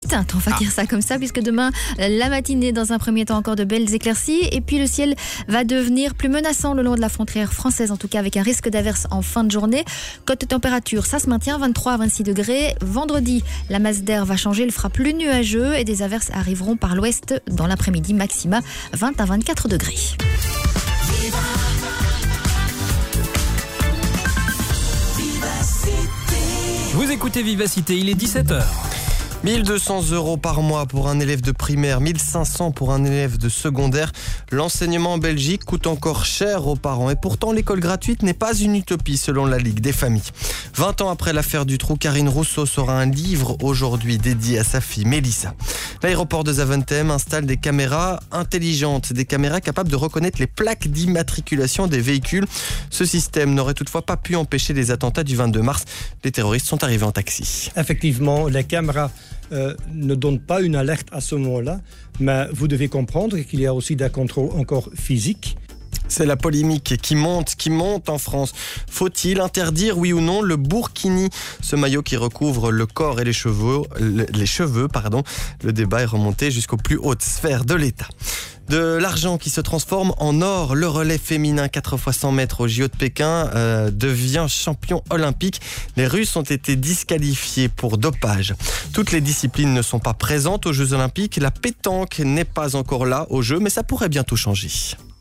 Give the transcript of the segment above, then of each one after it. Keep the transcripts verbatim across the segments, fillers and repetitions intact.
teinte, on va ah. dire ça comme ça, puisque demain, la matinée, dans un premier temps, encore de belles éclaircies. Et puis le ciel va devenir plus menaçant le long de la frontière française, en tout cas avec un risque d'averse en fin de journée. Côté température, ça se maintient, vingt-trois à vingt-six degrés. Vendredi, la masse d'air va changer, il fera plus nuageux et des averses arriveront par l'ouest dans l'après-midi, maxima vingt à vingt-quatre degrés. Vous écoutez Vivacité, il est dix-sept heures. mille deux cents euros par mois pour un élève de primaire, mille cinq cents pour un élève de secondaire. L'enseignement en Belgique coûte encore cher aux parents et pourtant l'école gratuite n'est pas une utopie selon la Ligue des familles. vingt ans après l'affaire du trou, Karine Rousseau sort un livre aujourd'hui dédié à sa fille Mélissa. L'aéroport de Zaventem installe des caméras intelligentes, des caméras capables de reconnaître les plaques d'immatriculation des véhicules. Ce système n'aurait toutefois pas pu empêcher les attentats du vingt-deux mars. Les terroristes sont arrivés en taxi. Effectivement, les caméras Euh, ne donne pas une alerte à ce moment-là, mais vous devez comprendre qu'il y a aussi des contrôles encore physiques. C'est la polémique qui monte, qui monte en France. Faut-il interdire, oui ou non, le burkini, ce maillot qui recouvre le corps et les cheveux, les cheveux, pardon. Le débat est remonté jusqu'aux plus hautes sphères de l'État. De l'argent qui se transforme en or, le relais féminin quatre fois cent mètres au J O de Pékin euh, devient champion olympique. Les Russes ont été disqualifiés pour dopage. Toutes les disciplines ne sont pas présentes aux Jeux olympiques. La pétanque n'est pas encore là aux Jeux, mais ça pourrait bientôt changer.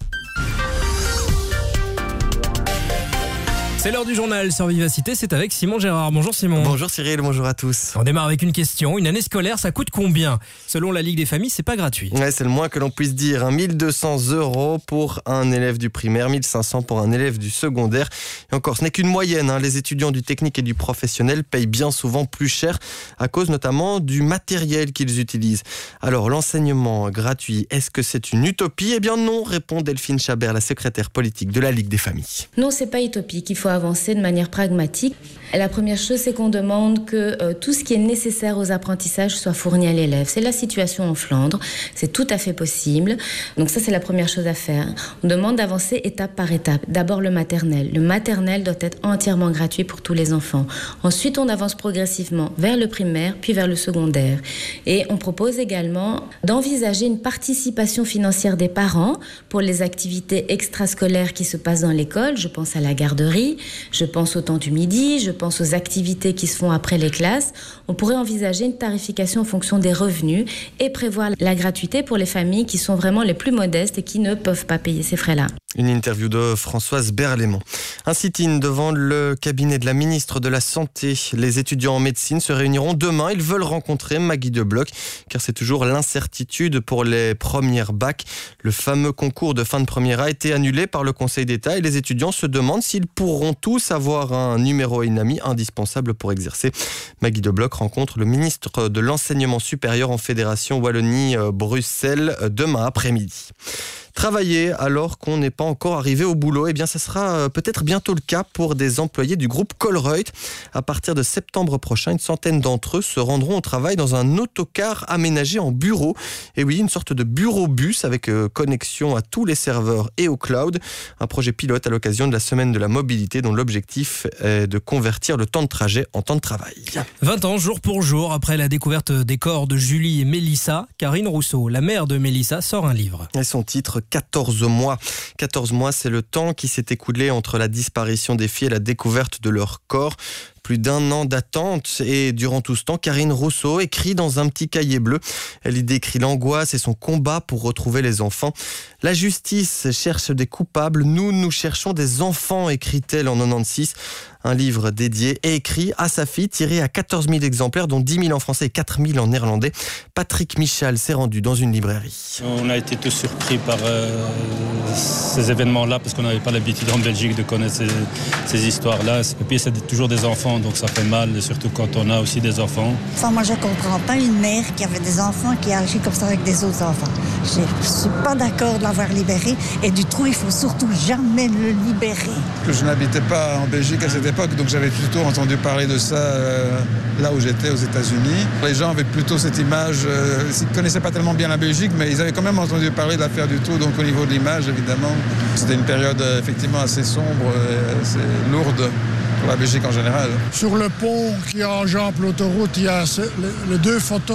C'est l'heure du journal sur Vivacité, c'est avec Simon Gérard. Bonjour Simon. Bonjour Cyril, bonjour à tous. On démarre avec une question. Une année scolaire, ça coûte combien ? Selon la Ligue des familles, c'est pas gratuit. Ouais, c'est le moins que l'on puisse dire. Hein. mille deux cents euros pour un élève du primaire, mille cinq cents pour un élève du secondaire. Et encore, ce n'est qu'une moyenne. Hein. Les étudiants du technique et du professionnel payent bien souvent plus cher à cause notamment du matériel qu'ils utilisent. Alors, l'enseignement gratuit, est-ce que c'est une utopie ? Eh bien non, répond Delphine Chabert, la secrétaire politique de la Ligue des familles. Non, c'est pas utopique. Il faut avancer de manière pragmatique. La première chose, c'est qu'on demande que euh, tout ce qui est nécessaire aux apprentissages soit fourni à l'élève. C'est la situation en Flandre, c'est tout à fait possible. Donc ça, c'est la première chose à faire. On demande d'avancer étape par étape. D'abord le maternel. Le maternel doit être entièrement gratuit pour tous les enfants. Ensuite, on avance progressivement vers le primaire, puis vers le secondaire. Et on propose également d'envisager une participation financière des parents pour les activités extrascolaires qui se passent dans l'école. Je pense à la garderie, je pense au temps du midi, je pense aux activités qui se font après les classes. On pourrait envisager une tarification en fonction des revenus et prévoir la gratuité pour les familles qui sont vraiment les plus modestes et qui ne peuvent pas payer ces frais-là. Une interview de Françoise Berlémont. Un sit-in devant le cabinet de la ministre de la Santé. Les étudiants en médecine se réuniront demain. Ils veulent rencontrer Maggie Debloc, car c'est toujours l'incertitude pour les premières bacs. Le fameux concours de fin de première a été annulé par le Conseil d'État et les étudiants se demandent s'ils pourront tous avoir un numéro INAMI indispensable pour exercer. Maggie Debloc rencontre le ministre de l'Enseignement supérieur en Fédération Wallonie-Bruxelles demain après-midi. Travailler alors qu'on n'est pas encore arrivé au boulot, eh bien ça sera peut-être bientôt le cas pour des employés du groupe Colruyt. À partir de septembre prochain, une centaine d'entre eux se rendront au travail dans un autocar aménagé en bureau. Et oui, une sorte de bureau-bus avec connexion à tous les serveurs et au cloud. Un projet pilote à l'occasion de la semaine de la mobilité dont l'objectif est de convertir le temps de trajet en temps de travail. vingt ans, jour pour jour, après la découverte des corps de Julie et Mélissa, Karine Rousseau, la mère de Mélissa, sort un livre. Et son titre, quatorze mois. quatorze mois, c'est le temps qui s'est écoulé entre la disparition des filles et la découverte de leur corps. Plus d'un an d'attente et durant tout ce temps, Karine Rousseau écrit dans un petit cahier bleu. Elle y décrit l'angoisse et son combat pour retrouver les enfants. La justice cherche des coupables, nous, nous cherchons des enfants, écrit-elle en quatre-vingt-seize. Un livre dédié et écrit à sa fille, tiré à quatorze mille exemplaires, dont dix mille en français et quatre mille en néerlandais. Patrick Michal s'est rendu dans une librairie. On a été tous surpris par euh, ces événements-là, parce qu'on n'avait pas l'habitude en Belgique de connaître ces, ces histoires-là. Et puis c'est toujours des enfants, donc ça fait mal, et surtout quand on a aussi des enfants. Enfin, moi je ne comprends pas une mère qui avait des enfants qui agit comme ça avec des autres enfants. Je ne suis pas d'accord de l'avoir libéré, et du trou, il ne faut surtout jamais le libérer. Je n'habitais pas en Belgique à cette époque, donc j'avais plutôt entendu parler de ça euh, là où j'étais, aux États-Unis. Les gens avaient plutôt cette image, euh, ils ne connaissaient pas tellement bien la Belgique, mais ils avaient quand même entendu parler de l'affaire du trou, donc au niveau de l'image, évidemment, c'était une période euh, effectivement assez sombre, euh, assez lourde pour la Belgique en général. Sur le pont qui enjambe l'autoroute, il y a les deux photos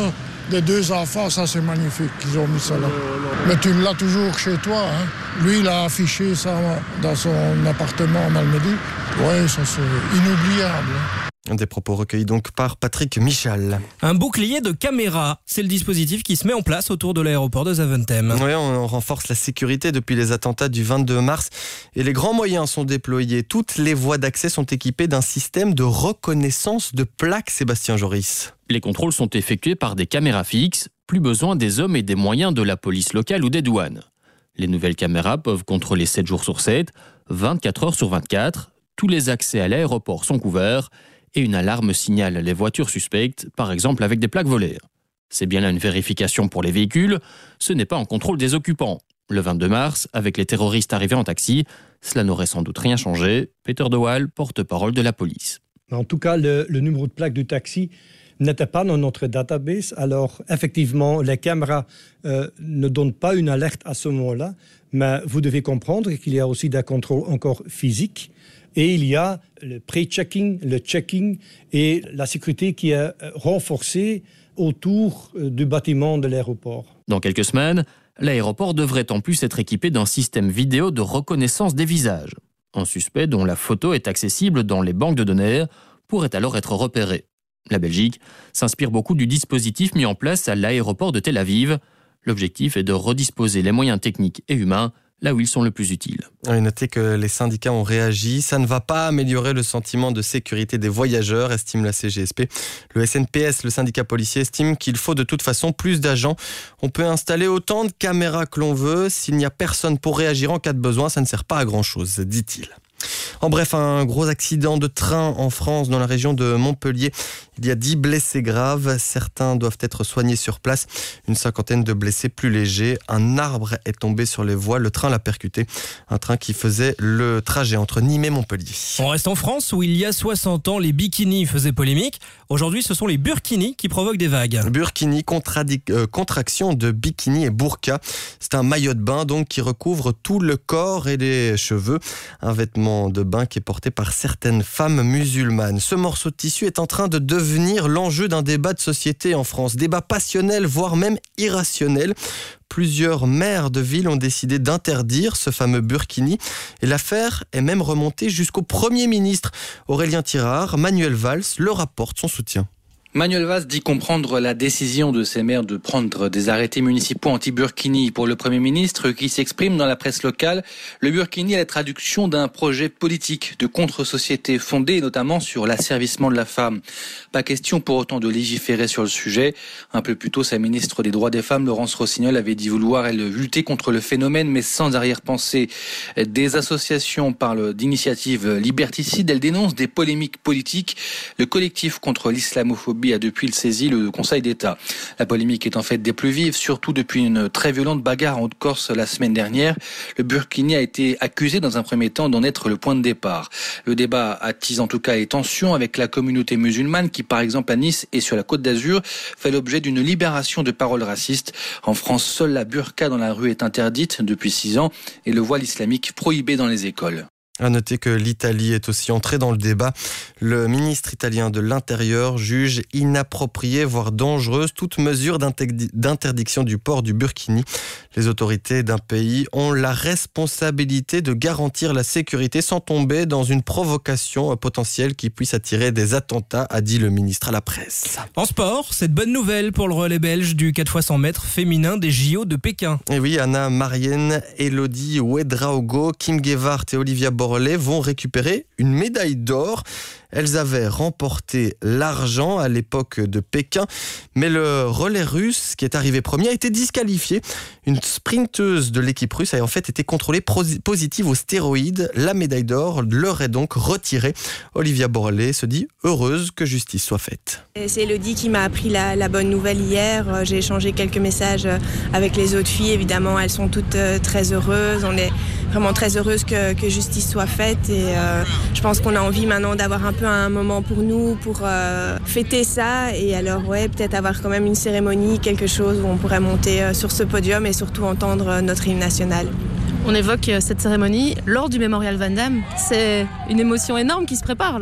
des deux enfants, ça c'est magnifique qu'ils ont mis ça là. Mais tu l'as toujours chez toi. Hein. Lui, il a affiché ça dans son appartement à Malmedy. Oui, ça c'est inoubliable. Des propos recueillis donc par Patrick Michal. Un bouclier de caméra, c'est le dispositif qui se met en place autour de l'aéroport de Zaventem. Oui, on renforce la sécurité depuis les attentats du vingt-deux mars et les grands moyens sont déployés. Toutes les voies d'accès sont équipées d'un système de reconnaissance de plaques, Sébastien Joris. Les contrôles sont effectués par des caméras fixes, plus besoin des hommes et des moyens de la police locale ou des douanes. Les nouvelles caméras peuvent contrôler sept jours sur sept, vingt-quatre heures sur vingt-quatre. Tous les accès à l'aéroport sont couverts et une alarme signale les voitures suspectes, par exemple avec des plaques volées. C'est bien là une vérification pour les véhicules, ce n'est pas en contrôle des occupants. Le vingt-deux mars, avec les terroristes arrivés en taxi, cela n'aurait sans doute rien changé. Peter De Waal, porte-parole de la police. En tout cas, le, le numéro de plaque du taxi n'était pas dans notre database. Alors, effectivement, les caméras euh, ne donnent pas une alerte à ce moment-là, mais vous devez comprendre qu'il y a aussi des contrôles encore physiques. Et il y a le pré-checking, le checking et la sécurité qui est renforcée autour du bâtiment de l'aéroport. Dans quelques semaines, l'aéroport devrait en plus être équipé d'un système vidéo de reconnaissance des visages. Un suspect dont la photo est accessible dans les banques de données pourrait alors être repéré. La Belgique s'inspire beaucoup du dispositif mis en place à l'aéroport de Tel Aviv. L'objectif est de redisposer les moyens techniques et humains là où ils sont le plus utiles. Oui, notez que les syndicats ont réagi. Ça ne va pas améliorer le sentiment de sécurité des voyageurs, estime la C G S P. Le S N P S, le syndicat policier, estime qu'il faut de toute façon plus d'agents. On peut installer autant de caméras que l'on veut. S'il n'y a personne pour réagir en cas de besoin, ça ne sert pas à grand-chose, dit-il. En bref, un gros accident de train en France, dans la région de Montpellier. Il y a dix blessés graves. Certains doivent être soignés sur place. Une cinquantaine de blessés plus légers. Un arbre est tombé sur les voies. Le train l'a percuté. Un train qui faisait le trajet entre Nîmes et Montpellier. On reste en France où il y a soixante ans, les bikinis faisaient polémique. Aujourd'hui, ce sont les burkinis qui provoquent des vagues. Burkini, contradic- euh, contraction de bikini et burqa. C'est un maillot de bain donc qui recouvre tout le corps et les cheveux. Un vêtement de bain qui est porté par certaines femmes musulmanes. Ce morceau de tissu est en train de devenir l'enjeu d'un débat de société en France. Débat passionnel, voire même irrationnel. Plusieurs maires de ville ont décidé d'interdire ce fameux burkini. Et l'affaire est même remontée jusqu'au Premier ministre. Aurélien Tirard, Manuel Valls leur apporte son soutien. Manuel Valls dit comprendre la décision de ces maires de prendre des arrêtés municipaux anti-burkini. Pour le Premier ministre qui s'exprime dans la presse locale, le burkini est la traduction d'un projet politique de contre-société fondé notamment sur l'asservissement de la femme. Pas question pour autant de légiférer sur le sujet. Un peu plus tôt, sa ministre des Droits des Femmes, Laurence Rossignol, avait dit vouloir elle, lutter contre le phénomène, mais sans arrière-pensée. Des associations parlent d'initiatives liberticides. Elles dénoncent des polémiques politiques. Le collectif contre l'islamophobie a depuis saisi le Conseil d'État. La polémique est en fait des plus vives, surtout depuis une très violente bagarre en Haute-Corse la semaine dernière. Le burkini a été accusé dans un premier temps d'en être le point de départ. Le débat attise en tout cas les tensions avec la communauté musulmane qui, par exemple à Nice et sur la Côte d'Azur, fait l'objet d'une libération de paroles racistes. En France, seule la burqa dans la rue est interdite depuis six ans et le voile islamique prohibé dans les écoles. À noter que l'Italie est aussi entrée dans le débat. Le ministre italien de l'Intérieur juge inappropriée, voire dangereuse, toute mesure d'interdiction du port du burkini. Les autorités d'un pays ont la responsabilité de garantir la sécurité sans tomber dans une provocation potentielle qui puisse attirer des attentats, a dit le ministre à la presse. En sport, cette bonne nouvelle pour le relais belge du quatre fois cent mètres féminin des J O de Pékin. Et oui, Anna Marienne, Elodie Ouedraogo, Kim Gewart et Olivia Borlée vont récupérer une médaille d'or. Elles avaient remporté l'argent à l'époque de Pékin, mais le relais russe, qui est arrivé premier, a été disqualifié. Une sprinteuse de l'équipe russe a en fait été contrôlée positive aux stéroïdes. La médaille d'or leur est donc retirée. Olivia Borlée se dit heureuse que justice soit faite. C'est Elodie qui m'a appris la, la bonne nouvelle hier. J'ai échangé quelques messages avec les autres filles. Évidemment, elles sont toutes très heureuses. On est vraiment très heureuse que, que justice soit faite. Et euh, je pense qu'on a envie maintenant d'avoir un peu un moment pour nous, pour euh, fêter ça. Et alors, ouais, peut-être avoir quand même une cérémonie, quelque chose où on pourrait monter euh, sur ce podium et surtout entendre euh, notre hymne national. On évoque cette cérémonie lors du Mémorial Van Damme. C'est une émotion énorme qui se prépare là.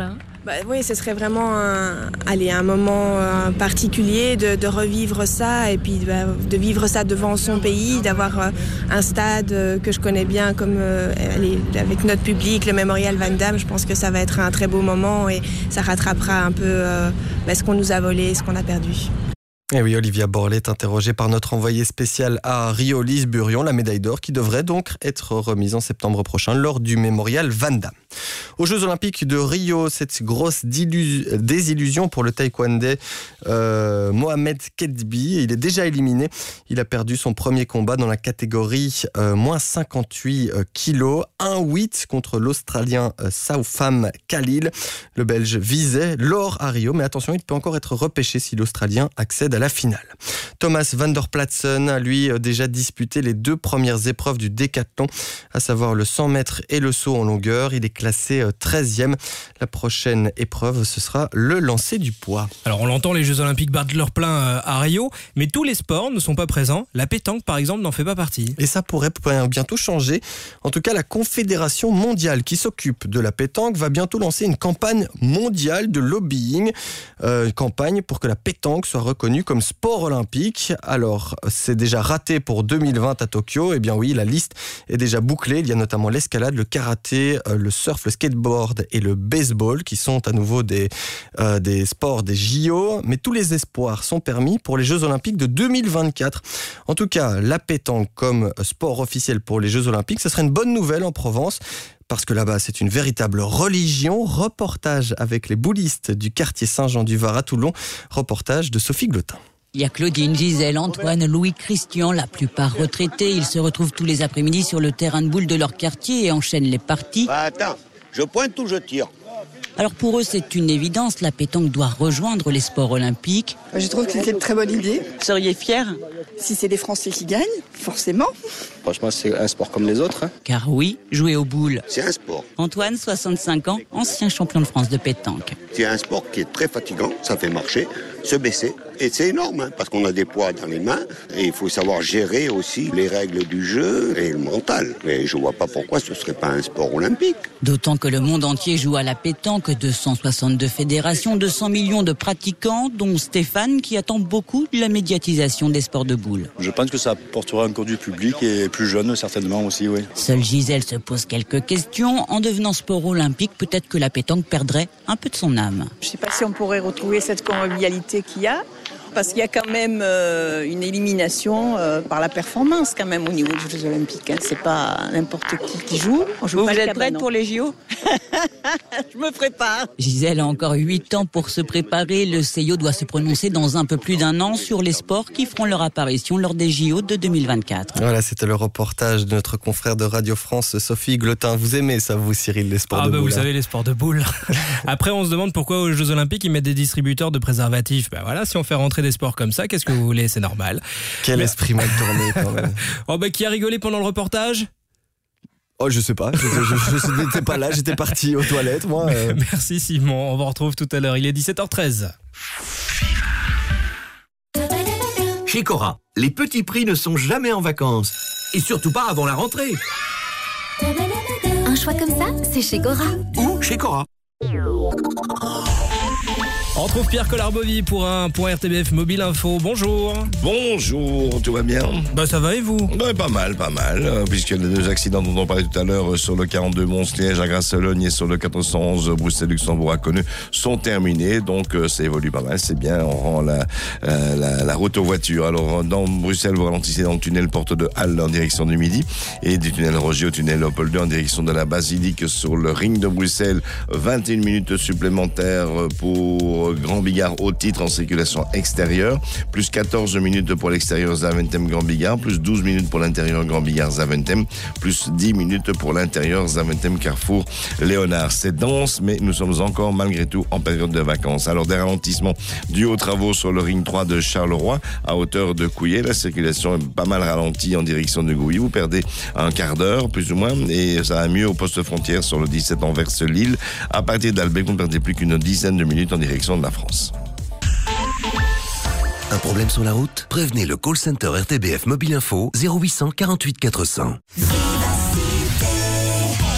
Bah, oui, ce serait vraiment un, allez, un moment euh, particulier de, de revivre ça et puis bah, de vivre ça devant son pays, d'avoir euh, un stade euh, que je connais bien comme euh, allez, avec notre public, le Mémorial Van Damme. Je pense que ça va être un très beau moment et ça rattrapera un peu euh, bah, ce qu'on nous a volé, ce qu'on a perdu. Et oui, Olivia Borlet est interrogée par notre envoyé spécial à Rio, Lise Burion, la médaille d'or qui devrait donc être remise en septembre prochain lors du Mémorial Van Damme. Aux Jeux Olympiques de Rio, cette grosse désillusion pour le taekwondais euh, Mohamed Kedbi. Il est déjà éliminé. Il a perdu son premier combat dans la catégorie euh, moins cinquante-huit kilos. un huit contre l'Australien euh, Soufam Khalil. Le Belge visait l'or à Rio, mais attention, il peut encore être repêché si l'Australien accède à la finale. Thomas van der Platsen a lui déjà disputé les deux premières épreuves du décathlon, à savoir le cent mètres et le saut en longueur. Il est classé treizième. La prochaine épreuve, ce sera le lancer du poids. Alors on l'entend, les Jeux Olympiques battent leur plein à Rio, mais tous les sports ne sont pas présents. La pétanque, par exemple, n'en fait pas partie. Et ça pourrait bientôt changer. En tout cas, la Confédération mondiale qui s'occupe de la pétanque va bientôt lancer une campagne mondiale de lobbying. Euh, une campagne pour que la pétanque soit reconnue comme sport olympique. Alors, c'est déjà raté pour deux mille vingt à Tokyo. Eh bien oui, la liste est déjà bouclée. Il y a notamment l'escalade, le karaté, le surf, le skateboard et le baseball qui sont à nouveau des, euh, des sports des J O. Mais tous les espoirs sont permis pour les Jeux Olympiques de deux mille vingt-quatre. En tout cas, la pétanque comme sport officiel pour les Jeux Olympiques, ce serait une bonne nouvelle en Provence. Parce que là-bas, c'est une véritable religion. Reportage avec les boulistes du quartier Saint-Jean-du-Var à Toulon. Reportage de Sophie Glotin. Il y a Claudine, Gisèle, Antoine, Louis, Christian, la plupart retraités. Ils se retrouvent tous les après-midi sur le terrain de boule de leur quartier et enchaînent les parties. Bah attends, je pointe ou je tire ? Alors pour eux, c'est une évidence, la pétanque doit rejoindre les sports olympiques. Je trouve que c'est une très bonne idée. Vous seriez fiers ? Si c'est les Français qui gagnent, forcément. Franchement, c'est un sport comme les autres. Hein. Car oui, jouer aux boules. C'est un sport. Antoine, soixante-cinq ans, ancien champion de France de pétanque. C'est un sport qui est très fatigant, ça fait marcher, se baisser. Et c'est énorme, hein, parce qu'on a des poids dans les mains. Et il faut savoir gérer aussi les règles du jeu et le mental. Et je vois pas pourquoi ce serait pas un sport olympique. D'autant que le monde entier joue à la pétanque. deux cent soixante-deux fédérations, deux cents millions de pratiquants, dont Stéphane qui attend beaucoup de la médiatisation des sports de boules. Je pense que ça apportera encore du public et plus jeune certainement aussi, oui. Seule Gisèle se pose quelques questions. En devenant sport olympique, peut-être que la pétanque perdrait un peu de son âme. Je ne sais pas si on pourrait retrouver cette convivialité qu'il y a. Parce qu'il y a quand même euh, une élimination euh, par la performance quand même au niveau des Jeux Olympiques. Hein. C'est pas n'importe qui qui joue. On joue Vous, pas vous le êtes cabanon. prête pour les J O ? Je me prépare. Gisèle a encore huit ans pour se préparer. Le C I O doit se prononcer dans un peu plus d'un an sur les sports qui feront leur apparition lors des J O de deux mille vingt-quatre. Voilà, c'était le reportage de notre confrère de Radio France, Sophie Glotin. Vous aimez ça, vous, Cyril, les sports ah de bah boule? Vous savez, les sports de boule. Après, on se demande pourquoi aux Jeux Olympiques, ils mettent des distributeurs de préservatifs. Ben voilà, si on fait rentrer des sports comme ça, qu'est-ce que vous voulez, c'est normal. Quel Mais... esprit mal tourné quand même. Oh bah qui a rigolé pendant le reportage ? Oh je sais pas, je, je, je, je n'étais pas là, j'étais parti aux toilettes moi. Euh... Merci Simon, on vous retrouve tout à l'heure, il est dix-sept heures treize. Chez Cora, les petits prix ne sont jamais en vacances. Et surtout pas avant la rentrée. Un choix comme ça, c'est chez Cora. Ou chez Cora. On retrouve Pierre Collard-Bovy pour un point R T B F Mobile Info. Bonjour. Bonjour, tout va bien ? Bah ça va et vous ? Bah, pas mal, pas mal, puisque les deux accidents dont on parlait tout à l'heure sur le quarante-deux Mons-Liège à Grasse-Logne et sur le quatre cent onze Bruxelles-Luxembourg à Conneux sont terminés, donc ça évolue pas mal, c'est bien, on rend la, euh, la, la route aux voitures. Alors dans Bruxelles, vous ralentissez dans le tunnel Porte de Halle en direction du Midi et du tunnel Roger au tunnel Léopold deux en direction de la Basilique sur le ring de Bruxelles, vingt et une minutes supplémentaires pour Grand Bigard au titre en circulation extérieure, plus quatorze minutes pour l'extérieur Zaventem Grand Bigard, plus douze minutes pour l'intérieur Grand Bigard Zaventem, plus dix minutes pour l'intérieur Zaventem Carrefour Léonard. C'est dense, mais nous sommes encore malgré tout en période de vacances. Alors des ralentissements dus aux travaux sur le ring trois de Charleroi à hauteur de Couillet. La circulation est pas mal ralentie en direction de Gouilly. Vous perdez un quart d'heure plus ou moins et ça va mieux au poste frontière sur le dix-sept Anvers-Lille. À partir d'Albec, vous ne perdez plus qu'une dizaine de minutes en direction de la France. Un problème sur la route ? Prévenez le call center R T B F Mobile Info zéro huit cent quarante-huit quatre cents.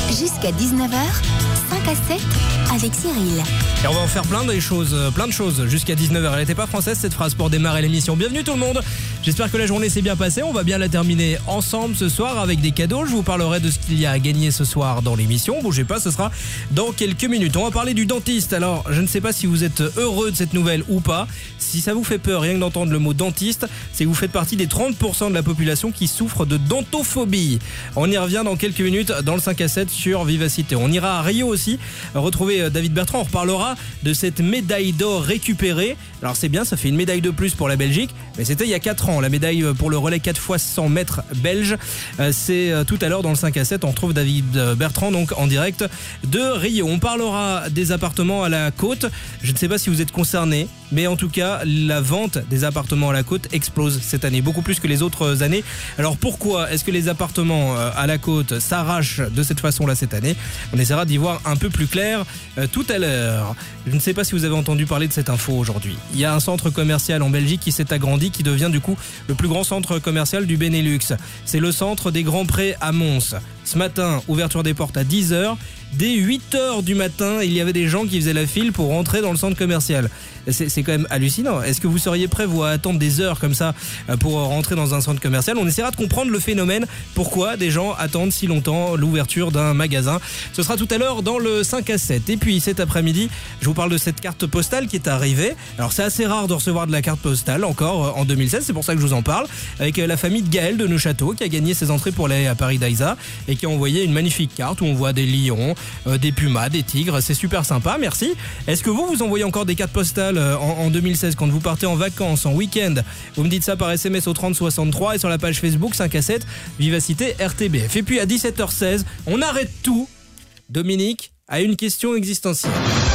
Jusqu'à dix-neuf heures, cinq à sept avec Cyril. Et on va en faire plein de choses, plein de choses jusqu'à dix-neuf heures. Elle n'était pas française cette phrase pour démarrer l'émission. Bienvenue tout le monde. J'espère que la journée s'est bien passée. On va bien la terminer ensemble ce soir avec des cadeaux. Je vous parlerai de ce qu'il y a à gagner ce soir dans l'émission. Bougez pas, ce sera dans quelques minutes. On va parler du dentiste. Alors, je ne sais pas si vous êtes heureux de cette nouvelle ou pas. Si ça vous fait peur, rien que d'entendre le mot dentiste, c'est que vous faites partie des trente pour cent de la population qui souffre de dentophobie. On y revient dans quelques minutes dans le cinq à sept sur Vivacité. On ira à Rio aussi retrouver David Bertrand. On reparlera de cette médaille d'or récupérée. Alors c'est bien, ça fait une médaille de plus pour la Belgique, mais c'était il y a quatre ans. La médaille pour le relais quatre fois cent mètres belge. C'est tout à l'heure dans le cinq à sept. On retrouve David Bertrand donc en direct de Rio. On parlera des appartements à la côte. Je ne sais pas si vous êtes concernés, mais en tout cas, la vente des appartements à la côte explose cette année, beaucoup plus que les autres années. Alors pourquoi est-ce que les appartements à la côte s'arrachent de cette façon-là cette année? On essaiera d'y voir un peu plus clair euh, tout à l'heure. Je ne sais pas si vous avez entendu parler de cette info aujourd'hui. Il y a un centre commercial en Belgique qui s'est agrandi, qui devient du coup le plus grand centre commercial du Benelux. C'est le centre des Grands Prés à Mons. Ce matin, ouverture des portes à dix heures. Dès huit heures du matin, il y avait des gens qui faisaient la file pour rentrer dans le centre commercial. C'est, c'est quand même hallucinant. Est-ce que vous seriez prêt, vous, à attendre des heures comme ça pour rentrer dans un centre commercial? On essaiera de comprendre le phénomène. Pourquoi des gens attendent si longtemps l'ouverture d'un magasin? Ce sera tout à l'heure dans le cinq à sept. Et puis cet après-midi, je vous parle de cette carte postale qui est arrivée. Alors c'est assez rare de recevoir de la carte postale encore en deux mille seize. C'est pour ça que je vous en parle. Avec la famille de Gaël de Neuchâteau qui a gagné ses entrées pour aller à Paris Daïsa et qui a envoyé une magnifique carte où on voit des lions, euh, des pumas, des tigres. C'est super sympa, merci. Est-ce que vous, vous envoyez encore des cartes postales en, en deux mille seize quand vous partez en vacances, en week-end? Vous me dites ça par S M S au trente soixante-trois et sur la page Facebook cinq à sept Vivacité R T B F. Et puis à dix-sept heures seize, on arrête tout. Dominique a une question existentielle.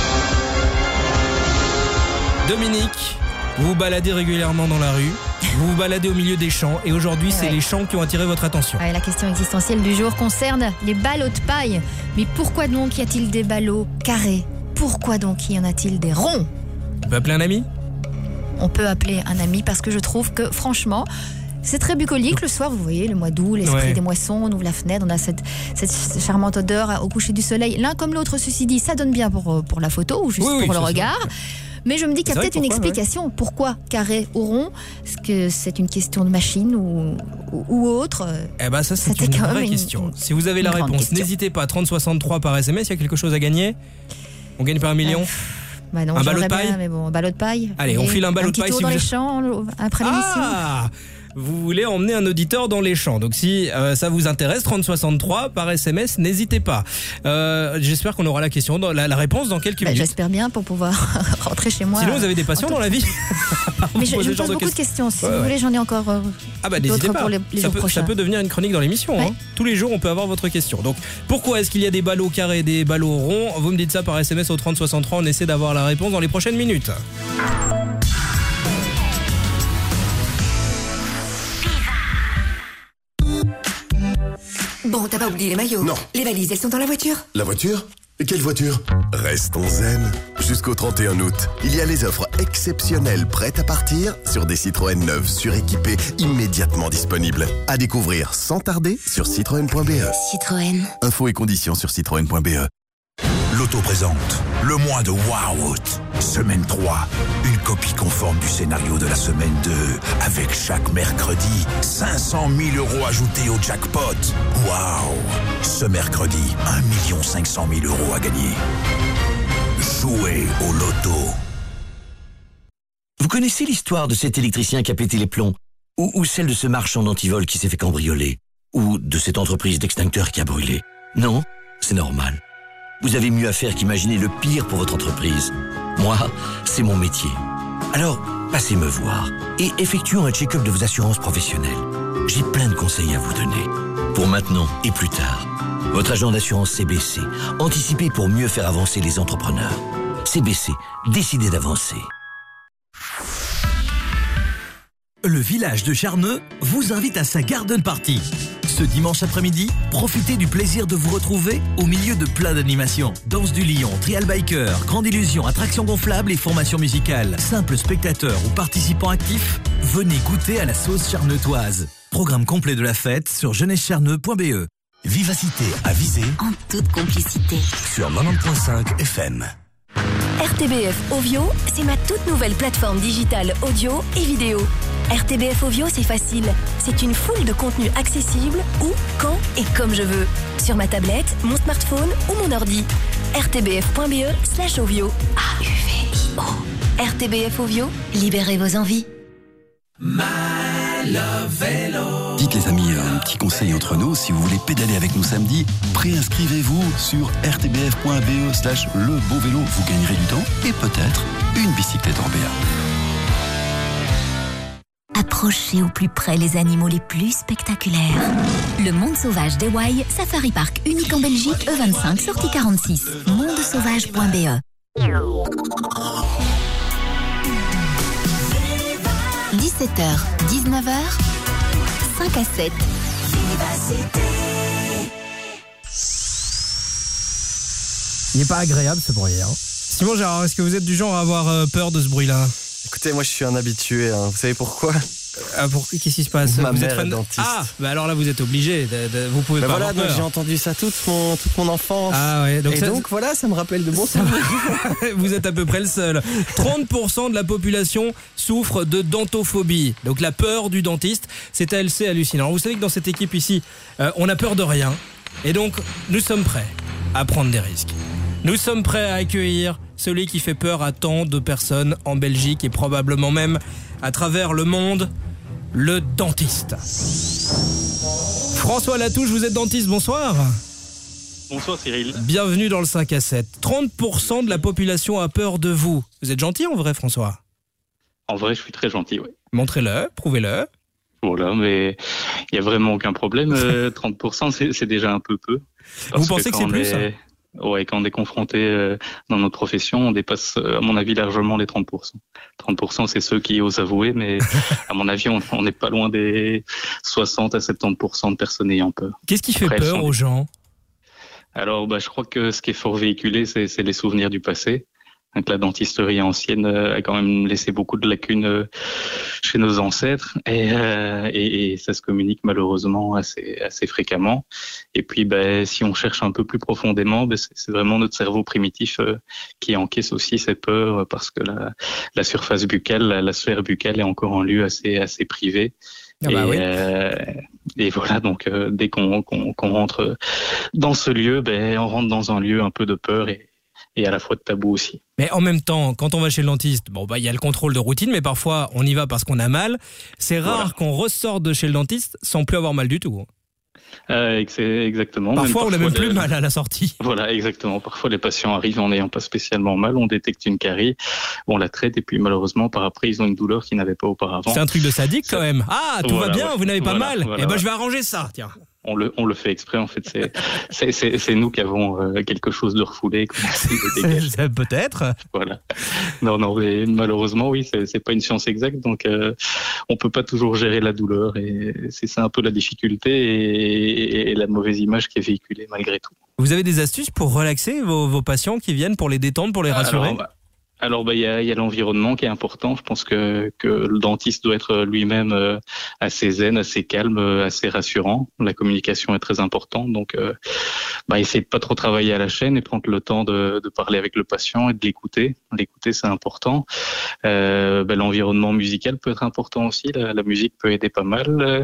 Dominique, vous vous baladez régulièrement dans la rue. Vous vous baladez au milieu des champs et aujourd'hui, c'est ouais. les champs qui ont attiré votre attention. Ouais, la question existentielle du jour concerne les ballots de paille. Mais pourquoi donc y a-t-il des ballots carrés? Pourquoi donc y en a-t-il des ronds? On peut appeler un ami? On peut appeler un ami parce que je trouve que franchement, c'est très bucolique le soir. Vous voyez, le mois d'août, l'esprit ouais. des moissons, on ouvre la fenêtre, on a cette, cette charmante odeur au coucher du soleil. L'un comme l'autre, ceci dit, ça donne bien pour, pour la photo ou juste oui, pour oui, le regard. Ça. Mais je me dis qu'il y a peut-être une explication. Ouais. Pourquoi carré ou rond? Est-ce que c'est une question de machine ou, ou, ou autre? Eh ben ça, c'est C'était une vraie une, question. Une, si vous avez la réponse, question. N'hésitez pas. trente soixante-trois par S M S, il y a quelque chose à gagner? On gagne pas un million? euh, bah non, Un ballot de paille bien, mais bon, un ballot de paille. Allez, on file un ballot un de paille. Un petit tour si dans vous... les champs après l'émission. Ah, vous voulez emmener un auditeur dans les champs. Donc si euh, ça vous intéresse, trente soixante-trois par S M S, n'hésitez pas. Euh, j'espère qu'on aura la question, la, la réponse dans quelques bah, minutes. J'espère bien pour pouvoir rentrer chez moi. Sinon, vous avez des passions dans la vie? Mais je, je me pose beaucoup de questions. Si ouais, vous ouais. voulez, j'en ai encore euh, ah bah, n'hésitez pas. Pour les, les ça, jours peut, ça peut devenir une chronique dans l'émission. Ouais. Hein. Tous les jours, on peut avoir votre question. Donc, pourquoi est-ce qu'il y a des ballots carrés et des ballots ronds? Vous me dites ça par S M S au trente soixante-trois. On essaie d'avoir la réponse dans les prochaines minutes. Bon, t'as pas oublié les maillots? Non. Les valises, elles sont dans la voiture? La voiture? Quelle voiture? Restons zen. Jusqu'au trente et un août, il y a les offres exceptionnelles prêtes à partir sur des Citroën neuves suréquipées immédiatement disponibles. À découvrir sans tarder sur citroën point b e. Citroën. Infos et conditions sur citroën point b e. L'Auto présente le mois de Wow Out. Semaine trois, une copie conforme du scénario de la semaine deux. Avec chaque mercredi, cinq cent mille euros ajoutés au jackpot. Wow! Ce mercredi, un million cinq cent mille euros à gagner. Jouez au loto. Vous connaissez l'histoire de cet électricien qui a pété les plombs? Ou, ou celle de ce marchand d'antivol qui s'est fait cambrioler? Ou de cette entreprise d'extincteurs qui a brûlé? Non? C'est normal. Vous avez mieux à faire qu'imaginer le pire pour votre entreprise. Moi, c'est mon métier. Alors, passez me voir et effectuons un check-up de vos assurances professionnelles. J'ai plein de conseils à vous donner. Pour maintenant et plus tard. Votre agent d'assurance C B C. Anticipez pour mieux faire avancer les entrepreneurs. C B C, décidez d'avancer. Le village de Charneux vous invite à sa garden party. Ce dimanche après-midi, profitez du plaisir de vous retrouver au milieu de plein d'animations. Danse du lion, trial biker, grande illusion, attraction gonflable et formation musicale. Simple spectateur ou participant actif, venez goûter à la sauce charneutoise. Programme complet de la fête sur jeunesse charneux point b e. Vivacité à viser En toute complicité. sur quatre-vingt-dix point cinq F M. R T B F Ovio, c'est ma toute nouvelle plateforme digitale audio et vidéo. R T B F Ovio, c'est facile. C'est une foule de contenus accessibles où, quand et comme je veux. Sur ma tablette, mon smartphone ou mon ordi. r t b f point b e slash ovio. A U V I O. R T B F Ovio, libérez vos envies. Dites les amis, un petit conseil entre nous, si vous voulez pédaler avec nous samedi, préinscrivez-vous sur r t b f point b e slash le beau vélo. Vous gagnerez du temps et peut-être une bicyclette en B A. Approchez au plus près les animaux les plus spectaculaires. Le Monde Sauvage d'Ewaï, Safari Park unique en Belgique, E vingt-cinq, sortie quarante-six. monde sauvage point b e. dix-sept heures, dix-neuf heures, cinq à sept. Il n'est pas agréable ce bruit. Hein. Simon Gérard, est-ce que vous êtes du genre à avoir euh, peur de ce bruit-là? Écoutez, moi je suis un habitué, hein. Vous savez pourquoi? Ah, pour... Qu'est-ce qui se passe? Ma vous mère êtes fan est de... dentiste. Ah, bah alors là vous êtes obligé, de, de... vous pouvez bah pas voilà, avoir donc peur. j'ai entendu ça toute mon, toute mon enfance. Ah ouais, donc Et ça... donc voilà, ça me rappelle de bons souvenirs. Vous êtes à peu près le seul. trente pour cent de la population souffre de dentophobie, donc la peur du dentiste. C'est A L C hallucinant. Alors vous savez que dans cette équipe ici, euh, on a peur de rien. Et donc, nous sommes prêts à prendre des risques. Nous sommes prêts à accueillir celui qui fait peur à tant de personnes en Belgique et probablement même à travers le monde, le dentiste. François Latouche, vous êtes dentiste, bonsoir. Bonsoir Cyril. Bienvenue dans le cinq à sept. trente pour cent de la population a peur de vous. Vous êtes gentil en vrai, François? En vrai, je suis très gentil, oui. Montrez-le, prouvez-le. Voilà, mais il n'y a vraiment aucun problème. Euh, trente pour cent, c'est, c'est déjà un peu peu. Vous pensez que, que c'est plus est... Ouais, quand on est confronté euh, dans notre profession, on dépasse, euh, à mon avis, largement les trente pour cent. trente pour cent, c'est ceux qui osent avouer, mais à mon avis, on n'est pas loin des soixante à soixante-dix pour cent de personnes ayant peur. Qu'est-ce qui fait Après, peur sont... aux gens? Alors, bah, je crois que ce qui est fort véhiculé, c'est, c'est les souvenirs du passé. Donc, la dentisterie ancienne euh, a quand même laissé beaucoup de lacunes euh, chez nos ancêtres et, euh, et, et ça se communique malheureusement assez, assez fréquemment. Et puis, ben, si on cherche un peu plus profondément, ben, c'est, c'est vraiment notre cerveau primitif euh, qui encaisse aussi cette peur parce que la, la surface buccale, la, la sphère buccale est encore un lieu assez, assez privé. Ah bah et, oui. euh, et voilà, donc euh, dès qu'on, qu'on, qu'on rentre dans ce lieu, ben, on rentre dans un lieu un peu de peur et et à la fois de tabou aussi. Mais en même temps, quand on va chez le dentiste, bon bah il y a le contrôle de routine, mais parfois on y va parce qu'on a mal. C'est rare voilà. qu'on ressorte de chez le dentiste sans plus avoir mal du tout. Euh, exactement. Parfois, même parfois on n'a même les... plus mal à la sortie. Voilà, exactement. Parfois les patients arrivent en n'ayant pas spécialement mal, on détecte une carie, on la traite et puis malheureusement par après ils ont une douleur qu'ils n'avaient pas auparavant. C'est un truc de sadique quand même. Ah, tout voilà, va bien, ouais. vous n'avez pas voilà, mal. voilà, eh ben ouais. je vais arranger ça, tiens. On le, on le fait exprès, en fait. C'est, c'est, c'est, c'est nous qui avons euh, quelque chose de refoulé. Peut-être. Voilà. Non, non, mais malheureusement, oui, c'est, c'est pas une science exacte. Donc, euh, on peut pas toujours gérer la douleur. Et c'est ça un peu la difficulté et, et la mauvaise image qui est véhiculée malgré tout. Vous avez des astuces pour relaxer vos, vos patients qui viennent, pour les détendre, pour les rassurer? Alors, bah, Alors, bah, il y a, y a l'environnement qui est important. Je pense que, que le dentiste doit être lui-même euh, assez zen, assez calme, euh, assez rassurant. La communication est très importante. Donc, euh, bah, essayer de pas trop travailler à la chaîne et prendre le temps de, de parler avec le patient et de l'écouter. L'écouter, c'est important. Euh, bah, l'environnement musical peut être important aussi. La, la musique peut aider pas mal.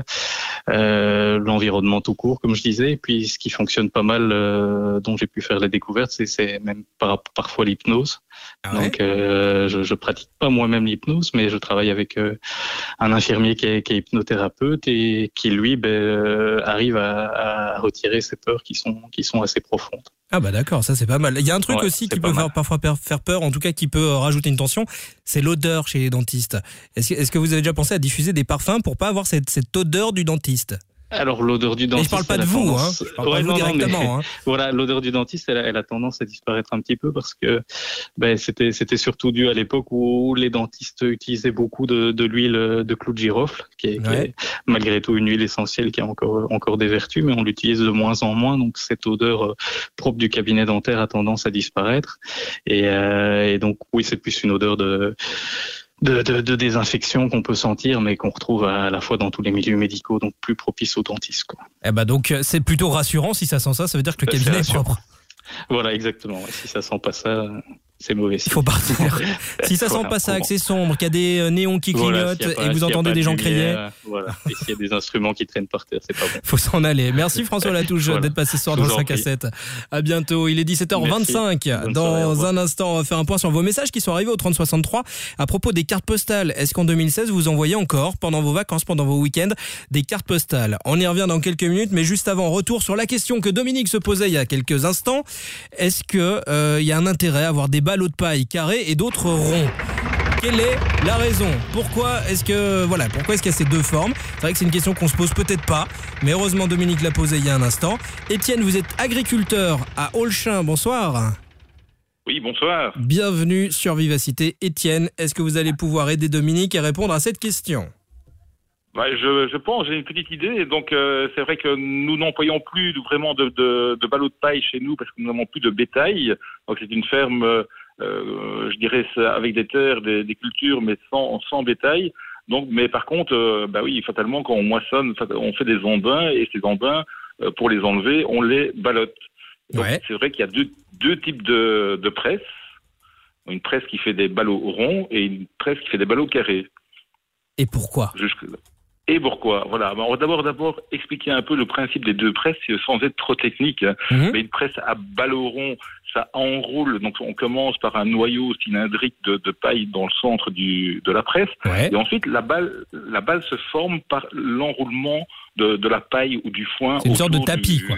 Euh, l'environnement tout court, comme je disais. Et puis, ce qui fonctionne pas mal, euh, dont j'ai pu faire la découverte, c'est, c'est même par, parfois l'hypnose. Ah ouais. Donc, euh, je, je pratique pas moi-même l'hypnose, mais je travaille avec euh, un infirmier qui est, qui est hypnothérapeute et qui lui ben, euh, arrive à, à retirer ces peurs qui sont qui sont assez profondes. Ah bah d'accord, ça c'est pas mal. Il y a un truc ouais, aussi qui peut faire, parfois faire peur, en tout cas qui peut rajouter une tension, c'est l'odeur chez les dentistes. Est-ce que, est-ce que vous avez déjà pensé à diffuser des parfums pour pas avoir cette, cette odeur du dentiste ? Alors l'odeur du dentiste. Et je parle pas de vous, tendance... hein. Je parle ouais, pas de vous non, directement. Non, mais, hein. Voilà, l'odeur du dentiste, elle a, elle a tendance à disparaître un petit peu parce que ben, c'était, c'était surtout dû à l'époque où les dentistes utilisaient beaucoup de, de l'huile de clou de girofle, qui est, ouais. qui est malgré tout une huile essentielle qui a encore, encore des vertus, mais on l'utilise de moins en moins. Donc cette odeur propre du cabinet dentaire a tendance à disparaître. Et, euh, et donc oui, c'est plus une odeur de de, de, de désinfection qu'on peut sentir, mais qu'on retrouve à, à la fois dans tous les milieux médicaux, donc plus propice aux dentistes, quoi. Eh ben donc c'est plutôt rassurant si ça sent ça, ça veut dire que le Ça, cabinet c'est est propre. Voilà, exactement. Ouais, si ça sent pas ça, c'est mauvais. Il faut partir. Si ça sent Voilà, pas ça, bon. que c'est sombre, qu'il y a des euh, néons qui Voilà, clignotent s'il y a pas- et vous s'il y a entendez pas des de gens crier, lumière, Voilà. Et s'il y a des instruments qui traînent par terre, c'est pas bon. faut s'en aller. Merci François Latouche Voilà. d'être passé ce soir Je dans le vous en cinq à prie. sept. À bientôt. Il est dix-sept heures vingt-cinq. Merci. Bonne Dans soirée, au revoir. un instant, on va faire un point sur vos messages qui sont arrivés au trente soixante-trois à propos des cartes postales. Est-ce qu'en deux mille seize, vous envoyez encore, pendant vos vacances, pendant vos week-ends, des cartes postales? On y revient dans quelques minutes, mais juste avant, retour sur la question que Dominique se posait il y a quelques instants. Est-ce que euh, il y a un intérêt à avoir des ballots de paille carrés et d'autres ronds? Quelle est la raison? Pourquoi est-ce que voilà, pourquoi est-ce qu'il y a ces deux formes? C'est vrai que c'est une question qu'on se pose peut-être pas, mais heureusement Dominique l'a posée il y a un instant. Étienne, vous êtes agriculteur à Olchin. Bonsoir. Oui, bonsoir. Bienvenue sur Vivacité. Étienne, est-ce que vous allez pouvoir aider Dominique à répondre à cette question? Bah, je, je pense, j'ai une petite idée. Donc, euh, c'est vrai que nous n'employons plus de- vraiment de, de, de ballots de paille chez nous parce que nous n'avons plus de bétail. Donc, c'est une ferme, euh, euh, je dirais, ça, avec des terres, des, des cultures, mais sans, sans bétail. Donc, mais par contre, euh, bah oui, fatalement, quand on moissonne, on fait des embins et ces embins, euh, pour les enlever, on les ballotte. Donc, Ouais. c'est vrai qu'il y a deux, deux types de, de presse. Une presse qui fait des ballots ronds et une presse qui fait des ballots carrés. Et pourquoi? Jusque Et pourquoi? Voilà. Ben, on va d'abord, d'abord expliquer un peu le principe des deux presses sans être trop technique. hein. Mhm. Mais une presse à ballot rond, ça enroule. Donc, on commence par un noyau cylindrique de, de paille dans le centre du, de la presse. Ouais. Et ensuite, la balle, la balle se forme par l'enroulement de, de la paille ou du foin. C'est une sorte de autour tapis, du- quoi.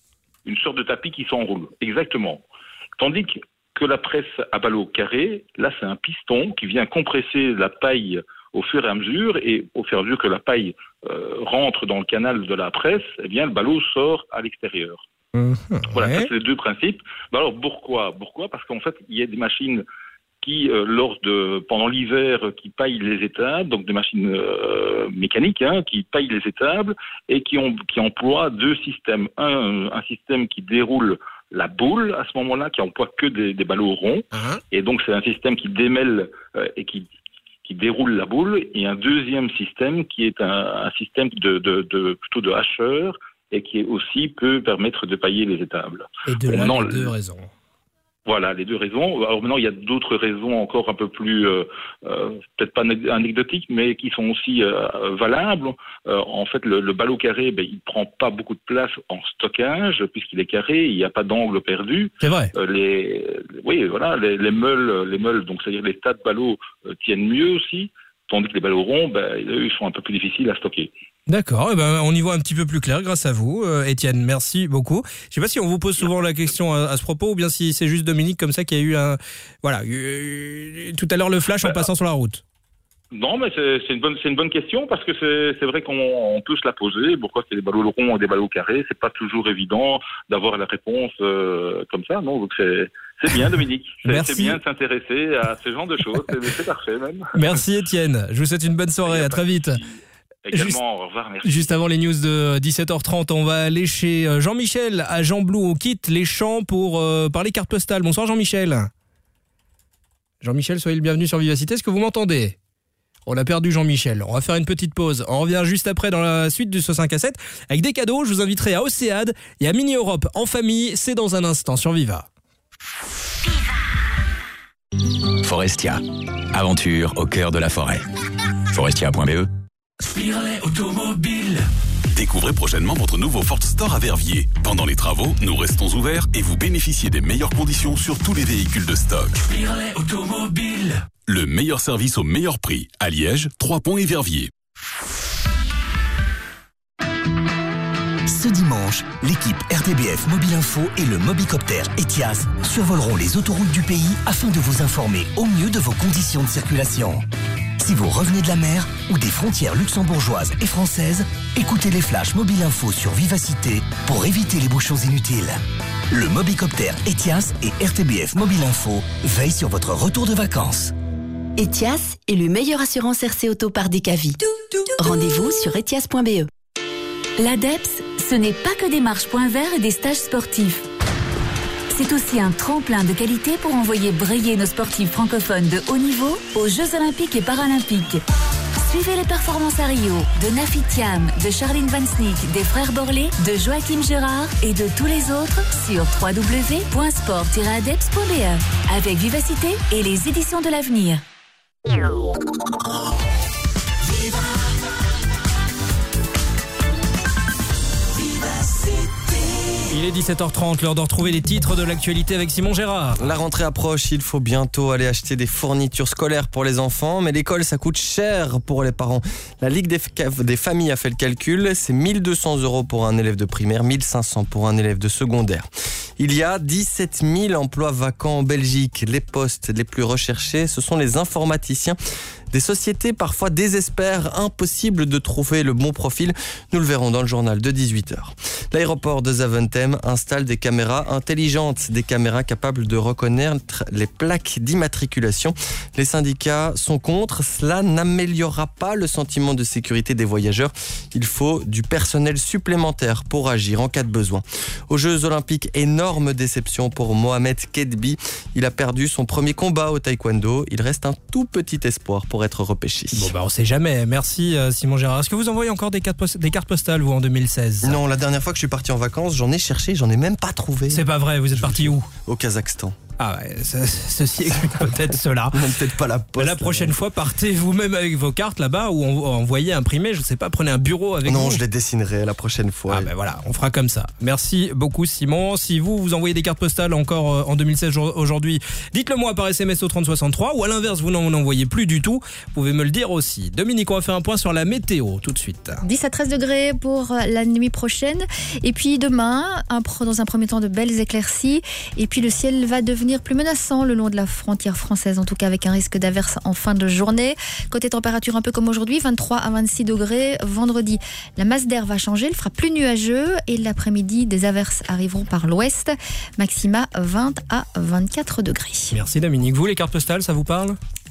Une sorte de tapis qui s'enroule. Exactement. Tandis que que la presse à ballot carré, là, c'est un piston qui vient compresser la paille au fur et à mesure, et au fur et à mesure que la paille euh, rentre dans le canal de la presse, eh bien, le ballot sort à l'extérieur. Voilà, ça, c'est les deux principes. Mais alors, pourquoi? Pourquoi? Parce qu'en fait, il y a des machines qui, euh, lors de, pendant l'hiver, qui paillent les étables, donc des machines euh, mécaniques, hein, qui paillent les étables et qui, ont, qui emploient deux systèmes. Un, un système qui déroule la boule à ce moment-là, qui emploie que des, des ballots ronds. Uh-huh. Et donc, c'est un système qui démêle euh, et qui, qui déroule la boule. Et un deuxième système qui est un, un système de, de, de, plutôt de hacheur et qui aussi peut permettre de pailler les étables. Et de là, Maintenant, les deux le- raisons. Voilà, les deux raisons. Alors maintenant, il y a d'autres raisons encore un peu plus, euh, euh, peut-être pas ane- anecdotiques, mais qui sont aussi euh, valables. Euh, en fait, le, le ballot carré, ben, il prend pas beaucoup de place en stockage puisqu'il est carré, il n'y a pas d'angle perdu. C'est vrai. Euh, les, oui, voilà, les, les meules, les meules, donc c'est-à-dire les tas de ballots euh, tiennent mieux aussi, tandis que les ballots ronds, ben, eux, ils sont un peu plus difficiles à stocker. D'accord, eh ben, on y voit un petit peu plus clair grâce à vous, euh, Étienne. Merci beaucoup. Je sais pas si on vous pose souvent la question à, à ce propos ou bien si c'est juste Dominique comme ça qui a eu un, voilà, eu- tout à l'heure le flash en passant sur la route. Non, mais c'est c'est une bonne, c'est une bonne question parce que c'est c'est vrai qu'on on peut se la poser. Pourquoi il y a des ballots ronds et des ballots carrés? C'est pas toujours évident d'avoir la réponse euh, comme ça, non? Donc c'est c'est bien, Dominique. C'est Merci. c'est bien de s'intéresser à ce genre de choses. C'est c'est parfait même. Merci Étienne. Je vous souhaite une bonne soirée. À très vite. Également, Juste- au revoir, merci. Juste avant les news de dix-sept heures trente, on va aller chez euh, Jean-Michel à Jean-Blou. On quitte les champs pour euh, parler carte postale. Bonsoir Jean-Michel. Jean-Michel, soyez le bienvenu sur Vivacité. Est-ce que vous m'entendez? On a perdu Jean-Michel. On va faire une petite pause. On revient juste après dans la suite de ce cinq à sept avec des cadeaux. Je vous inviterai à Océade et à Mini Europe en famille. C'est dans un instant sur Viva. Forestia. Aventure au cœur de la forêt. Forestia point b e. Spiralet Automobile. Découvrez prochainement votre nouveau Ford Store à Verviers. Pendant les travaux, nous restons ouverts et vous bénéficiez des meilleures conditions sur tous les véhicules de stock. Spiralet Automobile. Le meilleur service au meilleur prix. À Liège, Trois-Ponts et Verviers. Ce dimanche, l'équipe R T B F Mobile Info et le Mobicopter Etias survoleront les autoroutes du pays afin de vous informer au mieux de vos conditions de circulation. Si vous revenez de la mer ou des frontières luxembourgeoises et françaises, écoutez les flashs Mobile Info sur Vivacité pour éviter les bouchons inutiles. Le Mobicopter Etias et R T B F Mobile Info veillent sur votre retour de vacances. Etias est le meilleur assurance R C Auto par Decavi. Rendez-vous sur etias point b e. L'ADEPS, ce n'est pas que des marches points verts et des stages sportifs. C'est aussi un tremplin de qualité pour envoyer briller nos sportifs francophones de haut niveau aux Jeux Olympiques et Paralympiques. Suivez les performances à Rio de Nafi Thiam, de Charline Van Snick, des frères Borlé, de Joachim Gérard et de tous les autres sur w w w point sport tiret adeps point b e avec Vivacité et les éditions de l'avenir. Il est dix-sept heures trente, l'heure de retrouver les titres de l'actualité avec Simon Gérard. La rentrée approche, il faut bientôt aller acheter des fournitures scolaires pour les enfants, mais l'école ça coûte cher pour les parents. La Ligue des, des familles a fait le calcul, c'est mille deux cents euros pour un élève de primaire, mille cinq cents pour un élève de secondaire. Il y a dix-sept mille emplois vacants en Belgique. Les postes les plus recherchés, ce sont les informaticiens. Des sociétés parfois désespèrent, impossible de trouver le bon profil. Nous le verrons dans le journal de dix-huit heures. L'aéroport de Zaventem installe des caméras intelligentes, des caméras capables de reconnaître les plaques d'immatriculation. Les syndicats sont contre, cela n'améliorera pas le sentiment de sécurité des voyageurs. Il faut du personnel supplémentaire pour agir en cas de besoin. Aux Jeux Olympiques, énorme déception pour Mohamed Kedbi. Il a perdu son premier combat au taekwondo. Il reste un tout petit espoir pour être repêché. Bon bah on sait jamais. Merci Simon Gérard. Est-ce que vous envoyez encore des cartes, post- des cartes postales vous en deux mille seize? Non, la dernière fois que je suis parti en vacances, j'en ai cherché, j'en ai même pas trouvé. C'est pas vrai, vous êtes parti où? Au Kazakhstan. Ah ouais, ce, ceci explique peut-être cela. Non, peut-être pas la poste. La prochaine fois, partez vous-même avec vos cartes là-bas ou envoyez imprimer, je sais pas, prenez un bureau avec non, vous. Non, je les dessinerai la prochaine fois. Ah ben voilà, on fera comme ça. Merci beaucoup Simon. Si vous, vous envoyez des cartes postales encore en deux mille seize aujourd'hui, dites-le moi par S M S au trente soixante-trois ou à l'inverse, vous n'en envoyez plus du tout. Vous pouvez me le dire aussi. Dominique, on va faire un point sur la météo tout de suite. dix à treize degrés pour la nuit prochaine. Et puis demain, un, dans un premier temps, de belles éclaircies. Et puis le ciel va devenir plus menaçant le long de la frontière française, en tout cas avec un risque d'averse en fin de journée. Côté température, un peu comme aujourd'hui, vingt-trois à vingt-six degrés. Vendredi, la masse d'air va changer, il fera plus nuageux et l'après-midi, des averses arriveront par l'ouest. Maxima vingt à vingt-quatre degrés. Merci Dominique. Vous, les cartes postales, ça vous parle ?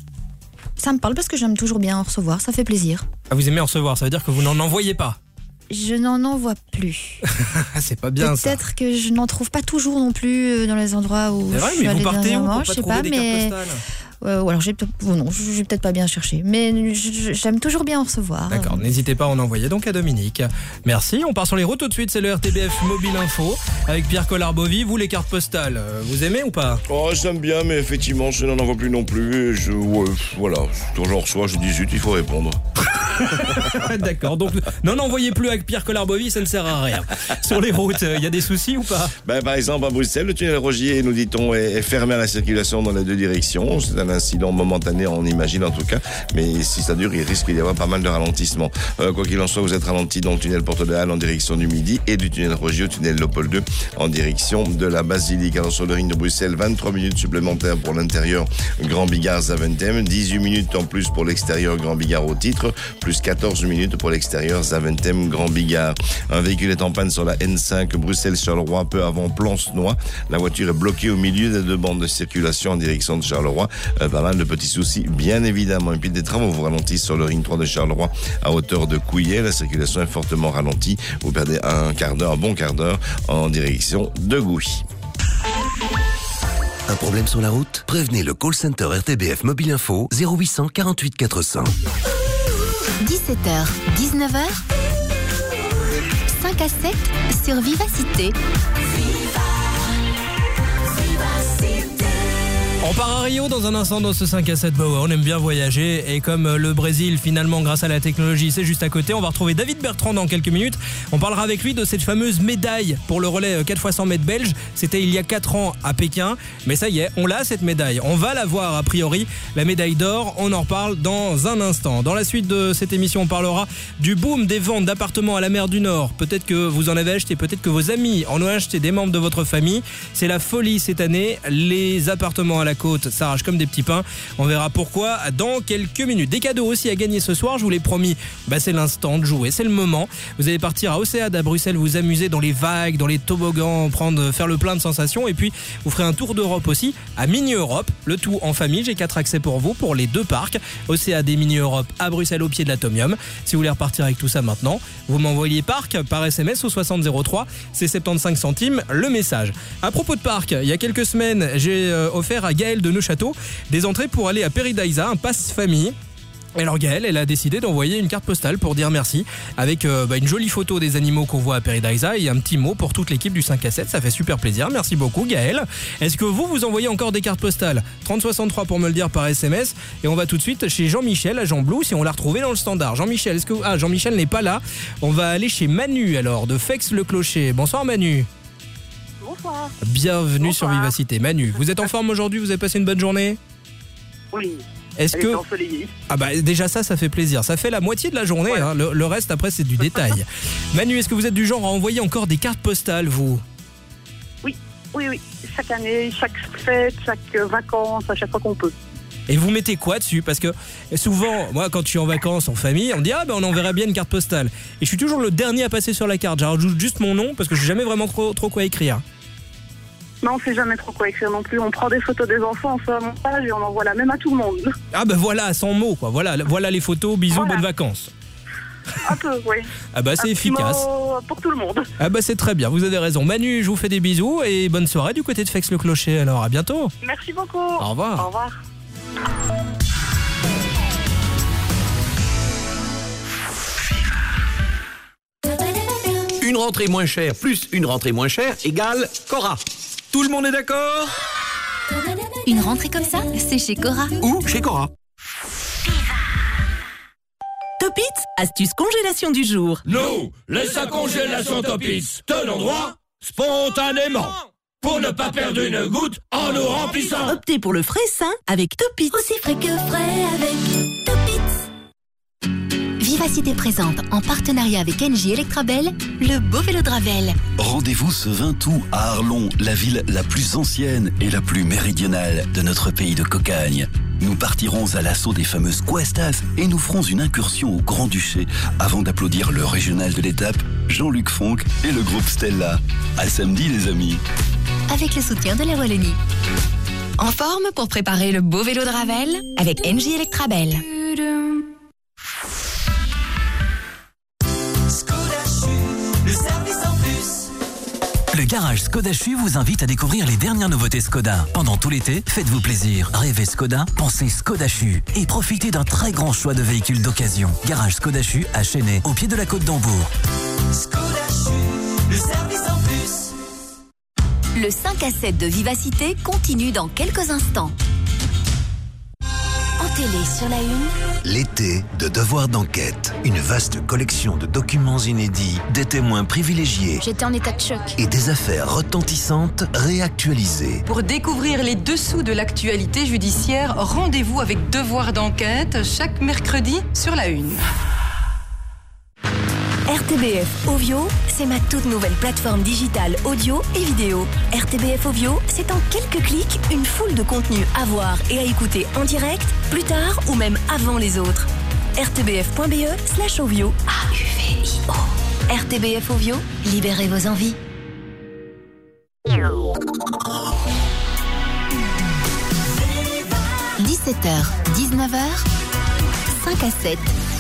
Ça me parle parce que j'aime toujours bien en recevoir, ça fait plaisir. Ah, vous aimez en recevoir, ça veut dire que vous n'en envoyez pas ? Je n'en envoie plus. C'est pas bien. Peut-être ça. que je n'en trouve pas toujours non plus dans les endroits où c'est vrai, je suis mais allée vous partez où pour pas je sais trouver pas, des mais cartes postales euh, ou alors j'ai peut-être oh non, j'ai peut-être pas bien cherché, mais j'aime toujours bien en recevoir. D'accord, n'hésitez pas à en envoyer donc à Dominique. Merci, on part sur les routes tout de suite, c'est le R T B F Mobile Info avec Pierre Collard-Bovy. Vous, les cartes postales, vous aimez ou pas ? Oh, j'aime bien, mais effectivement, je n'en envoie plus non plus. Je, ouais, voilà, quand j'en reçois, je dis zut, il faut répondre. D'accord, donc n'en envoyez plus avec Pierre Collard-Bovy, ça ne sert à rien. Sur les routes, il y a des soucis ou pas ? Ben, par exemple, à Bruxelles, le tunnel Rogier, nous dit-on, est, est fermé à la circulation dans les deux directions. C'est un incident momentané, on imagine en tout cas, mais si ça dure, il risque d'y avoir pas mal de ralentissements. Euh, quoi qu'il en soit, vous êtes ralenti dans le tunnel Porte de Halle en direction du Midi et du tunnel Rogier au tunnel Léopold deux en direction de la Basilique. Alors sur le ring de Bruxelles, vingt-trois minutes supplémentaires pour l'intérieur Grand Bigard Zaventem, dix-huit minutes en plus pour l'extérieur Grand Bigard au titre, plus quatorze minutes pour l'extérieur Zaventem Grand Bigard. Un véhicule est en panne sur la N cinq Bruxelles-Charleroi peu avant Plancenoy. La voiture est bloquée au milieu des deux bandes de circulation en direction de Charleroi. Euh, pas mal de petits soucis, bien évidemment. Et puis des travaux vous ralentissent sur le ring trois de Charleroi à hauteur de Couillet. La circulation est fortement ralentie. Vous perdez un quart d'heure, un bon quart d'heure en direction de Gouy. Un problème sur la route ? Prévenez le call center R T B F Mobile Info zéro huit cent quarante-huit quatre cents. dix-sept heures, dix-neuf heures, cinq à sept sur Vivacité. On part à Rio dans un instant dans ce cinq à sept. Bah ouais, on aime bien voyager et comme le Brésil finalement grâce à la technologie c'est juste à côté, on va retrouver David Bertrand dans quelques minutes. On parlera avec lui de cette fameuse médaille pour le relais quatre fois cent mètres belge. C'était il y a quatre ans à Pékin, mais ça y est, on l'a cette médaille. On va la voir a priori, la médaille d'or. On en reparle dans un instant. Dans la suite de cette émission, on parlera du boom des ventes d'appartements à la mer du Nord. Peut-être que vous en avez acheté, peut-être que vos amis en ont acheté, des membres de votre famille. C'est la folie cette année. Les appartements à la côte s'arrachent comme des petits pains. On verra pourquoi dans quelques minutes. Des cadeaux aussi à gagner ce soir, je vous l'ai promis. Bah, c'est l'instant de jouer, c'est le moment. Vous allez partir à Océade à Bruxelles, vous amuser dans les vagues, dans les toboggans, prendre, faire le plein de sensations. Et puis, vous ferez un tour d'Europe aussi à Mini-Europe. Le tout en famille. J'ai quatre accès pour vous pour les deux parcs. Océade et Mini-Europe à Bruxelles au pied de l'Atomium. Si vous voulez repartir avec tout ça maintenant, vous m'envoyez parc par S M S au soixante zéro trois. C'est soixante-quinze centimes le message. À propos de parc, il y a quelques semaines, j'ai offert à Gaëlle de Neuchâteau des entrées pour aller à Paradisa, un passe famille. Alors Gaëlle, elle a décidé d'envoyer une carte postale pour dire merci avec euh, bah, une jolie photo des animaux qu'on voit à Paradisa et un petit mot pour toute l'équipe du cinq à sept. Ça fait super plaisir. Merci beaucoup Gaëlle. Est-ce que vous, vous envoyez encore des cartes postales ? trente soixante-trois pour me le dire par S M S. Et on va tout de suite chez Jean-Michel à Jean Blou si on l'a retrouvé dans le standard. Jean-Michel, est-ce que... Ah, Jean-Michel n'est pas là. On va aller chez Manu alors, de Fex-le-Clocher. Bonsoir Manu. Bonsoir. Bienvenue Bonsoir. sur Vivacité. Manu, vous êtes en forme aujourd'hui ? Vous avez passé une bonne journée ? Oui. Est-ce Elle que... est ensoleillée. Ah bah déjà ça, ça fait plaisir. Ça fait la moitié de la journée, ouais. hein. le, le reste après c'est du détail. Manu, est-ce que vous êtes du genre à envoyer encore des cartes postales, vous ? Oui, oui, oui. Chaque année, chaque fête, chaque vacances, à chaque fois qu'on peut. Et vous mettez quoi dessus ? Parce que souvent, moi quand je suis en vacances en famille, on me dit ah ben on enverrait bien une carte postale. Et je suis toujours le dernier à passer sur la carte. Je rajoute juste mon nom parce que je sais jamais vraiment trop, trop quoi écrire. Non, on sait jamais trop quoi écrire non plus. On prend des photos des enfants, on fait un montage et on envoie la même à tout le monde. Ah ben voilà, sans mots quoi. Voilà, voilà les photos, bisous, Voilà. bonnes vacances. Un peu, oui. Ah bah c'est Un petit efficace. mot pour tout le monde. Ah bah c'est très bien, vous avez raison. Manu, je vous fais des bisous et bonne soirée du côté de Fex-le-Clocher. Alors à bientôt. Merci beaucoup. Au revoir. Au revoir. Une rentrée moins chère plus une rentrée moins chère égale Cora. Tout le monde est d'accord ? Une rentrée comme ça, c'est chez Cora. Ou chez Cora. Topits, astuce congélation du jour. Nous, les sacs congélation Topits, tenons droit spontanément pour ne pas perdre une goutte en nous remplissant. Optez pour le frais sain avec Topits. Aussi frais que frais avec Topits. Vivacité présente, en partenariat avec Engie Electrabel, le beau vélo de Ravel. Rendez-vous ce vingt août à Arlon, la ville la plus ancienne et la plus méridionale de notre pays de cocagne. Nous partirons à l'assaut des fameuses cuestas et nous ferons une incursion au Grand-Duché avant d'applaudir le régional de l'étape, Jean-Luc Fonck et le groupe Stella. À samedi les amis. Avec le soutien de la Wallonie. En forme pour préparer le beau vélo de Ravel avec Engie Electrabel. Le service en plus. Le garage Skoda Chu vous invite à découvrir les dernières nouveautés Skoda. Pendant tout l'été, faites-vous plaisir. Rêvez Skoda, pensez Skoda Chu et profitez d'un très grand choix de véhicules d'occasion. Garage Skoda Chu à Chênay, au pied de la côte d'Hambourg. Skoda Chu, le service en plus. Le cinq à sept de Vivacité continue dans quelques instants. En télé sur la une. L'été de devoirs d'enquête. Une vaste collection de documents inédits, des témoins privilégiés J'étais en état de choc. et des affaires retentissantes réactualisées. Pour découvrir les dessous de l'actualité judiciaire, rendez-vous avec Devoir d'enquête chaque mercredi sur la une. R T B F Ovio, c'est ma toute nouvelle plateforme digitale audio et vidéo. R T B F Ovio, c'est en quelques clics une foule de contenus à voir et à écouter en direct, plus tard ou même avant les autres. r t b f point b e slash ovio. A U V I O. R T B F Ovio, libérez vos envies. dix-sept heures, dix-neuf heures, cinq à sept.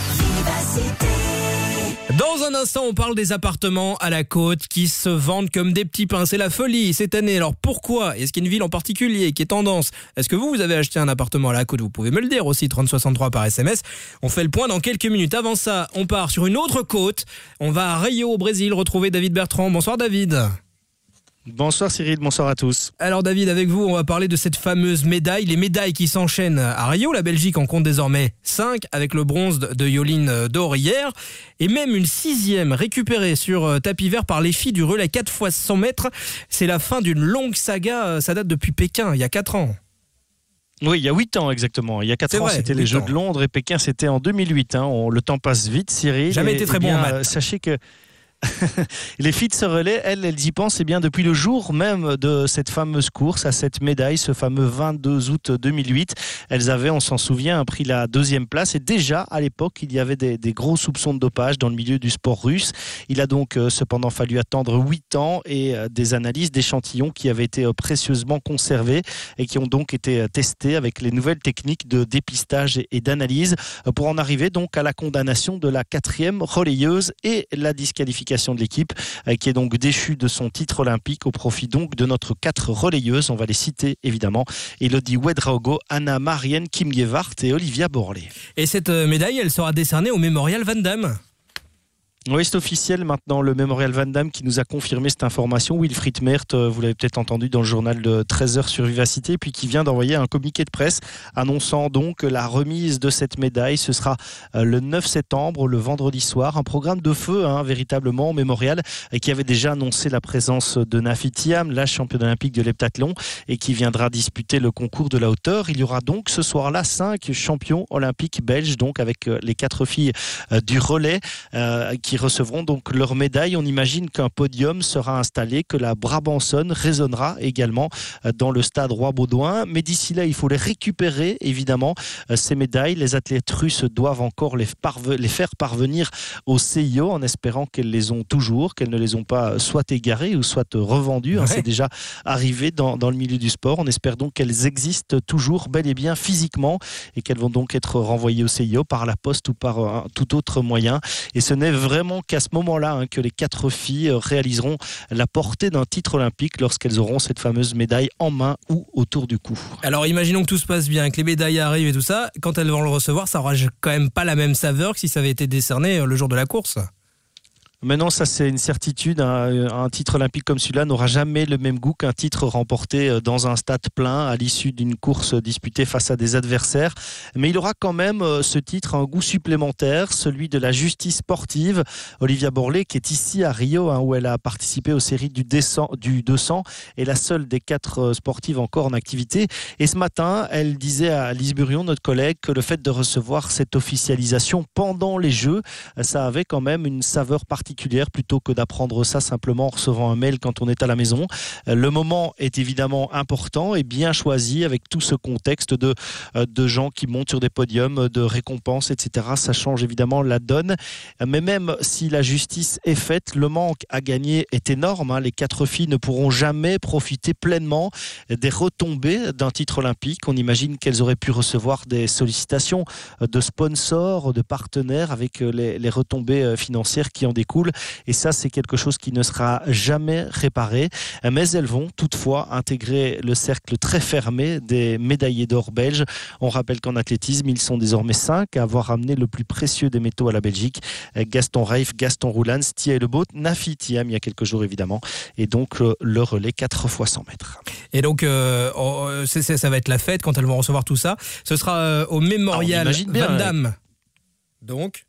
Dans un instant, on parle des appartements à la côte qui se vendent comme des petits pains. C'est la folie cette année. Alors pourquoi ? Est-ce qu'il y a une ville en particulier qui est tendance ? Est-ce que vous, vous avez acheté un appartement à la côte ? Vous pouvez me le dire aussi, trente soixante-trois par S M S. On fait le point dans quelques minutes. Avant ça, on part sur une autre côte. On va à Rio, au Brésil, retrouver David Bertrand. Bonsoir David. Bonsoir Cyril, bonsoir à tous. Alors David, avec vous, on va parler de cette fameuse médaille, les médailles qui s'enchaînent à Rio. La Belgique en compte désormais cinq avec le bronze de Yoline d'or hier et même une sixième récupérée sur tapis vert par les filles du relais quatre fois cent mètres. C'est la fin d'une longue saga, ça date depuis Pékin, il y a quatre ans. Oui, il y a huit ans exactement. Il y a quatre ans, vrai, c'était les Jeux ans. de Londres et Pékin, c'était en deux mille huit. Hein. On, le temps passe vite, Cyril. Jamais et, été très eh bon bien, en maths. euh, Sachez que Les filles de ce relais, elles, elles y pensent eh bien, depuis le jour même de cette fameuse course, à cette médaille, ce fameux vingt-deux août deux mille huit. Elles avaient, on s'en souvient, pris la deuxième place. Et déjà, à l'époque, il y avait des, des gros soupçons de dopage dans le milieu du sport russe. Il a donc euh, cependant fallu attendre huit ans et euh, des analyses d'échantillons qui avaient été euh, précieusement conservés et qui ont donc été euh, testés avec les nouvelles techniques de dépistage et, et d'analyse euh, pour en arriver donc à la condamnation de la quatrième relayeuse et la disqualification de l'équipe euh, qui est donc déchue de son titre olympique au profit donc de notre quatre relayeuses. On va les citer évidemment. Elodie Ouedraogo, Anna Marienne, Kim Gewart et Olivia Borlé. Et cette médaille, elle sera décernée au Mémorial Van Damme. Oui, c'est officiel maintenant, le Mémorial Van Damme qui nous a confirmé cette information. Wilfried Mert, vous l'avez peut-être entendu dans le journal de treize heures sur Vivacité, puis qui vient d'envoyer un communiqué de presse annonçant donc la remise de cette médaille. Ce sera le neuf septembre, le vendredi soir. Un programme de feu, hein, véritablement, au Mémorial, qui avait déjà annoncé la présence de Nafi Thiam, la championne olympique de l'heptathlon, et qui viendra disputer le concours de la hauteur. Il y aura donc ce soir-là cinq champions olympiques belges, donc avec les quatre filles du relais euh, qui recevront donc leur médaille. On imagine qu'un podium sera installé, que la Brabançonne résonnera également dans le stade Roi-Baudouin. Mais d'ici là, il faut les récupérer, évidemment, ces médailles. Les athlètes russes doivent encore les, parve- les faire parvenir au C I O en espérant qu'elles les ont toujours, qu'elles ne les ont pas soit égarées ou soit revendues. Ouais. C'est déjà arrivé dans, dans le milieu du sport. On espère donc qu'elles existent toujours bel et bien physiquement et qu'elles vont donc être renvoyées au C I O par la poste ou par un, tout autre moyen. Et ce n'est vraiment qu'à ce moment-là hein, que les quatre filles réaliseront la portée d'un titre olympique lorsqu'elles auront cette fameuse médaille en main ou autour du cou. Alors imaginons que tout se passe bien, que les médailles arrivent et tout ça, quand elles vont le recevoir, ça aura quand même pas la même saveur que si ça avait été décerné le jour de la course. Maintenant, ça c'est une certitude. Un, un titre olympique comme celui-là n'aura jamais le même goût qu'un titre remporté dans un stade plein à l'issue d'une course disputée face à des adversaires. Mais il aura quand même ce titre un goût supplémentaire, celui de la justice sportive. Olivia Borlé, qui est ici à Rio, hein, où elle a participé aux séries du, descend, du deux cents, est la seule des quatre sportives encore en activité. Et ce matin, elle disait à Lise Burion, notre collègue, que le fait de recevoir cette officialisation pendant les Jeux, ça avait quand même une saveur particulière plutôt que d'apprendre ça simplement en recevant un mail quand on est à la maison. Le moment est évidemment important et bien choisi avec tout ce contexte de, de gens qui montent sur des podiums, de récompenses, et cetera. Ça change évidemment la donne. Mais même si la justice est faite, le manque à gagner est énorme. Hein. Les quatre filles ne pourront jamais profiter pleinement des retombées d'un titre olympique. On imagine qu'elles auraient pu recevoir des sollicitations de sponsors, de partenaires avec les, les retombées financières qui en découlent. Et ça, c'est quelque chose qui ne sera jamais réparé. Mais elles vont toutefois intégrer le cercle très fermé des médaillés d'or belges. On rappelle qu'en athlétisme, ils sont désormais cinq à avoir amené le plus précieux des métaux à la Belgique. Gaston Reif, Gaston Roulans, Thia Lebot, Nafi Thiam il y a quelques jours évidemment. Et donc le relais quatre fois cent mètres. Et donc euh, oh, c'est, c'est, ça va être la fête quand elles vont recevoir tout ça. Ce sera euh, au Mémorial Van Damme. Ouais. Donc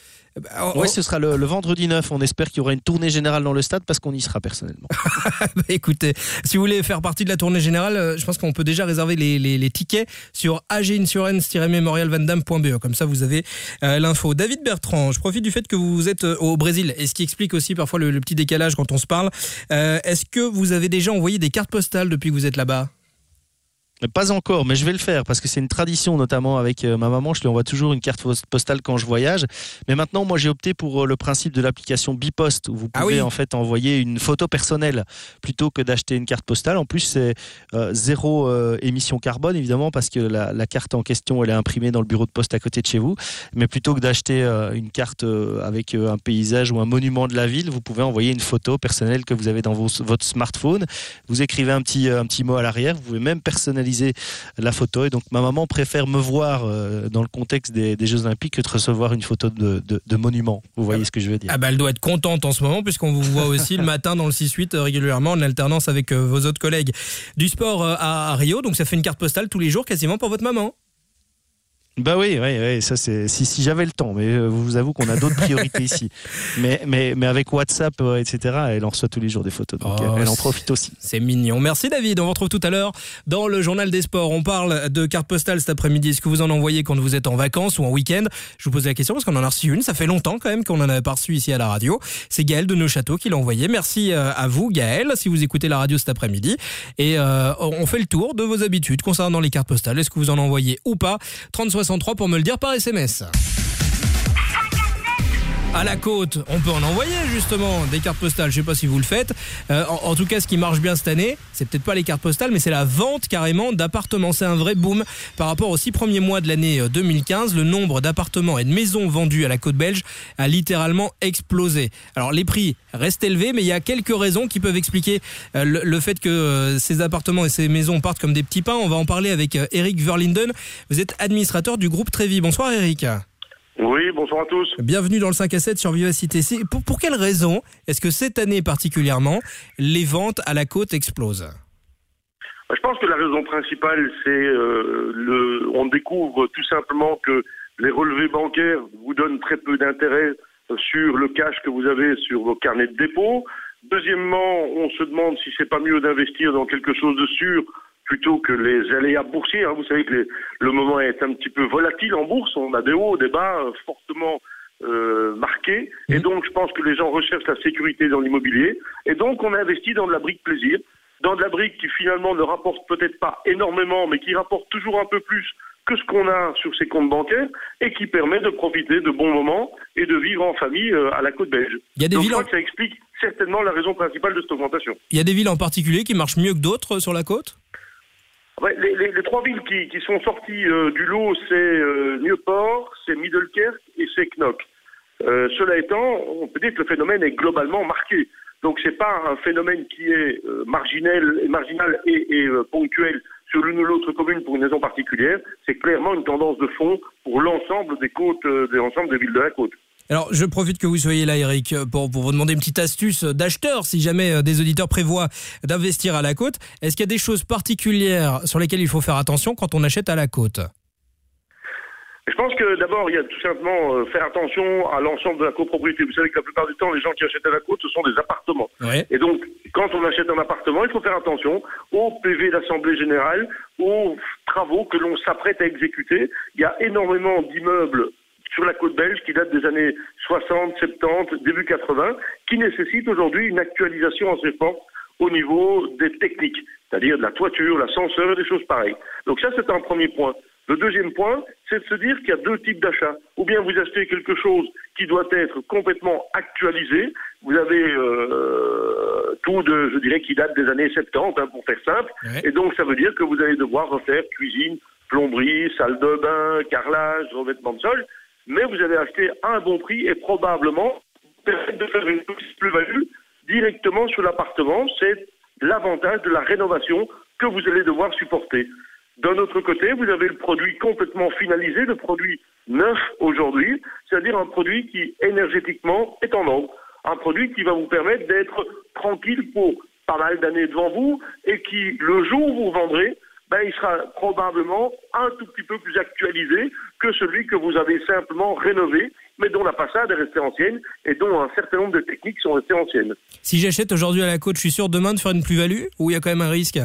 Oh, oh. Oui, ce sera le, le vendredi neuf. On espère qu'il y aura une tournée générale dans le stade parce qu'on y sera personnellement. bah, écoutez, si vous voulez faire partie de la tournée générale, je pense qu'on peut déjà réserver les, les, les tickets sur a g insurance tiret mémorial van damme point b e. Comme ça, vous avez euh, l'info. David Bertrand, je profite du fait que vous êtes au Brésil, et ce qui explique aussi parfois le, le petit décalage quand on se parle. Euh, est-ce que vous avez déjà envoyé des cartes postales depuis que vous êtes là-bas ? Pas encore, mais je vais le faire parce que c'est une tradition, notamment avec ma maman. Je lui envoie toujours une carte postale quand je voyage. Mais maintenant, moi, j'ai opté pour le principe de l'application Bipost où vous pouvez ah oui. en fait envoyer une photo personnelle plutôt que d'acheter une carte postale. En plus, c'est euh, zéro euh, émission carbone, évidemment, parce que la, la carte en question, elle est imprimée dans le bureau de poste à côté de chez vous. Mais plutôt que d'acheter euh, une carte euh, avec euh, un paysage ou un monument de la ville, vous pouvez envoyer une photo personnelle que vous avez dans vos, votre smartphone. Vous écrivez un petit, un petit mot à l'arrière. Vous pouvez même personnaliser la photo, et donc ma maman préfère me voir euh, dans le contexte des, des Jeux Olympiques que de recevoir une photo de, de, de monument. Vous voyez ah, ce que je veux dire. Ah bah elle doit être contente en ce moment puisqu'on vous voit aussi le matin dans le six huit euh, régulièrement en alternance avec euh, vos autres collègues. Du sport euh, à, à Rio, donc ça fait une carte postale tous les jours quasiment pour votre maman. Bah oui, oui, oui, ça c'est si, si j'avais le temps, mais je vous avoue qu'on a d'autres priorités ici. Mais, mais, mais avec WhatsApp, et cetera, elle en reçoit tous les jours des photos, donc Oh, elle en profite aussi. C'est mignon. Merci David, on vous retrouve tout à l'heure dans le journal des sports. On parle de cartes postales cet après-midi. Est-ce que vous en envoyez quand vous êtes en vacances ou en week-end? Je vous pose la question parce qu'on en a reçu une. Ça fait longtemps quand même qu'on en avait pas reçu ici à la radio. C'est Gaël de Neuchâteau qui l'a envoyé. Merci à vous Gaël si vous écoutez la radio cet après-midi. Et euh, on fait le tour de vos habitudes concernant les cartes postales. Est-ce que vous en envoyez ou pas? trente soixante-trois pour me le dire par S M S. À la côte, on peut en envoyer justement des cartes postales, je sais pas si vous le faites. Euh, en, en tout cas, ce qui marche bien cette année, c'est peut-être pas les cartes postales, mais c'est la vente carrément d'appartements. C'est un vrai boom par rapport aux six premiers mois de l'année deux mille quinze. Le nombre d'appartements et de maisons vendus à la côte belge a littéralement explosé. Alors les prix restent élevés, mais il y a quelques raisons qui peuvent expliquer euh, le, le fait que euh, ces appartements et ces maisons partent comme des petits pains. On va en parler avec euh, Eric Verlinden. Vous êtes administrateur du groupe Trévis. Bonsoir Eric. Oui, bonsoir à tous. Bienvenue dans le cinq à sept sur Vivacité. C'est pour, pour quelle raison est-ce que cette année particulièrement, les ventes à la côte explosent? Je pense que la raison principale, c'est euh, le, on découvre tout simplement que les relevés bancaires vous donnent très peu d'intérêt sur le cash que vous avez sur vos carnets de dépôt. Deuxièmement, on se demande si c'est pas mieux d'investir dans quelque chose de sûr plutôt que les aléas boursiers. Hein. Vous savez que les, le moment est un petit peu volatile en bourse. On a des hauts, des bas euh, fortement euh, marqués. Et donc, je pense que les gens recherchent la sécurité dans l'immobilier. Et donc, on investit dans de la brique plaisir, dans de la brique qui finalement ne rapporte peut-être pas énormément, mais qui rapporte toujours un peu plus que ce qu'on a sur ses comptes bancaires et qui permet de profiter de bons moments et de vivre en famille euh, à la côte belge. Il y a des donc, villes je crois en... que ça explique certainement la raison principale de cette augmentation. Il y a des villes en particulier qui marchent mieux que d'autres sur la côte? Ouais, les, les, les trois villes qui, qui sont sorties euh, du lot, c'est euh, Nieuport, c'est Middelkerk et c'est Knock. Euh, cela étant, on peut dire que le phénomène est globalement marqué. Donc c'est pas un phénomène qui est euh, marginal, marginal et, et euh, ponctuel sur l'une ou l'autre commune pour une raison particulière. C'est clairement une tendance de fond pour l'ensemble des côtes, euh, de l'ensemble des villes de la côte. Alors, je profite que vous soyez là, Eric, pour, pour vous demander une petite astuce d'acheteur, si jamais des auditeurs prévoient d'investir à la côte. Est-ce qu'il y a des choses particulières sur lesquelles il faut faire attention quand on achète à la côte? Je pense que d'abord, il y a tout simplement euh, faire attention à l'ensemble de la copropriété. Vous savez que la plupart du temps, les gens qui achètent à la côte, ce sont des appartements. Ouais. Et donc, quand on achète un appartement, il faut faire attention aux P V d'Assemblée Générale, aux travaux que l'on s'apprête à exécuter. Il y a énormément d'immeubles sur la côte belge qui datent des années soixante, soixante-dix, début quatre-vingts, qui nécessitent aujourd'hui une actualisation assez forte au niveau des techniques, c'est-à-dire de la toiture, l'ascenseur et des choses pareilles. Donc ça, c'est un premier point. Le deuxième point, c'est de se dire qu'il y a deux types d'achats. Ou bien vous achetez quelque chose qui doit être complètement actualisé. Vous avez euh, tout de, je dirais, qui date des années soixante-dix, hein, pour faire simple. Ouais. Et donc ça veut dire que vous allez devoir refaire cuisine, plomberie, salle de bain, carrelage, revêtement de sol. Mais vous allez acheter à un bon prix et probablement permettre de faire une petite plus-value directement sur l'appartement. C'est l'avantage de la rénovation que vous allez devoir supporter. D'un autre côté, vous avez le produit complètement finalisé, le produit neuf aujourd'hui, c'est-à-dire un produit qui énergétiquement est en ordre. Un produit qui va vous permettre d'être tranquille pour pas mal d'années devant vous et qui, le jour où vous vendrez, ben, il sera probablement un tout petit peu plus actualisé que celui que vous avez simplement rénové, mais dont la façade est restée ancienne et dont un certain nombre de techniques sont restées anciennes. Si j'achète aujourd'hui à la côte, je suis sûr demain de faire une plus-value ou il y a quand même un risque?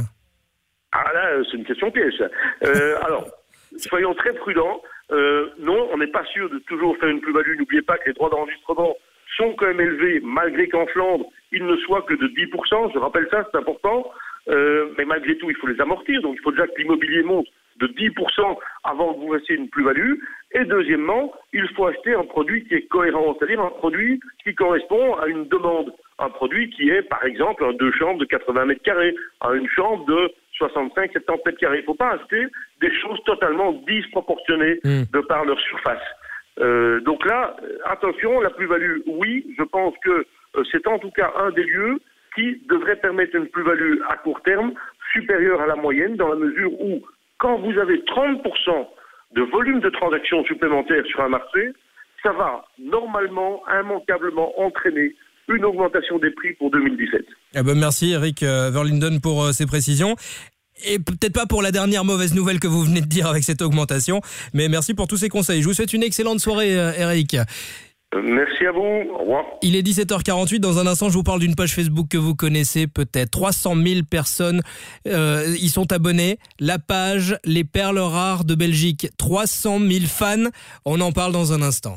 Ah là, c'est une question piège. Euh, alors, soyons très prudents. Euh, non, on n'est pas sûr de toujours faire une plus-value. N'oubliez pas que les droits d'enregistrement sont quand même élevés, malgré qu'en Flandre, ils ne soient que de dix pour cent. Je rappelle ça, c'est important. Euh, mais malgré tout, il faut les amortir. Donc, il faut déjà que l'immobilier monte de dix pour cent avant que vous fassiez une plus-value. Et deuxièmement, il faut acheter un produit qui est cohérent, c'est-à-dire un produit qui correspond à une demande. Un produit qui est, par exemple, un deux chambres de quatre-vingts mètres carrés, à une chambre de soixante-cinq à soixante-dix mètres carrés. Il ne faut pas acheter des choses totalement disproportionnées mmh. de par leur surface. Euh, donc là, attention, la plus-value, oui, je pense que euh, c'est en tout cas un des lieux qui devrait permettre une plus-value à court terme supérieure à la moyenne, dans la mesure où, quand vous avez trente pour cent de volume de transactions supplémentaires sur un marché, ça va normalement, immanquablement entraîner une augmentation des prix pour deux mille dix-sept. Eh ben merci Eric Verlinden pour euh, ces précisions. Et peut-être pas pour la dernière mauvaise nouvelle que vous venez de dire avec cette augmentation, mais merci pour tous ces conseils. Je vous souhaite une excellente soirée, euh, Eric. Merci à vous, au revoir. Il est dix-sept heures quarante-huit, dans un instant je vous parle d'une page Facebook que vous connaissez peut-être. trois cent mille personnes euh, y sont abonnées. La page Les Perles Rares de Belgique. trois cent mille fans, on en parle dans un instant.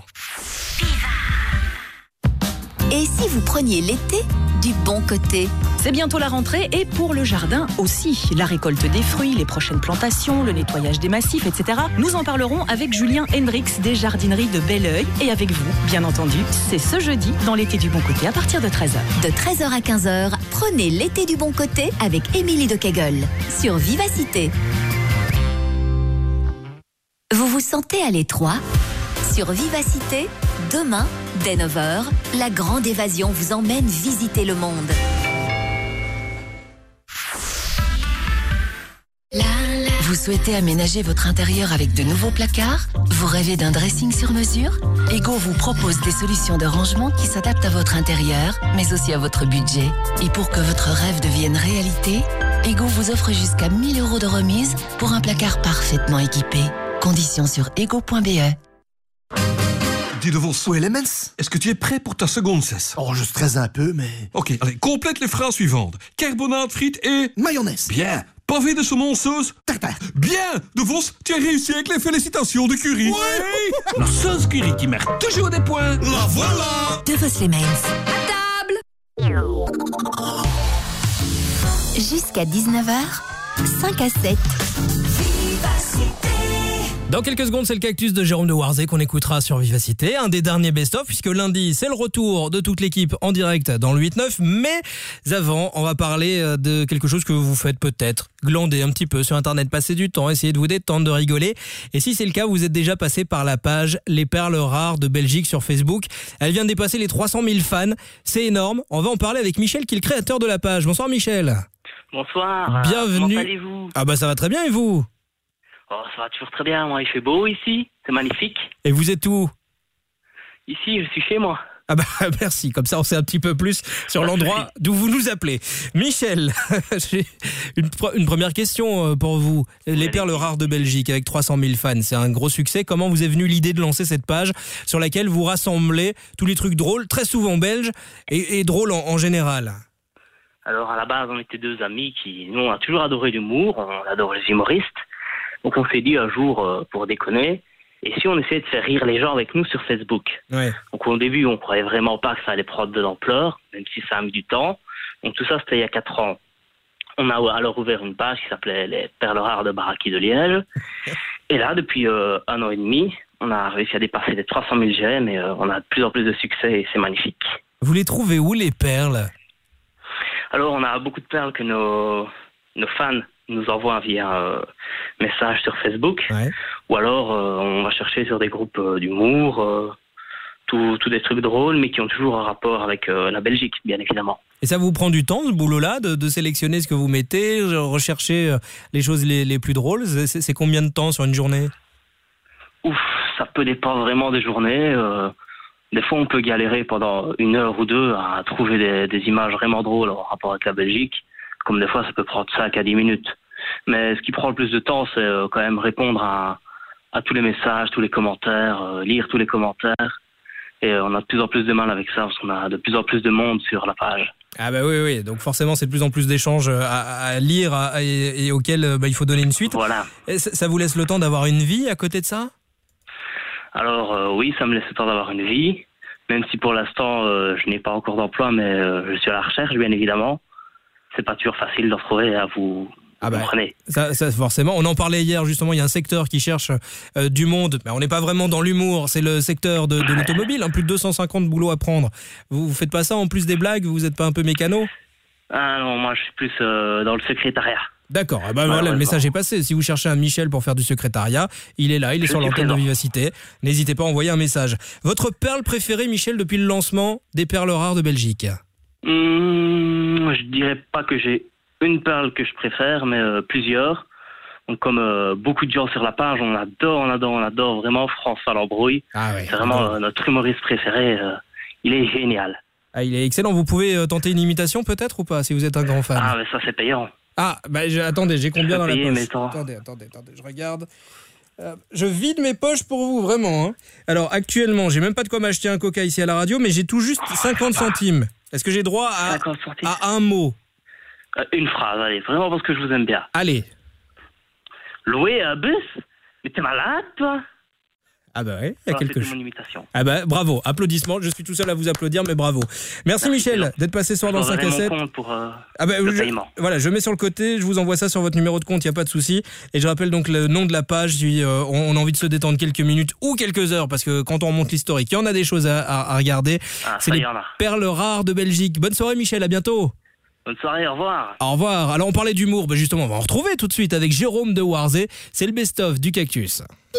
Et si vous preniez l'été du bon côté? C'est bientôt la rentrée et pour le jardin aussi. La récolte des fruits, les prochaines plantations, le nettoyage des massifs, et cetera. Nous en parlerons avec Julien Hendrix des jardineries de Belleuil et avec vous, bien entendu. C'est ce jeudi dans l'été du bon côté à partir de treize heures. De treize heures à quinze heures, prenez l'été du bon côté avec Émilie de Kegel sur Vivacité. Vous vous sentez à l'étroit? Sur Vivacité, demain, dès neuf heures, la grande évasion vous emmène visiter le monde. Vous souhaitez aménager votre intérieur avec de nouveaux placards? Vous rêvez d'un dressing sur mesure? Ego vous propose des solutions de rangement qui s'adaptent à votre intérieur, mais aussi à votre budget. Et pour que votre rêve devienne réalité, Ego vous offre jusqu'à mille euros de remise pour un placard parfaitement équipé. Conditions sur ego point b e. Dis de vos souhaits, Elements. Est-ce que tu es prêt pour ta seconde cesse? Oh, je stresse un peu, mais... Ok, allez, complète les phrases suivantes. Carbonate, frites et... mayonnaise. Bien. Pavé de saumon sauce? Tartare. Bien. De Vos, tu as réussi avec les félicitations de Curie. Oui. La sauce Curie qui marque toujours des points. La voilà. De Vos Elements. À table. Jusqu'à dix-neuf heures, cinq à sept. Dans quelques secondes, c'est le cactus de Jérôme de Warzé qu'on écoutera sur Vivacité, un des derniers best-of, puisque lundi, c'est le retour de toute l'équipe en direct dans le huit neuf. Mais avant, on va parler de quelque chose que vous faites peut-être, glander un petit peu sur Internet, passer du temps, essayer de vous détendre, de rigoler. Et si c'est le cas, vous êtes déjà passé par la page Les Perles Rares de Belgique sur Facebook. Elle vient de dépasser les trois cent mille fans. C'est énorme. On va en parler avec Michel, qui est le créateur de la page. Bonsoir Michel. Bonsoir. Bienvenue. Comment allez-vous? Ah bah ça va très bien, et vous? Oh, ça va toujours très bien, moi. Il fait beau ici, c'est magnifique. Et vous êtes où? Ici, je suis chez moi. Ah bah merci, comme ça on sait un petit peu plus sur l'endroit d'où vous nous appelez. Michel, j'ai une, une première question pour vous. Les Perles Rares de Belgique avec trois cent mille fans, c'est un gros succès. Comment vous est venue l'idée de lancer cette page sur laquelle vous rassemblez tous les trucs drôles, très souvent belges, et, et drôles en, en général? Alors à la base, on était deux amis qui, nous, on a toujours adoré l'humour, on adore les humoristes. Donc on s'est dit un jour, euh, pour déconner, et si on essayait de faire rire les gens avec nous sur Facebook? Ouais. Donc au début, on croyait vraiment pas que ça allait prendre de l'ampleur, même si ça a mis du temps. Donc tout ça, c'était il y a quatre ans. On a alors ouvert une page qui s'appelait Les Perles Rares de Baraki de Liège. Et là, depuis euh, un an et demi, on a réussi à dépasser les trois cent mille j'aime et euh, on a de plus en plus de succès et c'est magnifique. Vous les trouvez où, les perles? Alors, on a beaucoup de perles que nos, nos fans nous envoient via euh, message sur Facebook. Ouais. Ou alors, euh, on va chercher sur des groupes euh, d'humour, euh, tous des trucs drôles, mais qui ont toujours un rapport avec euh, la Belgique, bien évidemment. Et ça vous prend du temps, ce boulot-là, de, de sélectionner ce que vous mettez, rechercher les choses les, les plus drôles? C'est, c'est combien de temps sur une journée? Ouf, ça peut dépendre vraiment des journées. Euh, des fois, on peut galérer pendant une heure ou deux à trouver des, des images vraiment drôles en rapport avec la Belgique. Comme des fois, ça peut prendre cinq à dix minutes. Mais ce qui prend le plus de temps, c'est euh, quand même répondre à, à tous les messages, tous les commentaires, euh, lire tous les commentaires. Et euh, on a de plus en plus de mal avec ça, parce qu'on a de plus en plus de monde sur la page. Ah bah oui, oui, donc forcément c'est de plus en plus d'échanges à, à lire à, et, et auxquels bah, il faut donner une suite. Voilà. Et ça, ça vous laisse le temps d'avoir une vie à côté de ça? Alors euh, oui, ça me laisse le temps d'avoir une vie, même si pour l'instant euh, je n'ai pas encore d'emploi, mais euh, je suis à la recherche, bien évidemment. C'est pas toujours facile d'en trouver, à vous... Ah bah, ça, ça, forcément, on en parlait hier justement, il y a un secteur qui cherche euh, du monde, mais on n'est pas vraiment dans l'humour, c'est le secteur de, de l'automobile, hein, plus de deux cent cinquante boulots à prendre. Vous, vous faites pas ça en plus des blagues, vous n'êtes pas un peu mécano? Ah non, moi je suis plus euh, dans le secrétariat. D'accord, ah bah voilà, le message est passé. Si vous cherchez un Michel pour faire du secrétariat, il est là, il est je sur l'antenne de Vivacité. N'hésitez pas à envoyer un message. Votre perle préférée, Michel, depuis le lancement des Perles Rares de Belgique? mmh, Je dirais pas que j'ai une perle que je préfère, mais euh, plusieurs. Donc, comme euh, beaucoup de gens sur la page, on adore, on adore, on adore vraiment François Lambrouille. Ah ouais, c'est vraiment euh, notre humoriste préféré. Euh, il est génial. Ah, il est excellent. Vous pouvez euh, tenter une imitation peut-être ou pas, si vous êtes un grand fan? Ah, mais ça c'est payant. Ah, bah je- attendez, j'ai combien Je dans la paye, poche mais attends. Attendez, attendez, attendez, je regarde. Euh, je vide mes poches pour vous, vraiment. Hein. Alors, actuellement, j'ai même pas de quoi m'acheter un coca ici à la radio, mais j'ai tout juste cinquante centimes. Est-ce que j'ai droit à, à un mot? Euh, Une phrase, allez, vraiment parce que je vous aime bien. Allez. Louer un bus? Mais t'es malade, toi? Ah bah ouais, il y a Voilà, quelque c'était chose. mon imitation. Ah bah bravo, applaudissements, je suis tout seul à vous applaudir, mais bravo. Merci, Merci, Michel Pierre. d'être passé ce soir Je dans vous cinq à enverrai sept. mon compte pour euh, Ah bah, le je, paiement. voilà, je mets sur le côté, je vous envoie ça sur votre numéro de compte, il n'y a pas de souci. Et je rappelle donc le nom de la page, si euh, on, on a envie de se détendre quelques minutes ou quelques heures, parce que quand on remonte l'historique, il y en a des choses à, à- à regarder. Ah, C'est ça les y en a. perles rares de Belgique. Bonne soirée, Michel, à bientôt. Bonne soirée, au revoir. Au revoir. Alors on parlait d'humour, bah justement on va en retrouver tout de suite avec Jérôme de Warzé. C'est le best-of du Cactus.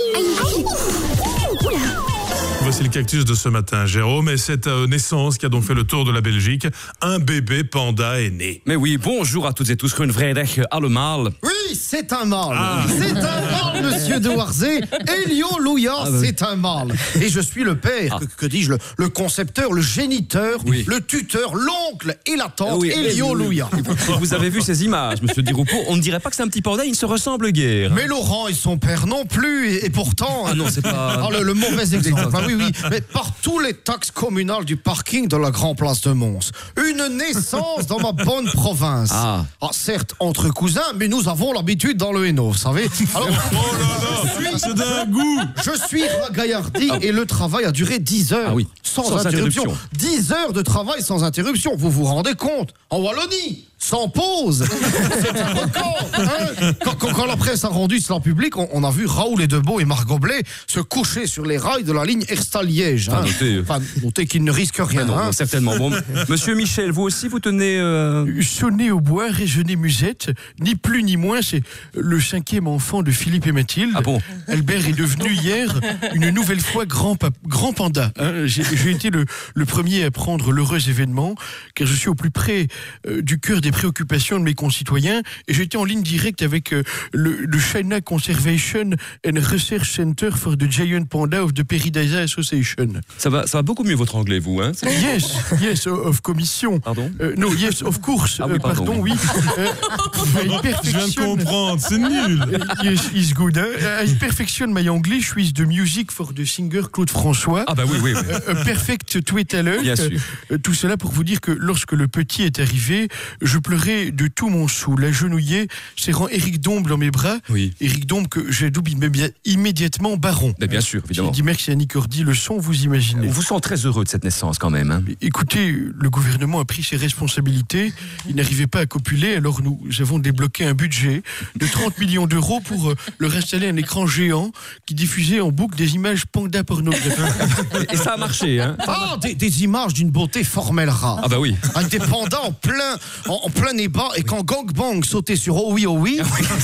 Voici le Cactus de ce matin, Jérôme, et cette euh, naissance qui a donc fait le tour de la Belgique. Un bébé panda est né. Mais oui, bonjour à toutes et tous. Goeie vrijdag allemaal. Oui, c'est un mâle. Ah. C'est un mâle, monsieur de Warzé. Elio Louia, Ah, bah oui. c'est un mâle. Et je suis le père, que, que dis-je, le, le concepteur, le géniteur, Oui. le tuteur, l'oncle et la tante, Oui, Elio oui, oui. Louia. Vous avez vu ces images, monsieur Diroupeau. On ne dirait pas que c'est un petit panda, il ne se ressemble guère. Mais Laurent et son père non plus, et, et pourtant... Ah non, c'est pas- Ah, le, le mauvais exemple, Exact. ah oui, oui. Mais par tous les taxes communales du parking de la Grand Place de Mons. Une naissance dans ma bonne province. Ah. Certes, entre cousins, mais nous avons l'habitude dans le Hainaut, vous savez. Alors, Oh là là, c'est d'un goût. je suis Gaillardi et le travail a duré dix heures. Ah oui, Sans, sans interruption. interruption. dix heures de travail sans interruption. Vous vous rendez compte? En Wallonie, sans pause. C'est un record. Hein, quand, quand- quand la presse a rendu cela public, on, on a vu Raoul Edebeau et Marc Goblet se coucher sur les rails de la ligne Herstal-Liège. Enfin, Hein. notez. Enfin, notez qu'ils ne risquent rien. Ah non, hein. non, certainement. Bon, monsieur Michel, vous aussi, vous tenez... euh, Sonner au bois, résonner musette, ni plus ni moins, c'est le cinquième enfant de Philippe et Mathilde. Ah bon? Albert est devenu hier une nouvelle fois grand, pa- grand panda. hein. J'ai j'ai été le, le premier à prendre l'heureux événement, car je suis au plus près euh, du cœur des préoccupations de mes concitoyens, et j'étais en ligne directe avec euh, le, le China Conservation and Research Center for the Giant Panda of the Paradise Association. Ça va, ça va beaucoup mieux votre anglais, vous, hein? Yes, yes, of commission. Pardon? Euh, no, yes, of course. Ah oui, Euh, pardon. pardon, oui. Euh, il Je viens de perfectionne- comprendre, c'est nul. Uh, yes, it's good. Hein? I perfection my English with the music for the singer Claude François. Ah bah oui, oui, oui. Uh, a perfect tweet alert. Bien sûr. Euh, tout cela pour vous dire que lorsque le petit est arrivé, je pleurais de tout mon soul, agenouillé, serrant Éric Dombe dans mes bras. Oui. Éric Dombe que j'adoube immé- immédiatement baron. Mais bien sûr, évidemment. J'ai dit merci à Nicordi, le son, vous imaginez. On vous sent très heureux de cette naissance quand même. Hein? Écoutez, le gouvernement a pris ses responsabilités. Il n'arrivait pas à copuler, alors nous avons débloqué un budget de trente millions d'euros pour euh, leur installer un écran géant qui diffusait en boucle des images panda pornographiques. Et ça a marché, hein? Ah, des, des images d'une beauté formelle rare. Ah bah oui. Avec des pandas en plein, en, en plein ébat, et quand Gangbang sautait sur Oh oui, oh oui,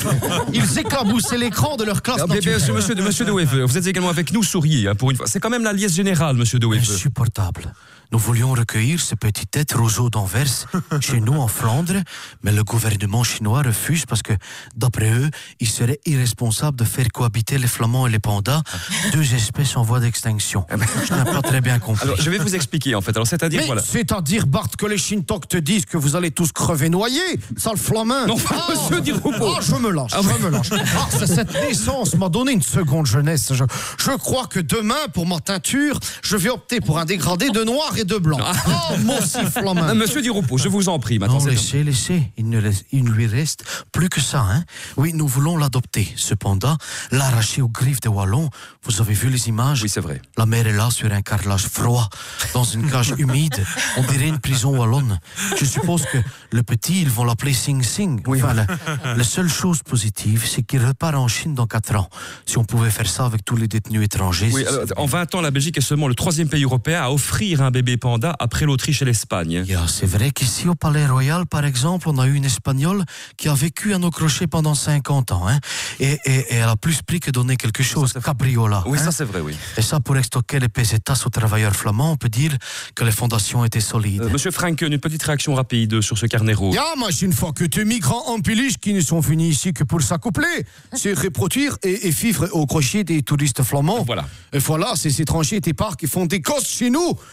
ils éclaboussaient l'écran de leur classe Ah, bien, bien naturelle. sûr, monsieur, de, monsieur de Wever, vous êtes également avec nous, souriez, hein, pour une fois. C'est quand même la liesse générale, monsieur de Wever. Insupportable. Nous voulions recueillir ce petit être roseau d'Anvers chez nous en Flandre, mais le gouvernement chinois refuse parce que, d'après eux, il serait irresponsable de faire cohabiter les flamands et les pandas, deux espèces en voie d'extinction. Je n'ai pas très bien compris. Alors, je vais vous expliquer, en fait. Alors, c'est-à-dire, Mais voilà. c'est-à-dire, Bart, que les Shintok te disent que vous allez tous crever noyés, sale flamin. Non, ah, monsieur Diroupeau. Ah, je me lâche, Ah, je ouais. me lâche. Ah, c'est- cette naissance m'a donné une seconde jeunesse. Je, je crois que demain, pour ma teinture, je vais opter pour un dégradé de noir et de blanc. Ah, mon si flamin. Ah, monsieur Diroupeau, je vous en prie, maintenant. Non, c'est- laissez, laissez. Il ne laisse- il ne lui reste plus que ça. Hein. Oui, nous voulons l'adopter. Cependant, l'arracher aux griffes des Wallons, vous avez vu les images? Oui, c'est vrai. La mère est là sur un carrelage froid, dans une cage humide. On dirait une prison wallonne. Je suppose que le petit, ils vont l'appeler Sing Sing. Enfin, la, la seule chose positive, c'est qu'il repart en Chine dans quatre ans. Si on pouvait faire ça avec tous les détenus étrangers. Oui, c'est- alors, en vingt ans, la Belgique est seulement le troisième pays européen à offrir un bébé panda après l'Autriche et l'Espagne. Yeah, c'est vrai qu'ici au Palais Royal, par exemple, on a eu une Espagnole qui a vécu à nos crochets pendant cinquante ans. Hein, et, et, et elle a plus pris que donné quelque chose. Cabriola. Oui, hein. ça c'est vrai, oui. Et ça, pour extorquer les pesetas aux travailleurs flamands, on peut dire que les fondations étaient solides. Euh, monsieur Franken, une petite réaction rapide sur ce carnet rouge. Ja, mais une fois que tes migrants empiliges qui ne sont venus ici que pour s'accoupler, se reproduire et, et vivre au crochet des touristes flamands. Voilà. Et voilà, ces étrangers et tes parcs qui font des cosses chez nous. Tu te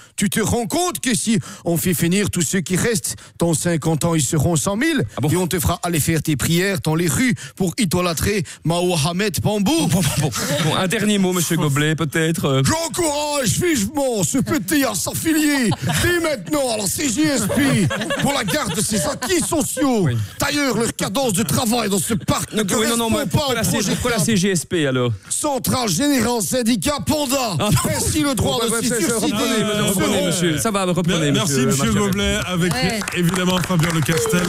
rends compte que si on fait finir tous ceux qui restent, dans cinquante ans, ils seront cent mille. Ah bon? Et on te fera aller faire tes prières dans les rues pour idolâtrer Mohamed Bambou. Bon, bon, bon. Bon, un dernier mot, monsieur Goblet, peut-être. euh. J'encourage vivement ce petit à s'affilier dès maintenant à la C G S P pour la garde de ses acquis sociaux. Oui. D'ailleurs, leur cadence de travail dans ce parc ne correspond oui, non, non, pas pourquoi au la, projet. pourquoi la C G S P alors? Centrale Générale Syndicat Panda. Ah, ainsi le droit bon, de ouais, s'y ouais, suicider. reprenez, reprenez, monsieur. Ça va, reprenez, Merci, monsieur. monsieur Marchal. Goblet, avec Ouais. évidemment Fabien Le Castel.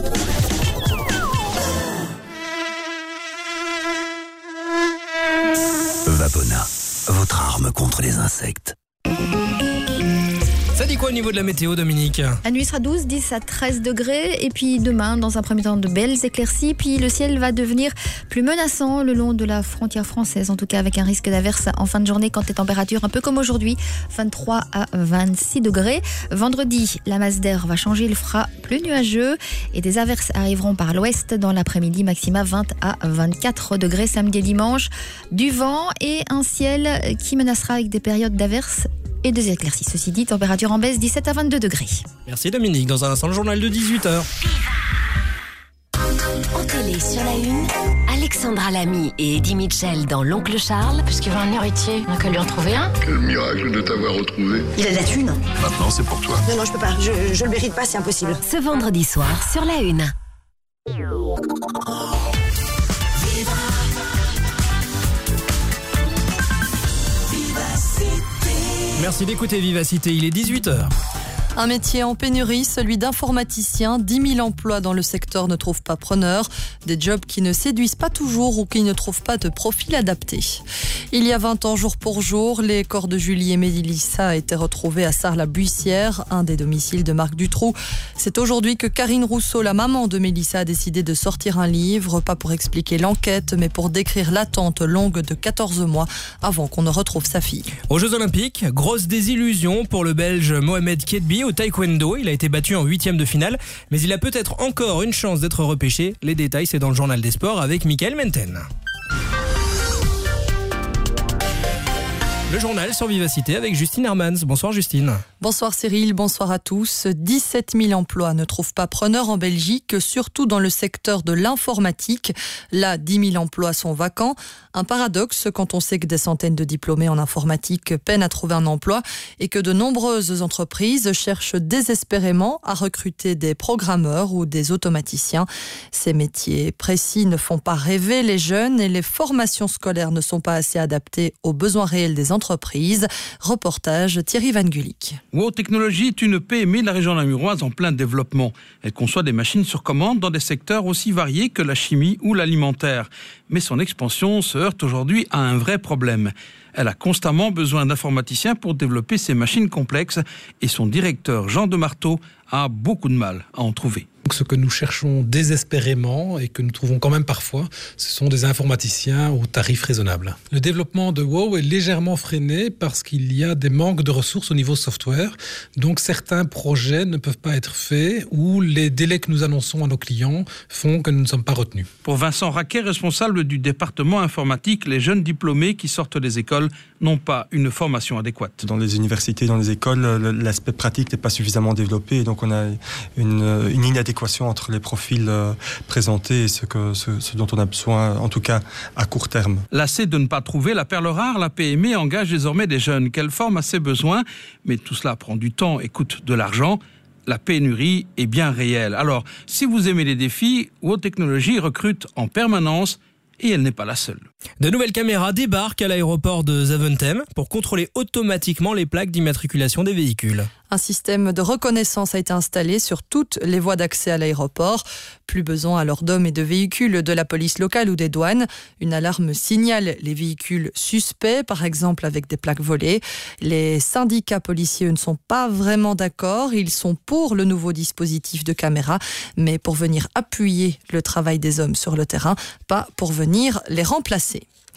Vapona, votre arme contre les insectes. Ça dit quoi au niveau de la météo, Dominique? La nuit sera douze, dix à treize degrés. Et puis demain, dans un premier temps, de belles éclaircies. Puis le ciel va devenir plus menaçant le long de la frontière française. En tout cas, avec un risque d'averse en fin de journée quand les températures, un peu comme aujourd'hui, vingt-trois à vingt-six degrés. Vendredi, la masse d'air va changer. Il fera plus nuageux. Et des averses arriveront par l'ouest dans l'après-midi. Maxima vingt à vingt-quatre degrés samedi et dimanche. Du vent et un ciel qui menacera avec des périodes d'averses et des éclaircies. Ceci dit, température en baisse, dix-sept à vingt-deux degrés. Merci Dominique. Dans un instant, le journal de dix-huit heures. En télé sur la une, Alexandra Lamy et Eddie Mitchell dans L'Oncle Charles. Parce qu'il veut un héritier, on n'a qu'à lui en trouver un. Quel miracle de t'avoir retrouvé. Il a de la thune. Maintenant, c'est pour toi. Non, non, je peux pas. Je, je le mérite pas, c'est impossible. Ce vendredi soir sur la une. Merci d'écouter Vivacité, il est dix-huit heures. Un métier en pénurie, celui d'informaticien. dix mille emplois dans le secteur ne trouvent pas preneur. Des jobs qui ne séduisent pas toujours ou qui ne trouvent pas de profil adapté. Il y a vingt ans, jour pour jour, les corps de Julie et Mélissa étaient retrouvés à Sarre-la-Buissière, un des domiciles de Marc Dutroux. C'est aujourd'hui que Karine Rousseau, la maman de Mélissa, a décidé de sortir un livre, pas pour expliquer l'enquête, mais pour décrire l'attente longue de quatorze mois avant qu'on ne retrouve sa fille. Aux Jeux Olympiques, grosse désillusion pour le Belge Mohamed Kedbi au taekwondo. Il a été battu en huitième de finale, mais il a peut-être encore une chance d'être repêché. Les détails, c'est dans le journal des sports avec Michael Menten. Le journal sur Vivacité avec Justine Hermans. Bonsoir Justine. Bonsoir Cyril, bonsoir à tous. dix-sept mille emplois ne trouvent pas preneur en Belgique, surtout dans le secteur de l'informatique. Là, dix mille emplois sont vacants. Un paradoxe quand on sait que des centaines de diplômés en informatique peinent à trouver un emploi et que de nombreuses entreprises cherchent désespérément à recruter des programmeurs ou des automaticiens. Ces métiers précis ne font pas rêver les jeunes et les formations scolaires ne sont pas assez adaptées aux besoins réels des entreprises. Reportage Thierry Van Gulik. Wow Technologies est une P M E de la région namuroise en plein développement. Elle conçoit des machines sur commande dans des secteurs aussi variés que la chimie ou l'alimentaire. Mais son expansion se heurte aujourd'hui à un vrai problème. Elle a constamment besoin d'informaticiens pour développer ces machines complexes et son directeur Jean Demarteau a beaucoup de mal à en trouver. Ce que nous cherchons désespérément et que nous trouvons quand même parfois, ce sont des informaticiens au tarif raisonnable. Le développement de WOW est légèrement freiné parce qu'il y a des manques de ressources au niveau software. Donc certains projets ne peuvent pas être faits ou les délais que nous annonçons à nos clients font que nous ne sommes pas retenus. Pour Vincent Raquet, responsable du département informatique, les jeunes diplômés qui sortent des écoles n'ont pas une formation adéquate. Dans les universités, dans les écoles, l'aspect pratique n'est pas suffisamment développé. Donc on a une, une inadéquation entre les profils euh, présentés et ce, que, ce, ce dont on a besoin, en tout cas à court terme. Lassée de ne pas trouver la perle rare, la P M E engage désormais des jeunes qu'elle forme à ses besoins. Mais tout cela prend du temps et coûte de l'argent. La pénurie est bien réelle. Alors, si vous aimez les défis, WOW Technologies recrute en permanence et elle n'est pas la seule. De nouvelles caméras débarquent à l'aéroport de Zaventem pour contrôler automatiquement les plaques d'immatriculation des véhicules. Un système de reconnaissance a été installé sur toutes les voies d'accès à l'aéroport. Plus besoin alors d'hommes et de véhicules de la police locale ou des douanes. Une alarme signale les véhicules suspects, par exemple avec des plaques volées. Les syndicats policiers ne sont pas vraiment d'accord. Ils sont pour le nouveau dispositif de caméra, mais pour venir appuyer le travail des hommes sur le terrain, pas pour venir les remplacer.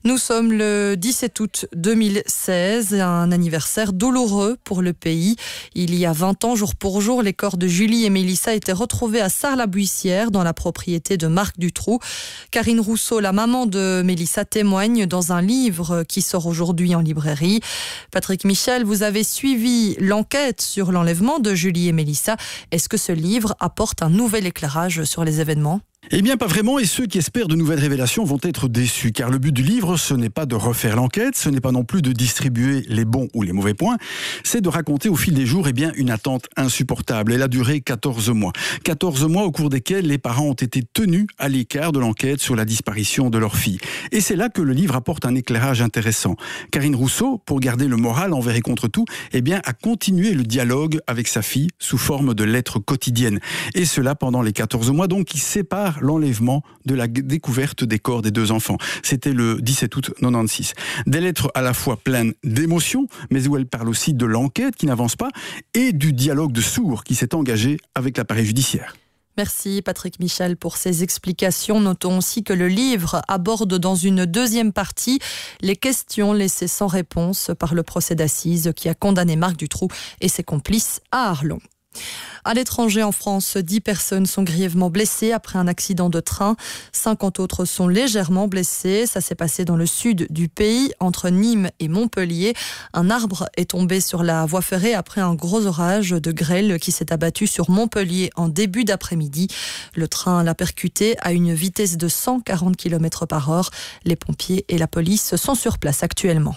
Nous sommes le dix-sept août deux mille seize, un anniversaire douloureux pour le pays. Il y a vingt ans, jour pour jour, les corps de Julie et Mélissa étaient retrouvés à Sarre-la-Buissière, dans la propriété de Marc Dutroux. Karine Rousseau, la maman de Mélissa, témoigne dans un livre qui sort aujourd'hui en librairie. Patrick Michel, vous avez suivi l'enquête sur l'enlèvement de Julie et Mélissa. Est-ce que ce livre apporte un nouvel éclairage sur les événements ? Eh bien, pas vraiment, et ceux qui espèrent de nouvelles révélations vont être déçus, car le but du livre, ce n'est pas de refaire l'enquête, ce n'est pas non plus de distribuer les bons ou les mauvais points, c'est de raconter au fil des jours, eh bien, une attente insupportable. Elle a duré quatorze mois. quatorze mois au cours desquels les parents ont été tenus à l'écart de l'enquête sur la disparition de leur fille. Et c'est là que le livre apporte un éclairage intéressant. Karine Rousseau, pour garder le moral envers et contre tout, eh bien, a continué le dialogue avec sa fille sous forme de lettres quotidiennes. Et cela pendant les quatorze mois, donc, qui séparent l'enlèvement de la découverte des corps des deux enfants. C'était le dix-sept août quatre-vingt-seize. Des lettres à la fois pleines d'émotions, mais où elle parle aussi de l'enquête qui n'avance pas et du dialogue de sourds qui s'est engagé avec l'appareil judiciaire. Merci Patrick Michel pour ces explications. Notons aussi que le livre aborde dans une deuxième partie les questions laissées sans réponse par le procès d'assises qui a condamné Marc Dutroux et ses complices à Arlon. À l'étranger, en France, dix personnes sont grièvement blessées après un accident de train. cinquante autres sont légèrement blessées. Ça s'est passé dans le sud du pays, entre Nîmes et Montpellier. Un arbre est tombé sur la voie ferrée après un gros orage de grêle qui s'est abattu sur Montpellier en début d'après-midi. Le train l'a percuté à une vitesse de cent quarante kilomètres par heure. Les pompiers et la police sont sur place actuellement.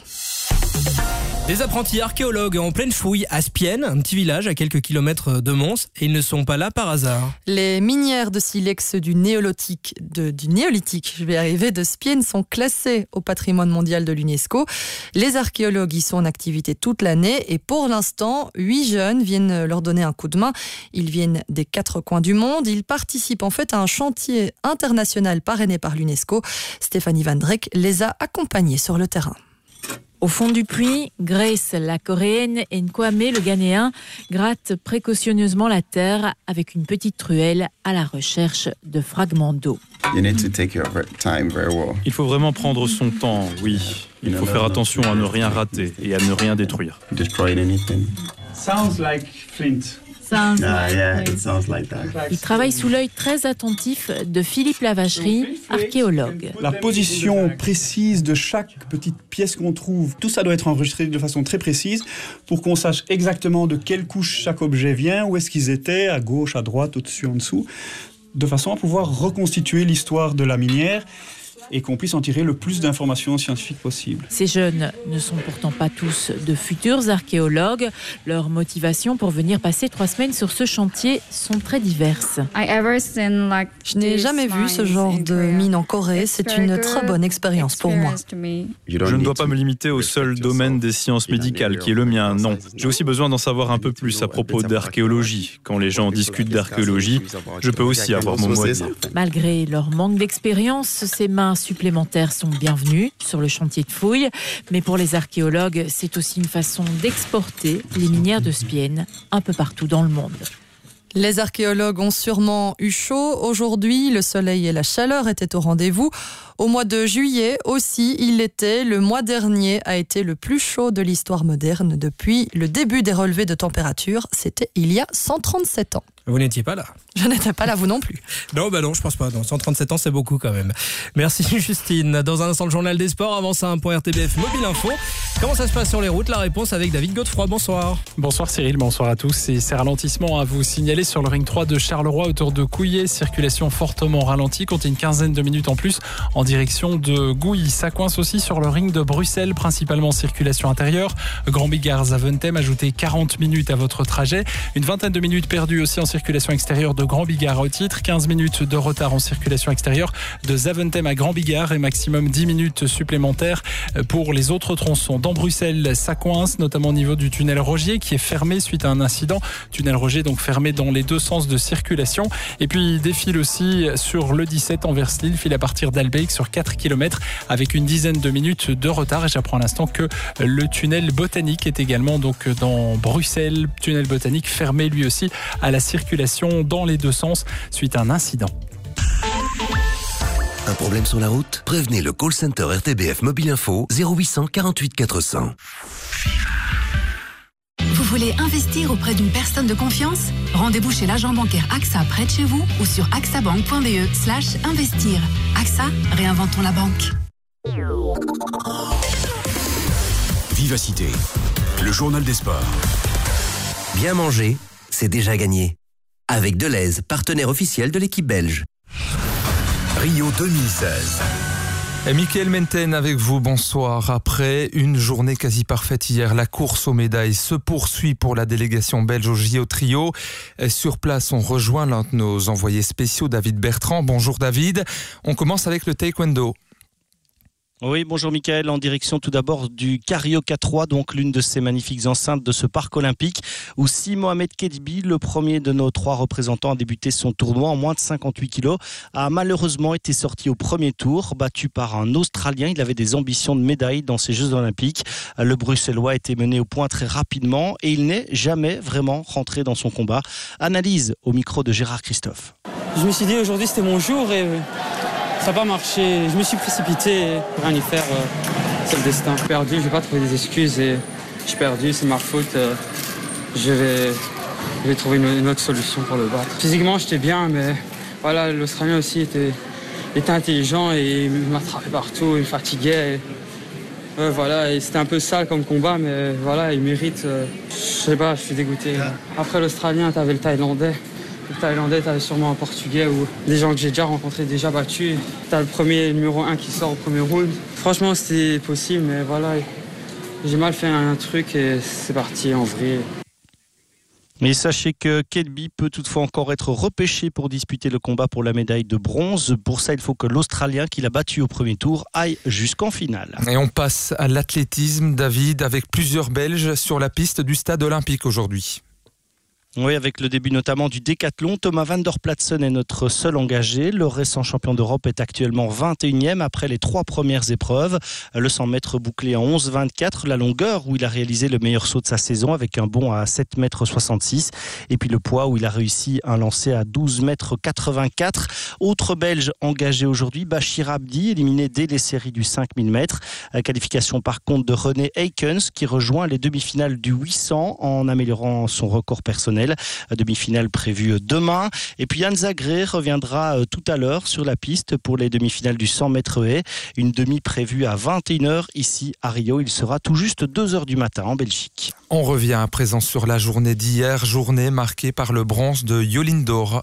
Des apprentis archéologues en pleine fouille à Spienne, un petit village à quelques kilomètres de Mons, et ils ne sont pas là par hasard. Les minières de silex du néolithique, de, du néolithique, je vais arriver, de Spienne sont classées au patrimoine mondial de l'UNESCO. Les archéologues y sont en activité toute l'année et pour l'instant, huit jeunes viennent leur donner un coup de main. Ils viennent des quatre coins du monde. Ils participent en fait à un chantier international parrainé par l'UNESCO. Stéphanie Van Drek les a accompagnés sur le terrain. Au fond du puits, Grace, la coréenne, et Nkwame, le ghanéen, grattent précautionneusement la terre avec une petite truelle à la recherche de fragments d'eau. Il faut vraiment prendre son temps, oui. Il faut faire attention à ne rien rater et à ne rien détruire. Sounds like flint. Sounds Ah, like yeah, flint. it sounds like that. Il travaille sous l'œil très attentif de Philippe Lavacherie, archéologue. La position précise de chaque petite pièce qu'on trouve, tout ça doit être enregistré de façon très précise pour qu'on sache exactement de quelle couche chaque objet vient, où est-ce qu'ils étaient, à gauche, à droite, au-dessus, en dessous, de façon à pouvoir reconstituer l'histoire de la minière et qu'on puisse en tirer le plus d'informations scientifiques possible. Ces jeunes ne sont pourtant pas tous de futurs archéologues. Leurs motivations pour venir passer trois semaines sur ce chantier sont très diverses. Je n'ai jamais vu ce genre de mine en Corée. C'est une très bonne expérience pour moi. Je ne dois pas me limiter au seul domaine des sciences médicales qui est le mien, non. J'ai aussi besoin d'en savoir un peu plus à propos d'archéologie. Quand les gens discutent d'archéologie, je peux aussi avoir mon mot à dire. Malgré leur manque d'expérience, ces mains supplémentaires sont bienvenues sur le chantier de fouilles. Mais pour les archéologues, c'est aussi une façon d'exporter les minières de Spienne un peu partout dans le monde. Les archéologues ont sûrement eu chaud. Aujourd'hui, le soleil et la chaleur étaient au rendez-vous. Au mois de juillet aussi, il l'était. Le mois dernier a été le plus chaud de l'histoire moderne depuis le début des relevés de température. C'était il y a cent trente-sept ans. Vous n'étiez pas là. Je n'étais pas là, vous non plus. Non, bah non, je pense pas. Non, cent trente-sept ans, c'est beaucoup quand même. Merci Justine. Dans un instant, le journal des sports. Avant ça, un point R T B F Mobile Info. Comment ça se passe sur les routes? La réponse avec David Godefroy. Bonsoir. Bonsoir Cyril, bonsoir à tous. Et ces ralentissements à vous signaler sur le ring trois de Charleroi autour de Couillet. Circulation fortement ralentie, comptez une quinzaine de minutes en plus en direction de Gouy. Ça coince aussi sur le ring de Bruxelles, principalement circulation intérieure. Grand Bigard Zaventem, ajoutez quarante minutes à votre trajet. Une vingtaine de minutes perdues aussi en circulation extérieure de Grand Bigard au titre. quinze minutes de retard en circulation extérieure de Zaventem à Grand Bigard et maximum dix minutes supplémentaires pour les autres tronçons. Dans Bruxelles, ça coince, notamment au niveau du tunnel Rogier qui est fermé suite à un incident. Tunnel Rogier donc fermé dans les deux sens de circulation. Et puis défile aussi sur le dix-sept envers Lille, file à partir d'Albeek sur quatre kilomètres avec une dizaine de minutes de retard. Et j'apprends à l'instant que le tunnel Botanique est également donc dans Bruxelles. Tunnel Botanique fermé lui aussi à la circulation dans les deux sens suite à un incident. Un problème sur la route? Prévenez le call center R T B F Mobile Info zéro huit cent quarante-huit quatre cents. Vous voulez investir auprès d'une personne de confiance? Rendez-vous chez l'agent bancaire A X A près de chez vous ou sur axabank point b e slash investir. A X A, réinventons la banque. Vivacité, le journal des sports. Bien manger, c'est déjà gagné. Avec Deleuze, partenaire officiel de l'équipe belge. Rio deux mille seize. Et Mickaël Menten avec vous, bonsoir. Après une journée quasi parfaite hier, la course aux médailles se poursuit pour la délégation belge au J O Trio. Sur place, on rejoint l'un de nos envoyés spéciaux, David Bertrand. Bonjour David. On commence avec le taekwondo. Oui, bonjour Mickaël, en direction tout d'abord du Carioca trois, donc l'une de ces magnifiques enceintes de ce parc olympique, où Si Mohamed Kedbi, le premier de nos trois représentants à débuter son tournoi en moins de cinquante-huit kilos, a malheureusement été sorti au premier tour, battu par un Australien. Il avait des ambitions de médaille dans ces Jeux olympiques. Le Bruxellois a été mené au point très rapidement et il n'est jamais vraiment rentré dans son combat. Analyse au micro de Gérard Christophe. Je me suis dit aujourd'hui c'était mon jour et ça n'a pas marché, je me suis précipité, pour rien y faire, euh, c'est le destin. J'ai perdu, je ne vais pas trouver des excuses et je suis perdu, c'est ma faute. Euh, je, vais, je vais trouver une, une autre solution pour le battre. Physiquement j'étais bien, mais voilà, l'Australien aussi était, était intelligent et il m'attrapait partout, il me fatiguait. Et, euh, voilà, et c'était un peu sale comme combat, mais voilà, il mérite. Euh, je sais pas, je suis dégoûté. Après l'Australien, tu avais le Thaïlandais. Le Thaïlandais, t'avais sûrement un Portugais ou des gens que j'ai déjà rencontrés, déjà battus. T'as le premier numéro un qui sort au premier round. Franchement, c'était possible, mais voilà, j'ai mal fait un truc et c'est parti en vrille. Mais sachez que Kedbi peut toutefois encore être repêché pour disputer le combat pour la médaille de bronze. Pour ça, il faut que l'Australien qui l'a battu au premier tour aille jusqu'en finale. Et on passe à l'athlétisme, David, avec plusieurs Belges sur la piste du stade olympique aujourd'hui. Oui, avec le début notamment du décathlon, Thomas van der Platsen est notre seul engagé. Le récent champion d'Europe est actuellement vingt et unième après les trois premières épreuves. Le cent mètres bouclé en onze vingt-quatre, la longueur où il a réalisé le meilleur saut de sa saison avec un bond à sept mètres soixante-six. Et puis le poids où il a réussi un lancer à douze mètres quatre-vingt-quatre. Autre Belge engagé aujourd'hui, Bachir Abdi, éliminé dès les séries du cinq mille mètres. Qualification par contre de René Eikens qui rejoint les demi-finales du huit cents en améliorant son record personnel. Demi-finale prévue demain. Et puis Yann Zagré reviendra tout à l'heure sur la piste pour les demi-finales du cent mètres haies. Une demi prévue à vingt et une heures ici à Rio. Il sera tout juste deux heures du matin en Belgique. On revient à présent sur la journée d'hier, journée marquée par le bronze de Jolien D'Hoore.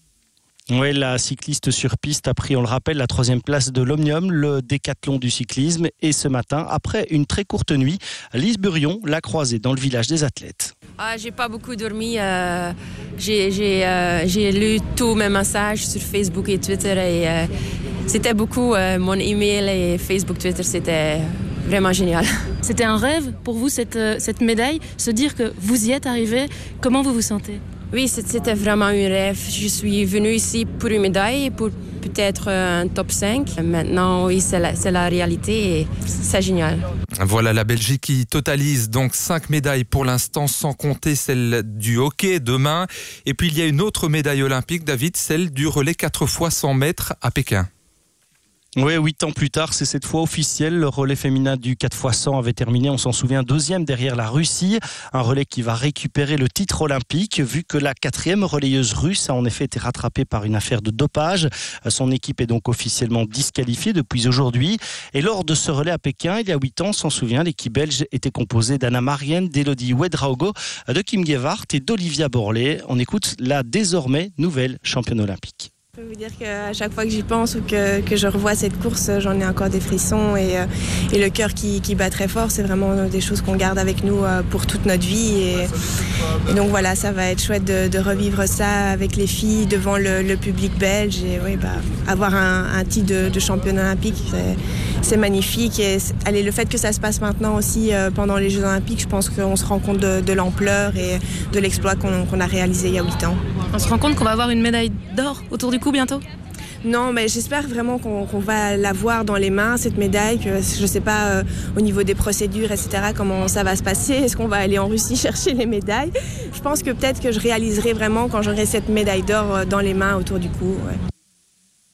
Oui, la cycliste sur piste a pris, on le rappelle, la troisième place de l'Omnium, le décathlon du cyclisme. Et ce matin, après une très courte nuit, Lise Burion l'a croisée dans le village des athlètes. Ah, j'ai pas beaucoup dormi. Euh, j'ai, j'ai, euh, j'ai lu tous mes messages sur Facebook et Twitter. Et, euh, c'était beaucoup. Euh, mon email et Facebook, Twitter, c'était vraiment génial. C'était un rêve pour vous, cette, cette médaille, se dire que vous y êtes arrivé. Comment vous vous sentez ? Oui, c'était vraiment un rêve. Je suis venue ici pour une médaille, pour peut-être un top cinq. Maintenant, oui, c'est la, c'est la réalité et c'est génial. Voilà la Belgique qui totalise donc cinq médailles pour l'instant, sans compter celle du hockey demain. Et puis il y a une autre médaille olympique, David, celle du relais quatre fois cent mètres à Pékin. Oui, huit ans plus tard, c'est cette fois officiel. Le relais féminin du quatre fois cent avait terminé, on s'en souvient, deuxième derrière la Russie. Un relais qui va récupérer le titre olympique, vu que la quatrième relayeuse russe a en effet été rattrapée par une affaire de dopage. Son équipe est donc officiellement disqualifiée depuis aujourd'hui. Et lors de ce relais à Pékin, il y a huit ans, on s'en souvient, l'équipe belge était composée d'Anna Marien, d'Elodie Ouedraogo, de Kim Gewart et d'Olivia Borlée. On écoute la désormais nouvelle championne olympique. Je peux vous dire qu'à chaque fois que j'y pense ou que, que je revois cette course, j'en ai encore des frissons et, euh, et le cœur qui, qui bat très fort. C'est vraiment des choses qu'on garde avec nous euh, pour toute notre vie. Et, et donc voilà, ça va être chouette de, de revivre ça avec les filles devant le, le public belge. Et oui, bah, avoir un, un titre de, de championne olympique, c'est, c'est magnifique. Et allez, le fait que ça se passe maintenant aussi euh, pendant les Jeux olympiques, je pense qu'on se rend compte de, de l'ampleur et de l'exploit qu'on, qu'on a réalisé il y a huit ans. On se rend compte qu'on va avoir une médaille d'or autour du cou bientôt ? Non, mais j'espère vraiment qu'on, qu'on va l'avoir dans les mains, cette médaille, que je ne sais pas euh, au niveau des procédures, et cetera, comment ça va se passer. Est-ce qu'on va aller en Russie chercher les médailles ? Je pense que peut-être que je réaliserai vraiment quand j'aurai cette médaille d'or dans les mains autour du cou. Ouais.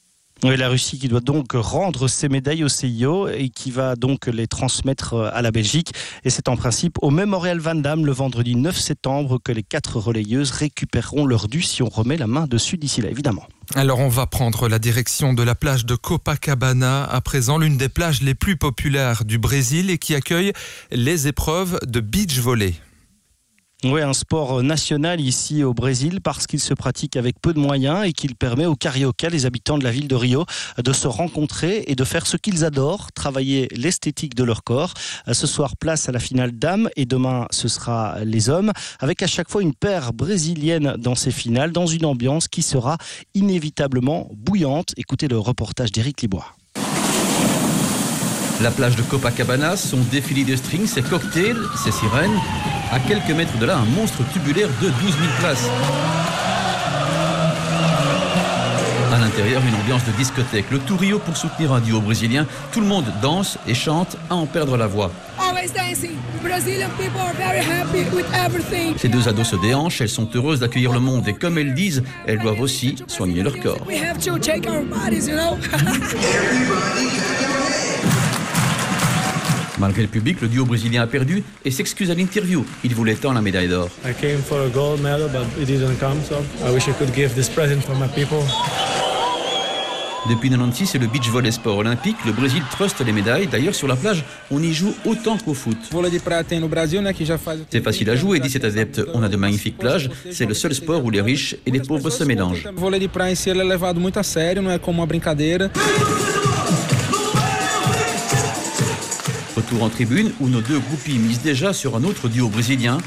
Oui, la Russie qui doit donc rendre ses médailles au C I O et qui va donc les transmettre à la Belgique. Et c'est en principe au Memorial Van Damme le vendredi neuf septembre que les quatre relayeuses récupéreront leur dû si on remet la main dessus d'ici là, évidemment. Alors on va prendre la direction de la plage de Copacabana, à présent l'une des plages les plus populaires du Brésil et qui accueille les épreuves de beach volley. Oui, un sport national ici au Brésil parce qu'il se pratique avec peu de moyens et qu'il permet aux Carioca, les habitants de la ville de Rio, de se rencontrer et de faire ce qu'ils adorent, travailler l'esthétique de leur corps. Ce soir, place à la finale dames et demain, ce sera les hommes, avec à chaque fois une paire brésilienne dans ces finales, dans une ambiance qui sera inévitablement bouillante. Écoutez le reportage d'Éric Libois. La plage de Copacabana, son défilé de string, ses cocktails, ses sirènes. À quelques mètres de là, un monstre tubulaire de douze mille places. À l'intérieur, une ambiance de discothèque. Le tout Rio pour soutenir un duo brésilien. Tout le monde danse et chante à en perdre la voix. Ces deux ados se déhanchent, elles sont heureuses d'accueillir le monde et comme elles disent, elles doivent aussi soigner leur corps. Malgré le public, le duo brésilien a perdu et s'excuse à l'interview. Il voulait tant la médaille d'or. I came for a gold medal, but it didn't come, so I wish I could give this present for my people. Depuis quatre-vingt-seize, c'est le beach volley sport olympique. Le Brésil truste les médailles. D'ailleurs, sur la plage, on y joue autant qu'au foot. C'est facile à jouer, dit cet adepte. On a de magnifiques plages. C'est le seul sport où les riches et les pauvres se mélangent. Retour en tribune où nos deux groupies misent déjà sur un autre duo brésilien.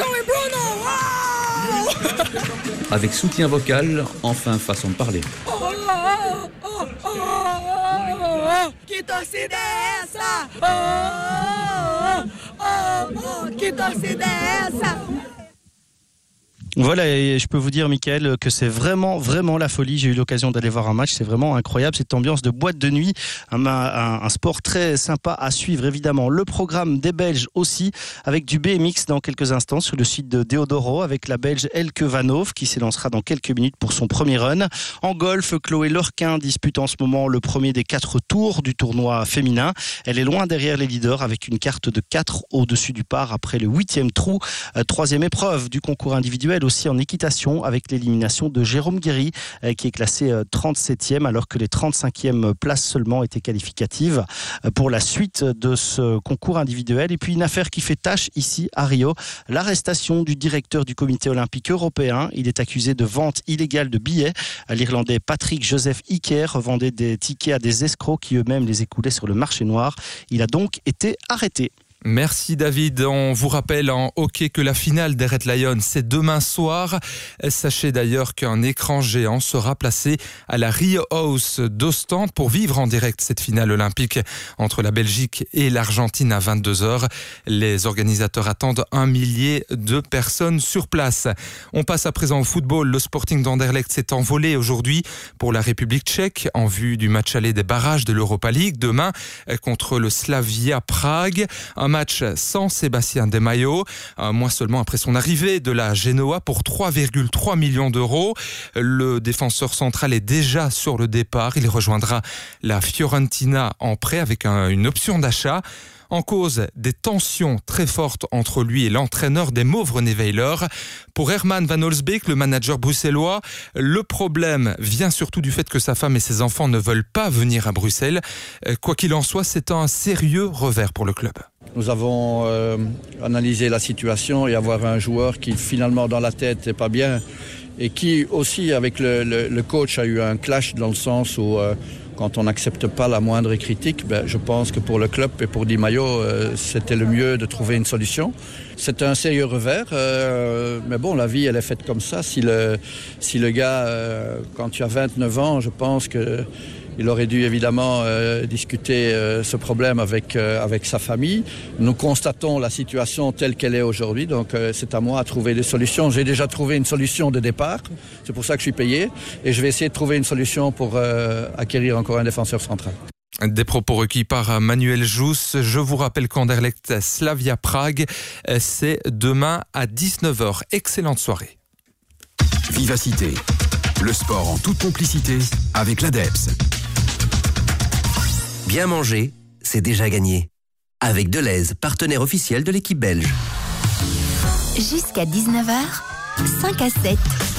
Avec soutien vocal, enfin façon de parler. Que torcida é essa? Oh, oh, oh, que torcida é essa? Voilà, et je peux vous dire, Mickaël, que c'est vraiment, vraiment la folie. J'ai eu l'occasion d'aller voir un match, c'est vraiment incroyable, cette ambiance de boîte de nuit, un, un, un sport très sympa à suivre, évidemment. Le programme des Belges aussi, avec du B M X dans quelques instants sur le site de Deodoro, avec la Belge Elke Vanhoff, qui s'élancera dans quelques minutes pour son premier run. En golf, Chloé Lorquin dispute en ce moment le premier des quatre tours du tournoi féminin. Elle est loin derrière les leaders, avec une carte de quatre au-dessus du par après le huitième trou. Euh, troisième épreuve du concours individuel, aussi en équitation avec l'élimination de Jérôme Guéry qui est classé trente-septième alors que les trente-cinquièmes places seulement étaient qualificatives pour la suite de ce concours individuel. Et puis une affaire qui fait tâche ici à Rio, l'arrestation du directeur du comité olympique européen. Il est accusé de vente illégale de billets. L'Irlandais Patrick Joseph Iker vendait des tickets à des escrocs qui eux-mêmes les écoulaient sur le marché noir. Il a donc été arrêté. Merci David. On vous rappelle en hockey que la finale des Red Lions, c'est demain soir. Sachez d'ailleurs qu'un écran géant sera placé à la Rio House d'Ostende pour vivre en direct cette finale olympique entre la Belgique et l'Argentine à vingt-deux heures. Les organisateurs attendent un millier de personnes sur place. On passe à présent au football. Le Sporting d'Anderlecht s'est envolé aujourd'hui pour la République tchèque en vue du match aller des barrages de l'Europa League demain contre le Slavia Prague. Un match sans Sébastien Desmaillots, un mois seulement après son arrivée de la Genoa pour trois virgule trois millions d'euros. Le défenseur central est déjà sur le départ. Il rejoindra la Fiorentina en prêt avec un, une option d'achat. En cause, des tensions très fortes entre lui et l'entraîneur des Mauves René Weiler. Pour Herman Van Holsbeek, le manager bruxellois, le problème vient surtout du fait que sa femme et ses enfants ne veulent pas venir à Bruxelles. Quoi qu'il en soit, c'est un sérieux revers pour le club. Nous avons euh, analysé la situation et avoir un joueur qui finalement dans la tête n'est pas bien et qui aussi avec le, le, le coach a eu un clash dans le sens où euh, quand on n'accepte pas la moindre critique, ben, je pense que pour le club et pour Di Maio, euh, c'était le mieux de trouver une solution. C'est un sérieux revers, euh, mais bon, la vie, elle est faite comme ça. Si le, si le gars, euh, quand tu as vingt-neuf ans, je pense que il aurait dû évidemment euh, discuter euh, ce problème avec, euh, avec sa famille. Nous constatons la situation telle qu'elle est aujourd'hui, donc euh, c'est à moi de trouver des solutions. J'ai déjà trouvé une solution de départ, c'est pour ça que je suis payé, et je vais essayer de trouver une solution pour euh, acquérir encore un défenseur central. Des propos recueillis par Manuel Jousse. Je vous rappelle qu'Anderlecht Slavia Prague, c'est demain à dix-neuf heures. Excellente soirée. Vivacité, le sport en toute complicité avec l'A D E P S. Bien manger, c'est déjà gagné. Avec Deleuze, partenaire officiel de l'équipe belge. Jusqu'à dix-neuf heures, cinq à sept.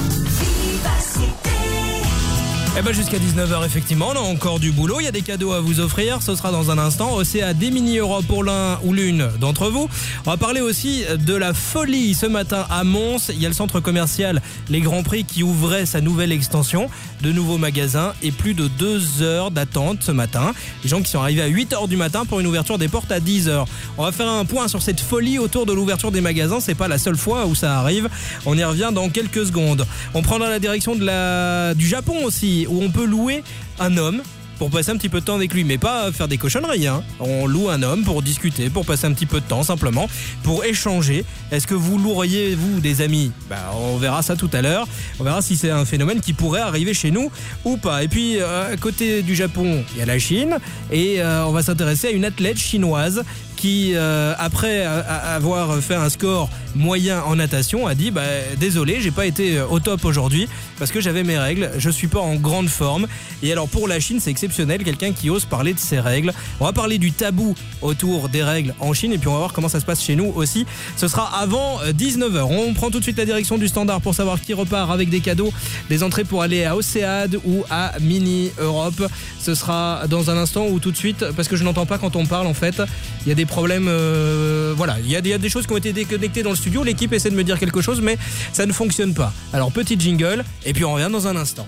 Eh ben jusqu'à dix-neuf heures, effectivement, on a encore du boulot. Il y a des cadeaux à vous offrir. Ce sera dans un instant. O C A des Mini Europe pour l'un ou l'une d'entre vous. On va parler aussi de la folie ce matin à Mons. Il y a le centre commercial Les Grands Prix qui ouvrait sa nouvelle extension. De nouveaux magasins et plus de deux heures d'attente ce matin. Les gens qui sont arrivés à huit heures du matin pour une ouverture des portes à dix heures. On va faire un point sur cette folie autour de l'ouverture des magasins. C'est pas la seule fois où ça arrive. On y revient dans quelques secondes. On prendra la direction de la... du Japon aussi, où on peut louer un homme pour passer un petit peu de temps avec lui, mais pas faire des cochonneries, hein. On loue un homme pour discuter, pour passer un petit peu de temps simplement, pour échanger. Est-ce que vous loueriez, vous, des amis ? Bah, on verra ça tout à l'heure. On verra si c'est un phénomène qui pourrait arriver chez nous ou pas. Et puis, euh, à côté du Japon, il y a la Chine, et euh, on va s'intéresser à une athlète chinoise qui, euh, après avoir fait un score moyen en natation, a dit bah, « Désolé, j'ai pas été au top aujourd'hui parce que j'avais mes règles, je suis pas en grande forme. » Et alors pour la Chine, c'est exceptionnel, quelqu'un qui ose parler de ses règles. On va parler du tabou autour des règles en Chine et puis on va voir comment ça se passe chez nous aussi. Ce sera avant dix-neuf heures. On prend tout de suite la direction du standard pour savoir qui repart avec des cadeaux, des entrées pour aller à Océade ou à Mini Europe. Ce sera dans un instant ou tout de suite, parce que je n'entends pas quand on parle en fait. Il y a des problèmes, euh, voilà, il y, a des, il y a des choses qui ont été déconnectées dans le studio. L'équipe essaie de me dire quelque chose, mais ça ne fonctionne pas. Alors petit jingle, et puis on revient dans un instant.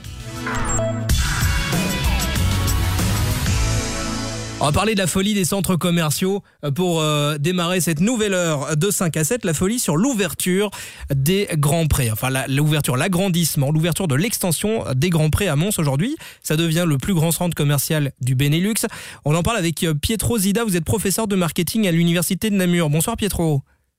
On va parler de la folie des centres commerciaux pour euh, démarrer cette nouvelle heure de cinq à sept. La folie sur l'ouverture des Grands Prés. Enfin, la, l'ouverture, l'agrandissement, l'ouverture de l'extension des Grands Prés à Mons aujourd'hui. Ça devient le plus grand centre commercial du Benelux. On en parle avec Pietro Zida. Vous êtes professeur de marketing à l'Université de Namur. Bonsoir Pietro.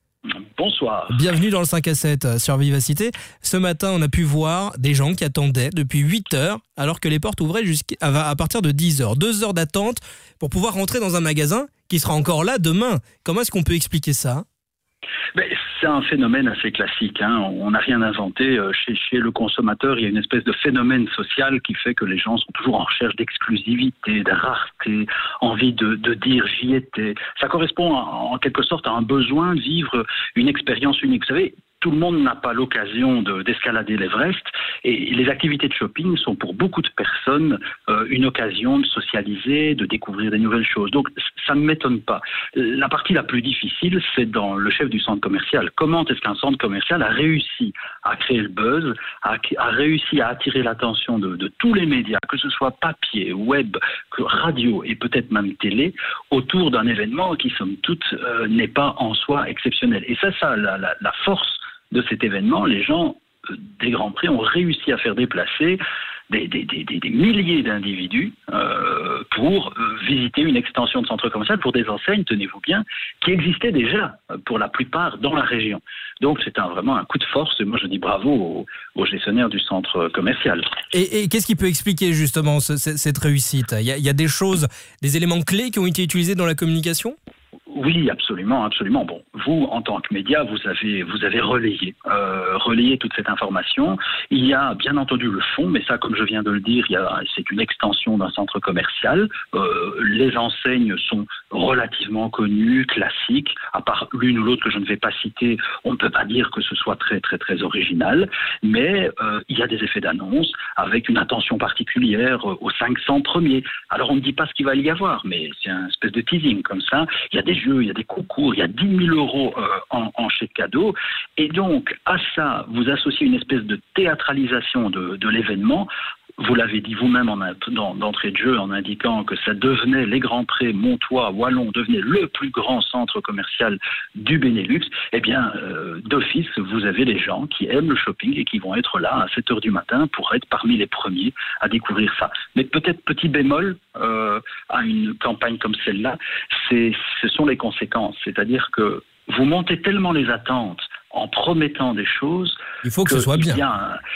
Bonsoir. Bienvenue dans le cinq à sept sur Vivacité. Ce matin, on a pu voir des gens qui attendaient depuis huit heures alors que les portes ouvraient jusqu'à à partir de dix heures. Deux heures d'attente pour pouvoir rentrer dans un magasin qui sera encore là demain. Comment est-ce qu'on peut expliquer ça ? Ben, c'est un phénomène assez classique, hein. On n'a rien inventé. Chez, chez le consommateur, il y a une espèce de phénomène social qui fait que les gens sont toujours en recherche d'exclusivité, de rareté, envie de, de dire j'y étais. Ça correspond en, en quelque sorte à un besoin de vivre une expérience unique. Vous savez, tout le monde n'a pas l'occasion de, d'escalader l'Everest et les activités de shopping sont pour beaucoup de personnes euh, une occasion de socialiser, de découvrir des nouvelles choses. Donc ça ne m'étonne pas. La partie la plus difficile, c'est dans le chef du centre commercial. Comment est-ce qu'un centre commercial a réussi à créer le buzz, a, a réussi à attirer l'attention de, de tous les médias, que ce soit papier, web, que radio et peut-être même télé, autour d'un événement qui, somme toute, euh, n'est pas en soi exceptionnel. Et ça, ça, la, la, la force de cet événement, les gens euh, des Grands Prix ont réussi à faire déplacer des, des, des, des milliers d'individus euh, pour euh, visiter une extension de centre commercial pour des enseignes, tenez-vous bien, qui existaient déjà euh, pour la plupart dans la région. Donc c'est un, vraiment un coup de force et moi je dis bravo aux, aux gestionnaires du centre commercial. Et, et qu'est-ce qui peut expliquer justement ce, cette réussite ? Il y, a, il y a des choses, des éléments clés qui ont été utilisés dans la communication ? Oui, absolument, absolument. Bon, vous, en tant que média, vous avez, vous avez relayé, euh, relayé toute cette information. Il y a bien entendu le fond, mais ça, comme je viens de le dire, il y a, c'est une extension d'un centre commercial. Euh, les enseignes sont relativement connues, classiques. À part l'une ou l'autre que je ne vais pas citer, on ne peut pas dire que ce soit très, très, très original. Mais euh, il y a des effets d'annonce avec une attention particulière aux cinq cents premiers. Alors, on ne dit pas ce qu'il va y avoir, mais c'est un espèce de teasing comme ça. Il y a des jeux, il y a des concours, il y a dix mille euros euh, en, en chèque cadeau. Et donc, à ça, vous associez une espèce de théâtralisation de, de l'événement. Vous l'avez dit vous-même en, dans, d'entrée de jeu en indiquant que ça devenait, les Grands Prés, Montois, Wallon, devenait le plus grand centre commercial du Benelux. Eh bien, euh, d'office, vous avez les gens qui aiment le shopping et qui vont être là à sept heures du matin pour être parmi les premiers à découvrir ça. Mais peut-être petit bémol euh, à une campagne comme celle-là, c'est, ce sont les conséquences. C'est-à-dire que vous montez tellement les attentes en promettant des choses, il faut que, que ce soit bien. Il y a un,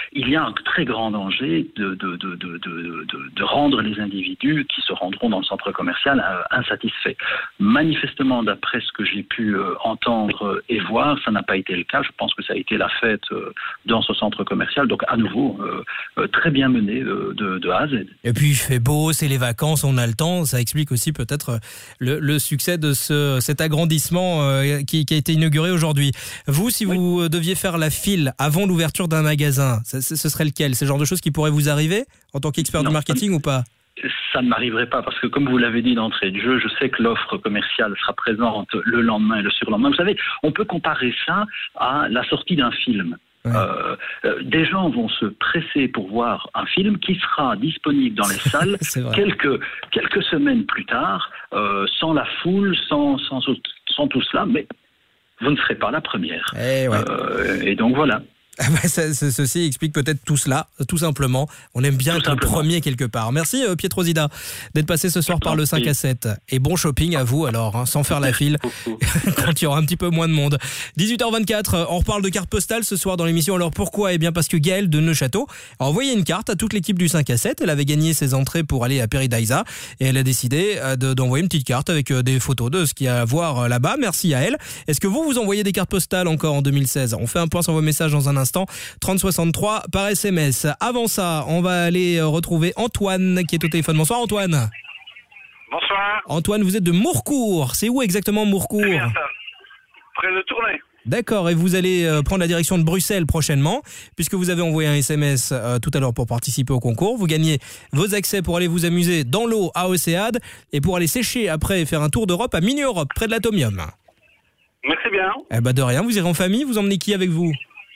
il y a un très grand danger de, de, de, de, de, de, de rendre les individus qui se rendront dans le centre commercial euh, insatisfaits. Manifestement, d'après ce que j'ai pu euh, entendre et voir, ça n'a pas été le cas. Je pense que ça a été la fête euh, dans ce centre commercial. Donc, à nouveau, euh, euh, très bien mené de, de, de A à Z. Et puis, il fait beau, c'est les vacances, on a le temps. Ça explique aussi peut-être le, le succès de ce, cet agrandissement euh, qui, qui a été inauguré aujourd'hui. Vous, si oui. vous deviez faire la file avant l'ouverture d'un magasin, ce, ce serait lequel? C'est le genre de choses qui pourrait vous arriver en tant qu'expert non, du marketing ou pas? Ça ne m'arriverait pas parce que, comme vous l'avez dit d'entrée de jeu, je sais que l'offre commerciale sera présente le lendemain et le surlendemain. Vous savez, on peut comparer ça à la sortie d'un film. Ouais. Euh, euh, des gens vont se presser pour voir un film qui sera disponible dans les salles quelques, quelques semaines plus tard, euh, sans la foule, sans, sans, sans tout cela, mais vous ne serez pas la première. Et, ouais. euh, et donc voilà. Ça, ça, ceci explique peut-être tout cela, tout simplement. On aime bien tout être simplement. le premier quelque part. Merci euh, Pietro Zida d'être passé ce soir par le cinq à sept. Et bon shopping à vous alors, hein, sans faire la file, quand il y aura un petit peu moins de monde. dix-huit heures vingt-quatre, on reparle de cartes postales ce soir dans l'émission. Alors pourquoi ? Eh bien parce que Gaëlle de Neuchâteau a envoyé une carte à toute l'équipe du cinq à sept. Elle avait gagné ses entrées pour aller à Paradisa et elle a décidé de, d'envoyer une petite carte avec des photos de ce qu'il y a à voir là-bas. Merci à elle. Est-ce que vous, vous envoyez des cartes postales encore en deux mille seize ? On fait un point sur vos messages dans un instant. trente soixante-trois par S M S. Avant ça, on va aller retrouver Antoine qui est au téléphone. Bonsoir Antoine. Bonsoir. Antoine, vous êtes de Mourcourt. C'est où exactement Mourcourt ? C'est bien ça. Près de Tournai. D'accord, et vous allez prendre la direction de Bruxelles prochainement, puisque vous avez envoyé un S M S euh, tout à l'heure pour participer au concours. Vous gagnez vos accès pour aller vous amuser dans l'eau à Océade et pour aller sécher après et faire un tour d'Europe à Mini-Europe, près de l'Atomium. Merci bien. Eh ben de rien, vous irez en famille, vous emmenez qui avec vous ?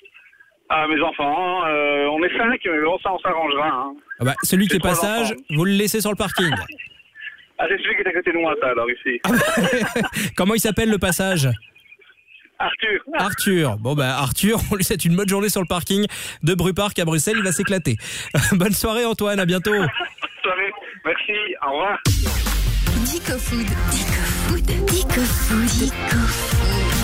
Ah, mes enfants, euh, on est cinq, mais bon, ça on s'arrangera. Hein. Ah bah, celui qui est passage, enfants. Vous le laissez sur le parking. Ah, c'est celui qui est à côté de moi, ça, alors, ici. Comment il s'appelle, le passage ? Arthur. Arthur. Bon, bah, Arthur, on lui souhaite une bonne journée sur le parking de Brupark à Bruxelles, il va s'éclater. Bonne soirée, Antoine, à bientôt. Bonne soirée, merci, au revoir. Dico Food. Dico Food. Dico Food. Dico Food.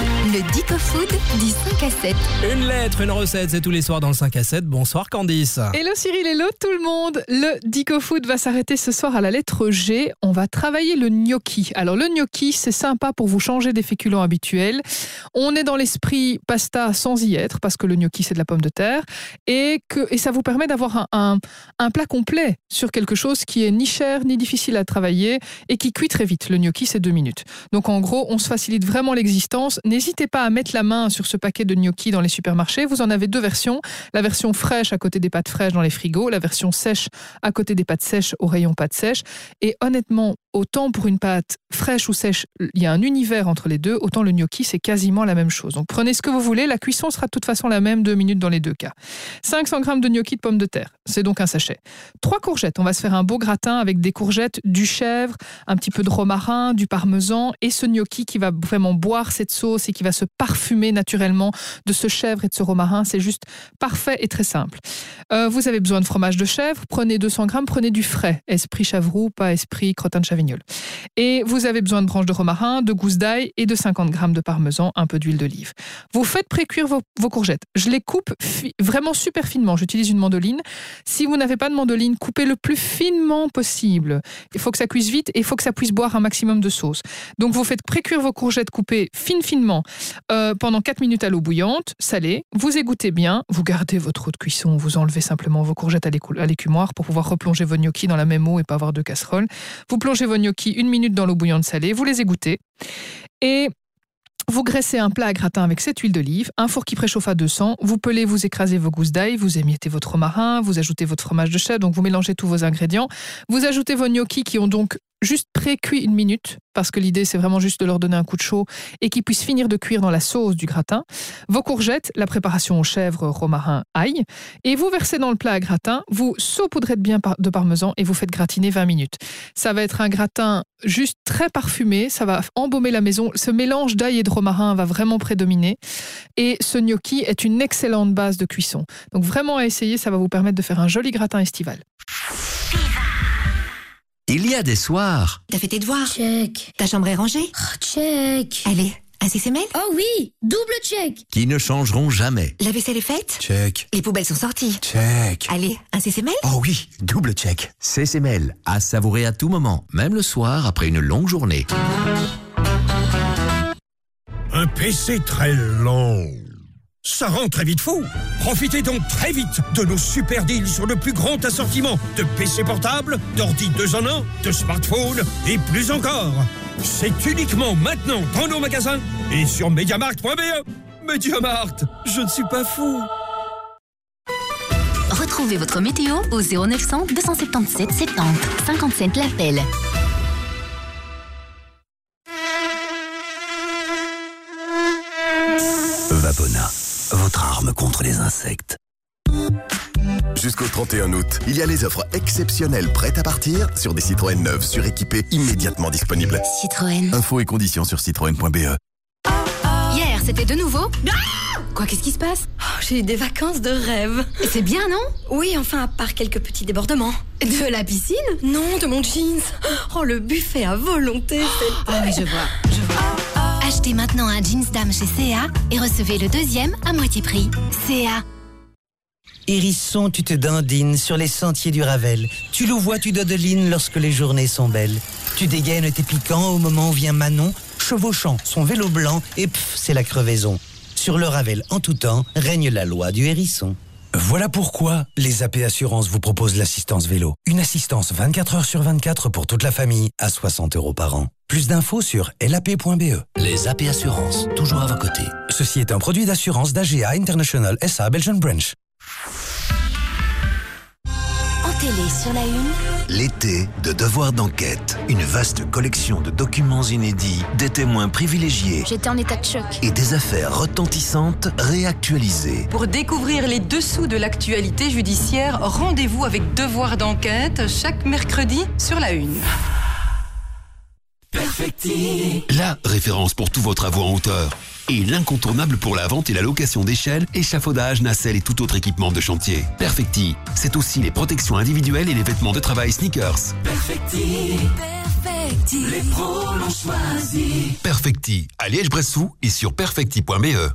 Le Dico Food du cinq à sept. Une lettre, une recette, c'est tous les soirs dans le cinq à sept. Bonsoir Candice. Hello Cyril, hello tout le monde. Le Dico Food va s'arrêter ce soir à la lettre G. On va travailler le gnocchi. Alors le gnocchi, c'est sympa pour vous changer des féculents habituels. On est dans l'esprit pasta sans y être, parce que le gnocchi c'est de la pomme de terre. Et, que, et ça vous permet d'avoir un, un, un plat complet sur quelque chose qui est ni cher ni difficile à travailler et qui cuit très vite. Le gnocchi c'est deux minutes. Donc en gros, on se facilite vraiment l'existence. N'hésitez pas à mettre la main sur ce paquet de gnocchi dans les supermarchés. Vous en avez deux versions. La version fraîche à côté des pâtes fraîches dans les frigos, la version sèche à côté des pâtes sèches au rayon pâtes sèches. Et honnêtement, autant pour une pâte fraîche ou sèche, il y a un univers entre les deux, autant le gnocchi, c'est quasiment la même chose. Donc prenez ce que vous voulez, la cuisson sera de toute façon la même, deux minutes dans les deux cas. cinq cents grammes de gnocchi de pommes de terre, c'est donc un sachet. Trois courgettes, on va se faire un beau gratin avec des courgettes, du chèvre, un petit peu de romarin, du parmesan et ce gnocchi qui va vraiment boire cette sauce et qui va se parfumer naturellement de ce chèvre et de ce romarin. C'est juste parfait et très simple. Euh, vous avez besoin de fromage de chèvre, prenez deux cents grammes, prenez du frais, esprit chavroux, pas esprit crottin de Chavignols. Et vous avez besoin de branches de romarin, de gousses d'ail et de cinquante grammes de parmesan, un peu d'huile d'olive. Vous faites précuire vos, vos courgettes. Je les coupe fi- vraiment super finement. J'utilise une mandoline. Si vous n'avez pas de mandoline, coupez le plus finement possible. Il faut que ça cuise vite et il faut que ça puisse boire un maximum de sauce. Donc vous faites précuire vos courgettes coupées fine finement euh, pendant quatre minutes à l'eau bouillante, salée. Vous égouttez bien, vous gardez votre eau de cuisson, vous enlevez simplement vos courgettes à, l'écou- à l'écumoire pour pouvoir replonger vos gnocchis dans la même eau et pas avoir deux casseroles. Vous plongez vos gnocchis une minute dans l'eau bouillante salée, vous les égouttez et vous graissez un plat à gratin avec cette huile d'olive, un four qui préchauffe à deux cents, vous pelez, vous écrasez vos gousses d'ail, vous émiettez votre romarin, vous ajoutez votre fromage de chèvre, donc vous mélangez tous vos ingrédients, vous ajoutez vos gnocchis qui ont donc juste pré-cuit une minute, parce que l'idée c'est vraiment juste de leur donner un coup de chaud et qu'ils puissent finir de cuire dans la sauce du gratin. Vos courgettes, la préparation au chèvre, romarin, ail, et vous versez dans le plat à gratin, vous saupoudrez bien de parmesan et vous faites gratiner vingt minutes. Ça va être un gratin juste très parfumé, ça va embaumer la maison, ce mélange d'ail et de romarin va vraiment prédominer et ce gnocchi est une excellente base de cuisson. Donc vraiment à essayer, ça va vous permettre de faire un joli gratin estival. Il y a des soirs. T'as fait tes devoirs? Check. Ta chambre est rangée? Oh, check. Allez, Un C C M L? Oh oui, double check. Qui ne changeront jamais. La vaisselle est faite? Check. Les poubelles sont sorties? Check. Allez, un C C M L? Oh oui, double check. C C M L, à savourer à tout moment, même le soir après une longue journée. Un P C très lent, ça rend très vite fou. Profitez donc très vite de nos super deals sur le plus grand assortiment de P C portables, d'ordi deux en un, de smartphones et plus encore. C'est uniquement maintenant dans nos magasins et sur Mediamarkt point B E. Mediamarkt, je ne suis pas fou. Retrouvez votre météo au zéro neuf cent deux cent soixante-dix-sept soixante cinquante-sept l'appel. Vapona, votre arme contre les insectes. Jusqu'au trente et un août, il y a les offres exceptionnelles prêtes à partir sur des Citroën neuves suréquipées immédiatement disponibles. Citroën. Infos et conditions sur citroën point b e. Hier, c'était de nouveau. Ah Quoi, qu'est-ce qui se passe? Oh, j'ai eu des vacances de rêve. C'est bien, non? Oui, enfin, à part quelques petits débordements. De la piscine? Non, de mon jeans. Oh, le buffet à volonté, c'est... Ah oui, je vois, je vois. Achetez maintenant un jeans dame chez C A et recevez le deuxième à moitié prix. C A. Hérisson, tu te dandines sur les sentiers du Ravel. Tu louvois, tu dodelines lorsque les journées sont belles. Tu dégaines tes piquants au moment où vient Manon, chevauchant son vélo blanc, et pff, c'est la crevaison. Sur le Ravel, en tout temps, règne la loi du hérisson. Voilà pourquoi les A P Assurances vous proposent l'assistance vélo. Une assistance vingt-quatre heures sur vingt-quatre pour toute la famille à soixante euros par an. Plus d'infos sur L A P point B E. Les A P Assurances, toujours à vos côtés. Ceci est un produit d'assurance d'A G A International S A Belgian Branch. En télé sur la une. L'été de Devoir d'enquête. Une vaste collection de documents inédits, des témoins privilégiés J'étais en état de choc. et des affaires retentissantes réactualisées. Pour découvrir les dessous de l'actualité judiciaire, rendez-vous avec Devoir d'enquête chaque mercredi sur la une. Perfecti. La référence pour tous vos travaux en hauteur. Et l'incontournable pour la vente et la location d'échelles, échafaudages, nacelles et tout autre équipement de chantier. Perfecti, c'est aussi les protections individuelles et les vêtements de travail sneakers. Perfecti, Perfecti, les pros l'ont choisi. Perfecti, à Liège-Bressou et sur perfecti point b e.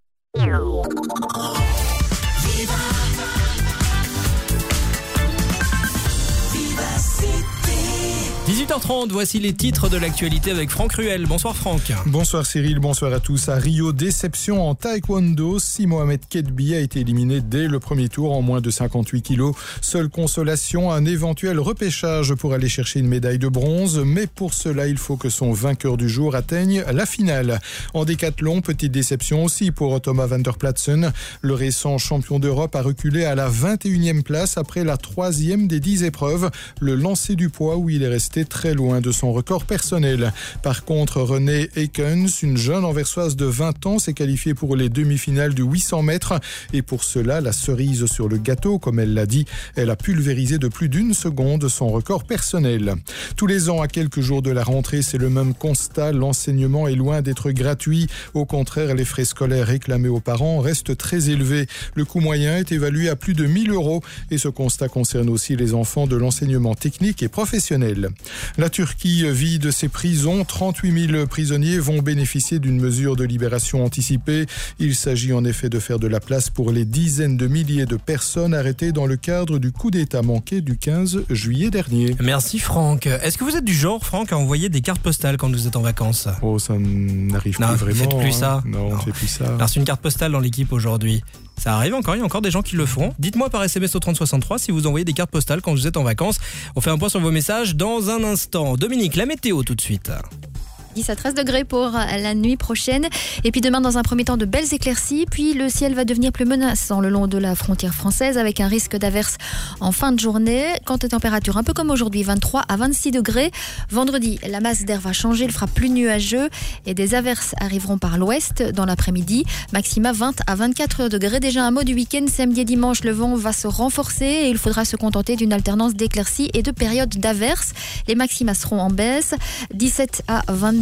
dix-huit heures trente, voici les titres de l'actualité avec Franck Ruel. Bonsoir Franck. Bonsoir Cyril, bonsoir à tous. À Rio, déception en taekwondo. Si Mohamed Kedbi a été éliminé dès le premier tour en moins de cinquante-huit kilos. Seule consolation, un éventuel repêchage pour aller chercher une médaille de bronze. Mais pour cela, il faut que son vainqueur du jour atteigne la finale. En décathlon, petite déception aussi pour Thomas van der Platsen. Le récent champion d'Europe a reculé à la vingt et unième place après la troisième des dix épreuves. Le lancer du poids où il est resté très loin de son record personnel. Par contre, Renée Ekens, une jeune anversoise de vingt ans, s'est qualifiée pour les demi-finales du huit cents mètres. Et pour cela, la cerise sur le gâteau, comme elle l'a dit, elle a pulvérisé de plus d'une seconde son record personnel. Tous les ans, à quelques jours de la rentrée, c'est le même constat. L'enseignement est loin d'être gratuit. Au contraire, les frais scolaires réclamés aux parents restent très élevés. Le coût moyen est évalué à plus de mille euros. Et ce constat concerne aussi les enfants de l'enseignement technique et professionnel. La Turquie vide ses prisons. trente-huit mille prisonniers vont bénéficier d'une mesure de libération anticipée. Il s'agit en effet de faire de la place pour les dizaines de milliers de personnes arrêtées dans le cadre du coup d'État manqué du quinze juillet dernier. Merci Franck. Est-ce que vous êtes du genre, Franck, à envoyer des cartes postales quand vous êtes en vacances? Oh, ça n'arrive non, plus vraiment. Faites plus ça. Hein. Non, on ne fait plus ça. On a reçu une carte postale dans l'équipe aujourd'hui. Ça arrive encore, il y a encore des gens qui le font. Dites-moi par S M S au trente soixante-trois si vous envoyez des cartes postales quand vous êtes en vacances. On fait un point sur vos messages dans un instant. Dominique, la météo tout de suite. dix à treize degrés pour la nuit prochaine. Et puis demain, dans un premier temps, de belles éclaircies. Puis le ciel va devenir plus menaçant le long de la frontière française avec un risque d'averse en fin de journée. Quant aux températures, un peu comme aujourd'hui, vingt-trois à vingt-six degrés. Vendredi, la masse d'air va changer, il fera plus nuageux et des averses arriveront par l'ouest dans l'après-midi. Maxima vingt à vingt-quatre degrés. Déjà un mot du week-end, samedi et dimanche, le vent va se renforcer et il faudra se contenter d'une alternance d'éclaircies et de périodes d'averses. Les maxima seront en baisse, dix-sept à vingt-deux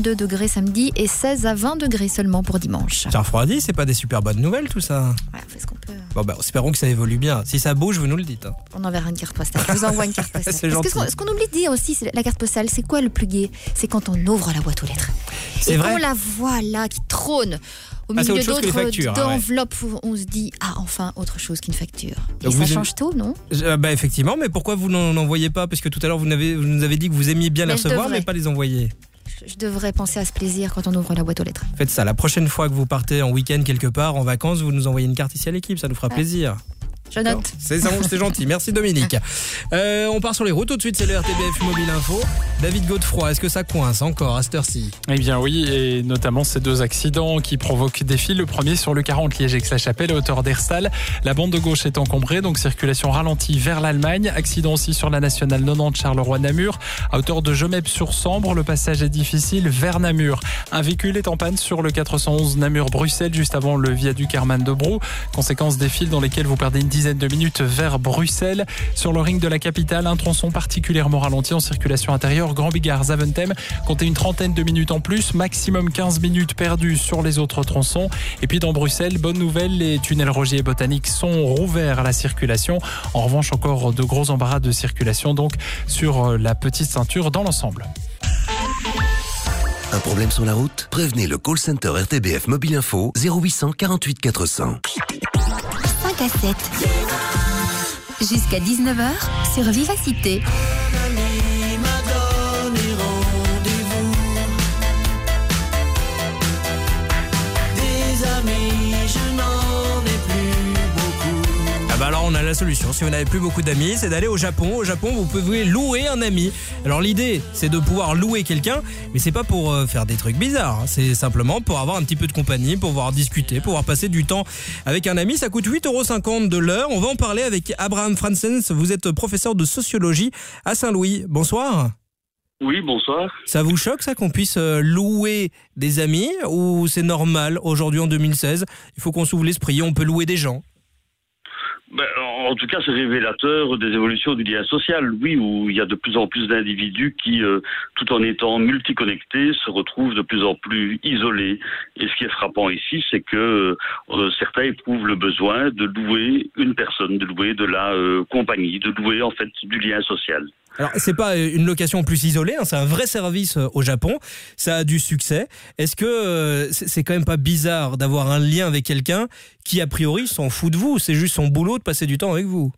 vingt-deux degrés samedi et seize à vingt degrés seulement pour dimanche. Ça refroidit, c'est pas des super bonnes nouvelles tout ça. Ouais, on fait ce qu'on peut. Bon bah espérons que ça évolue bien. Si ça bouge, vous nous le dites. Hein. On enverra une carte postale. Je vous envoie une carte postale. C'est Parce gentil. que ce qu'on, ce qu'on oublie de dire aussi, c'est la carte postale, c'est quoi le plus gai? C'est quand on ouvre la boîte aux lettres. C'est et vrai. qu'on la voit là, qui trône au Ah, c'est milieu autre chose que les d'autres factures, hein, ouais. d'enveloppes où on se dit ah enfin autre chose qu'une facture. Et Donc ça vous- change tout, non? Euh, bah effectivement, mais pourquoi vous n'en envoyez pas? Parce que tout à l'heure vous, n'avez- vous nous avez dit que vous aimiez bien les Mais je recevoir, devrais. mais pas les envoyer. Je, je devrais penser à ce plaisir quand on ouvre la boîte aux lettres. Faites ça, la prochaine fois que vous partez en week-end quelque part, en vacances, vous nous envoyez une carte ici à l'équipe, ça nous fera Ouais. plaisir. Je note. C'est, c'est gentil, merci Dominique. Euh, on part sur les routes tout de suite, c'est le R T B F Mobile Info. David Godefroy, est-ce que ça coince encore à cette heure-ci? Eh bien oui, et notamment ces deux accidents qui provoquent des files. Le premier sur le quarante Liège-Aix-la-Chapelle à hauteur d'Erstal. La bande de gauche est encombrée, donc circulation ralentie vers l'Allemagne. Accident aussi sur la nationale quatre-vingt-dix Charleroi-Namur. À hauteur de Gemep-sur-Sambre, le passage est difficile vers Namur. Un véhicule est en panne sur le quatre cent onze Namur-Bruxelles, juste avant le viaduc Hermann de Brou. Conséquence des files dans lesquelles vous perdez une dizaine de minutes vers Bruxelles. Sur le ring de la capitale, un tronçon particulièrement ralenti en circulation intérieure, Grand Bigard, Zaventem. Comptez une trentaine de minutes en plus, maximum quinze minutes perdues sur les autres tronçons. Et puis dans Bruxelles, bonne nouvelle, les tunnels Rogier et Botanique sont rouverts à la circulation. En revanche, encore de gros embarras de circulation donc sur la petite ceinture dans l'ensemble. Un problème sur la route? Prévenez le call center R T B F Mobile Info zéro huit cent quarante-huit quatre cents. cinq à sept. Jusqu'à dix-neuf heures sur Vivacité. Ah bah alors on a la solution, si vous n'avez plus beaucoup d'amis, c'est d'aller au Japon. Au Japon, vous pouvez louer un ami. Alors l'idée, c'est de pouvoir louer quelqu'un, mais c'est pas pour euh, faire des trucs bizarres, hein. C'est simplement pour avoir un petit peu de compagnie, pour pouvoir discuter, pour pouvoir passer du temps avec un ami. Ça coûte huit euros cinquante de l'heure. On va en parler avec Abraham Franzens, vous êtes professeur de sociologie à Saint-Louis. Bonsoir. Oui, bonsoir. Ça vous choque ça qu'on puisse euh, louer des amis, ou c'est normal aujourd'hui en deux mille seize? Il faut qu'on s'ouvre l'esprit, on peut louer des gens. Ben, en tout cas, c'est révélateur des évolutions du lien social, oui, où il y a de plus en plus d'individus qui, euh, tout en étant multiconnectés, se retrouvent de plus en plus isolés. Et ce qui est frappant ici, c'est que euh, certains éprouvent le besoin de louer une personne, de louer de la euh, compagnie, de louer en fait du lien social. Alors, c'est pas une location plus isolée, hein, c'est un vrai service euh, au Japon. Ça a du succès. Est-ce que euh, c'est, c'est quand même pas bizarre d'avoir un lien avec quelqu'un qui, a priori, s'en fout de vous? C'est juste son boulot de passer du temps avec vous.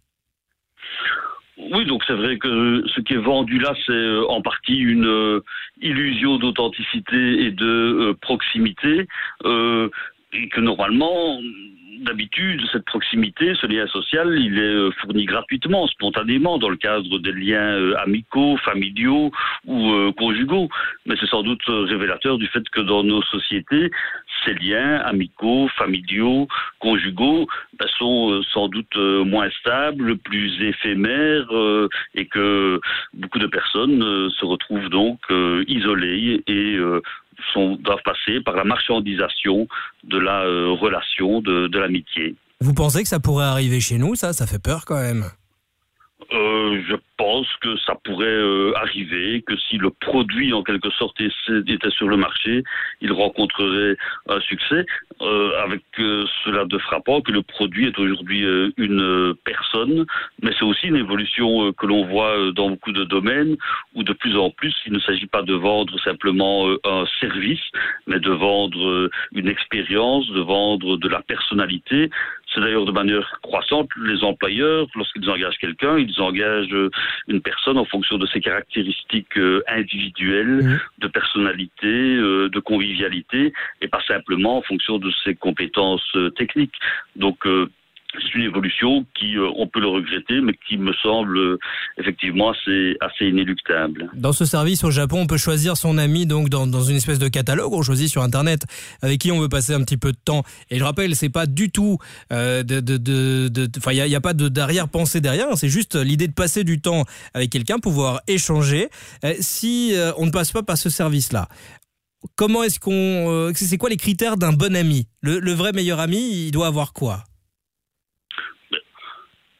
Oui, donc c'est vrai que ce qui est vendu là, c'est euh, en partie une euh, illusion d'authenticité et de euh, proximité, euh, et que normalement... D'habitude, cette proximité, ce lien social, il est fourni gratuitement, spontanément, dans le cadre des liens amicaux, familiaux ou euh, conjugaux. Mais c'est sans doute révélateur du fait que dans nos sociétés, ces liens amicaux, familiaux, conjugaux ben, sont euh, sans doute euh, moins stables, plus éphémères, euh, et que beaucoup de personnes euh, se retrouvent donc euh, isolées et euh, Sont, doivent passer par la marchandisation de la euh, relation, de, de l'amitié. Vous pensez que ça pourrait arriver chez nous, ça? Ça fait peur quand même. Euh, je pense que ça pourrait euh, arriver, que si le produit en quelque sorte était sur le marché, il rencontrerait un succès, euh, avec euh, cela de frappant que le produit est aujourd'hui euh, une euh, personne, mais c'est aussi une évolution euh, que l'on voit euh, dans beaucoup de domaines, où de plus en plus il ne s'agit pas de vendre simplement euh, un service, mais de vendre euh, une expérience, de vendre de la personnalité. C'est d'ailleurs de manière croissante, les employeurs, lorsqu'ils engagent quelqu'un, ils engagent une personne en fonction de ses caractéristiques individuelles, mmh. de personnalité, de convivialité, et pas simplement en fonction de ses compétences techniques. Donc, euh, c'est une évolution qui, euh, on peut le regretter, mais qui me semble euh, effectivement assez, assez inéluctable. Dans ce service au Japon, on peut choisir son ami donc dans, dans une espèce de catalogue. On choisit sur Internet avec qui on veut passer un petit peu de temps. Et je rappelle, c'est pas du tout, euh, de, de, de, de, enfin, il y a, y a pas de d'arrière-pensée derrière. C'est juste l'idée de passer du temps avec quelqu'un, pouvoir échanger. Euh, si euh, on ne passe pas par ce service-là, comment est-ce qu'on, euh, c'est quoi les critères d'un bon ami? Le, le vrai meilleur ami, il doit avoir quoi?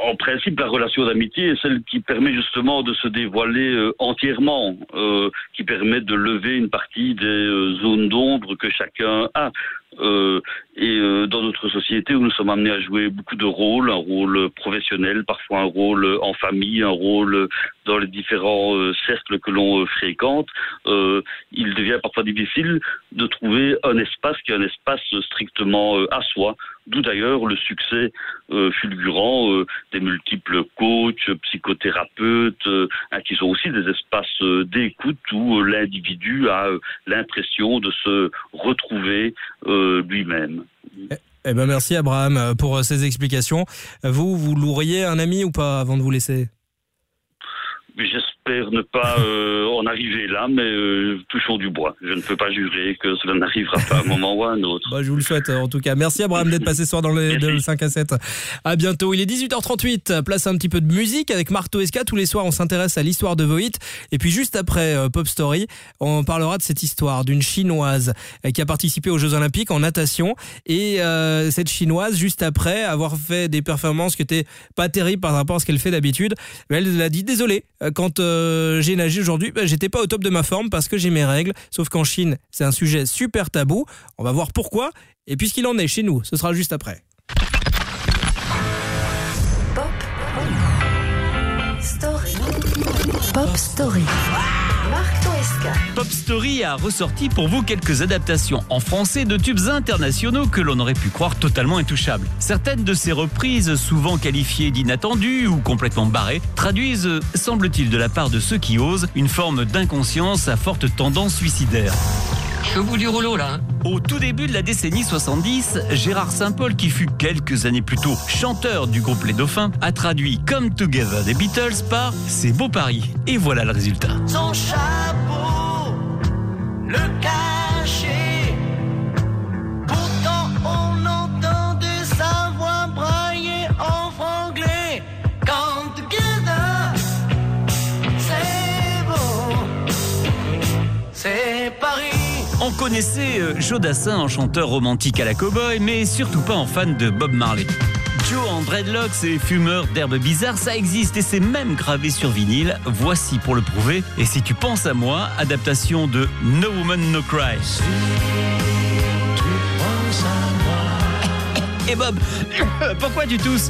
en principe, la relation d'amitié est celle qui permet justement de se dévoiler euh, entièrement, euh, qui permet de lever une partie des euh, zones d'ombre que chacun a. Euh, et euh, dans notre société où nous sommes amenés à jouer beaucoup de rôles, un rôle professionnel, parfois un rôle en famille, un rôle dans les différents euh, cercles que l'on euh, fréquente, euh, il devient parfois difficile de trouver un espace qui est un espace strictement euh, à soi. D'où d'ailleurs le succès euh, fulgurant euh, des multiples coachs, psychothérapeutes, euh, hein, qui sont aussi des espaces euh, d'écoute où euh, l'individu a euh, l'impression de se retrouver euh, lui-même. Eh ben merci Abraham pour ces explications. Vous, vous loueriez un ami ou pas avant de vous laisser ? J'espère ne pas euh, en arriver là, mais euh, touchons du bois. Je ne peux pas jurer que cela n'arrivera pas à un moment ou à un autre. Bah, je vous le souhaite en tout cas. Merci Abraham d'être passé ce soir dans le, de le cinq à sept. À bientôt. Il est dix-huit heures trente-huit. Place un petit peu de musique avec Marteau et Ska. Tous les soirs, on s'intéresse à l'histoire de vos hits. Et puis juste après euh, Pop Story, on parlera de cette histoire d'une Chinoise euh, qui a participé aux Jeux Olympiques en natation. Et euh, cette Chinoise, juste après avoir fait des performances qui n'étaient pas terribles par rapport à ce qu'elle fait d'habitude, elle a dit désolé. Quand euh, j'ai nagé aujourd'hui, bah, j'étais pas au top de ma forme parce que j'ai mes règles. Sauf qu'en Chine, c'est un sujet super tabou. On va voir pourquoi. Et puisqu'il en est chez nous, ce sera juste après. Pop Story. Pop Story. Marc Toesca. Pop Story a ressorti pour vous quelques adaptations en français de tubes internationaux que l'on aurait pu croire totalement intouchables. Certaines de ces reprises, souvent qualifiées d'inattendues ou complètement barrées, traduisent, semble-t-il de la part de ceux qui osent, une forme d'inconscience à forte tendance suicidaire. Je suis au bout du rouleau là. Au tout début de la décennie soixante-dix, Gérard Saint-Paul, qui fut quelques années plus tôt chanteur du groupe Les Dauphins, a traduit Come Together des Beatles par C'est beau Paris. Et voilà le résultat. Son chapeau, le cachet. Pourtant on entendait sa voix brailler en franglais. Come together, c'est beau, c'est Paris. On connaissait euh, Joe Dassin en chanteur romantique à la cow-boy, mais surtout pas en fan de Bob Marley. Joe en dreadlocks et fumeur d'herbes bizarres, ça existe et c'est même gravé sur vinyle. Voici pour le prouver. Et si tu penses à moi, adaptation de No Woman No Cry. Si tu penses à moi. Et Bob, pourquoi tu tousses?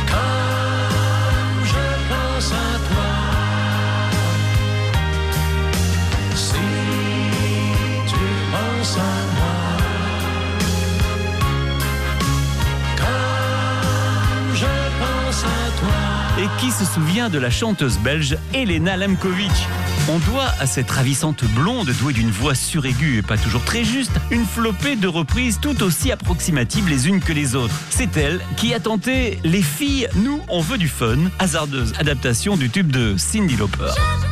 Comme je pense à toi. Si tu penses à moi. Comme je pense à toi. Et qui se souvient de la chanteuse belge Elena Lemkovic? On doit à cette ravissante blonde douée d'une voix suraiguë et pas toujours très juste, une flopée de reprises tout aussi approximatives les unes que les autres. C'est elle qui a tenté Les filles, nous on veut du fun, hasardeuse adaptation du tube de Cyndi Lauper.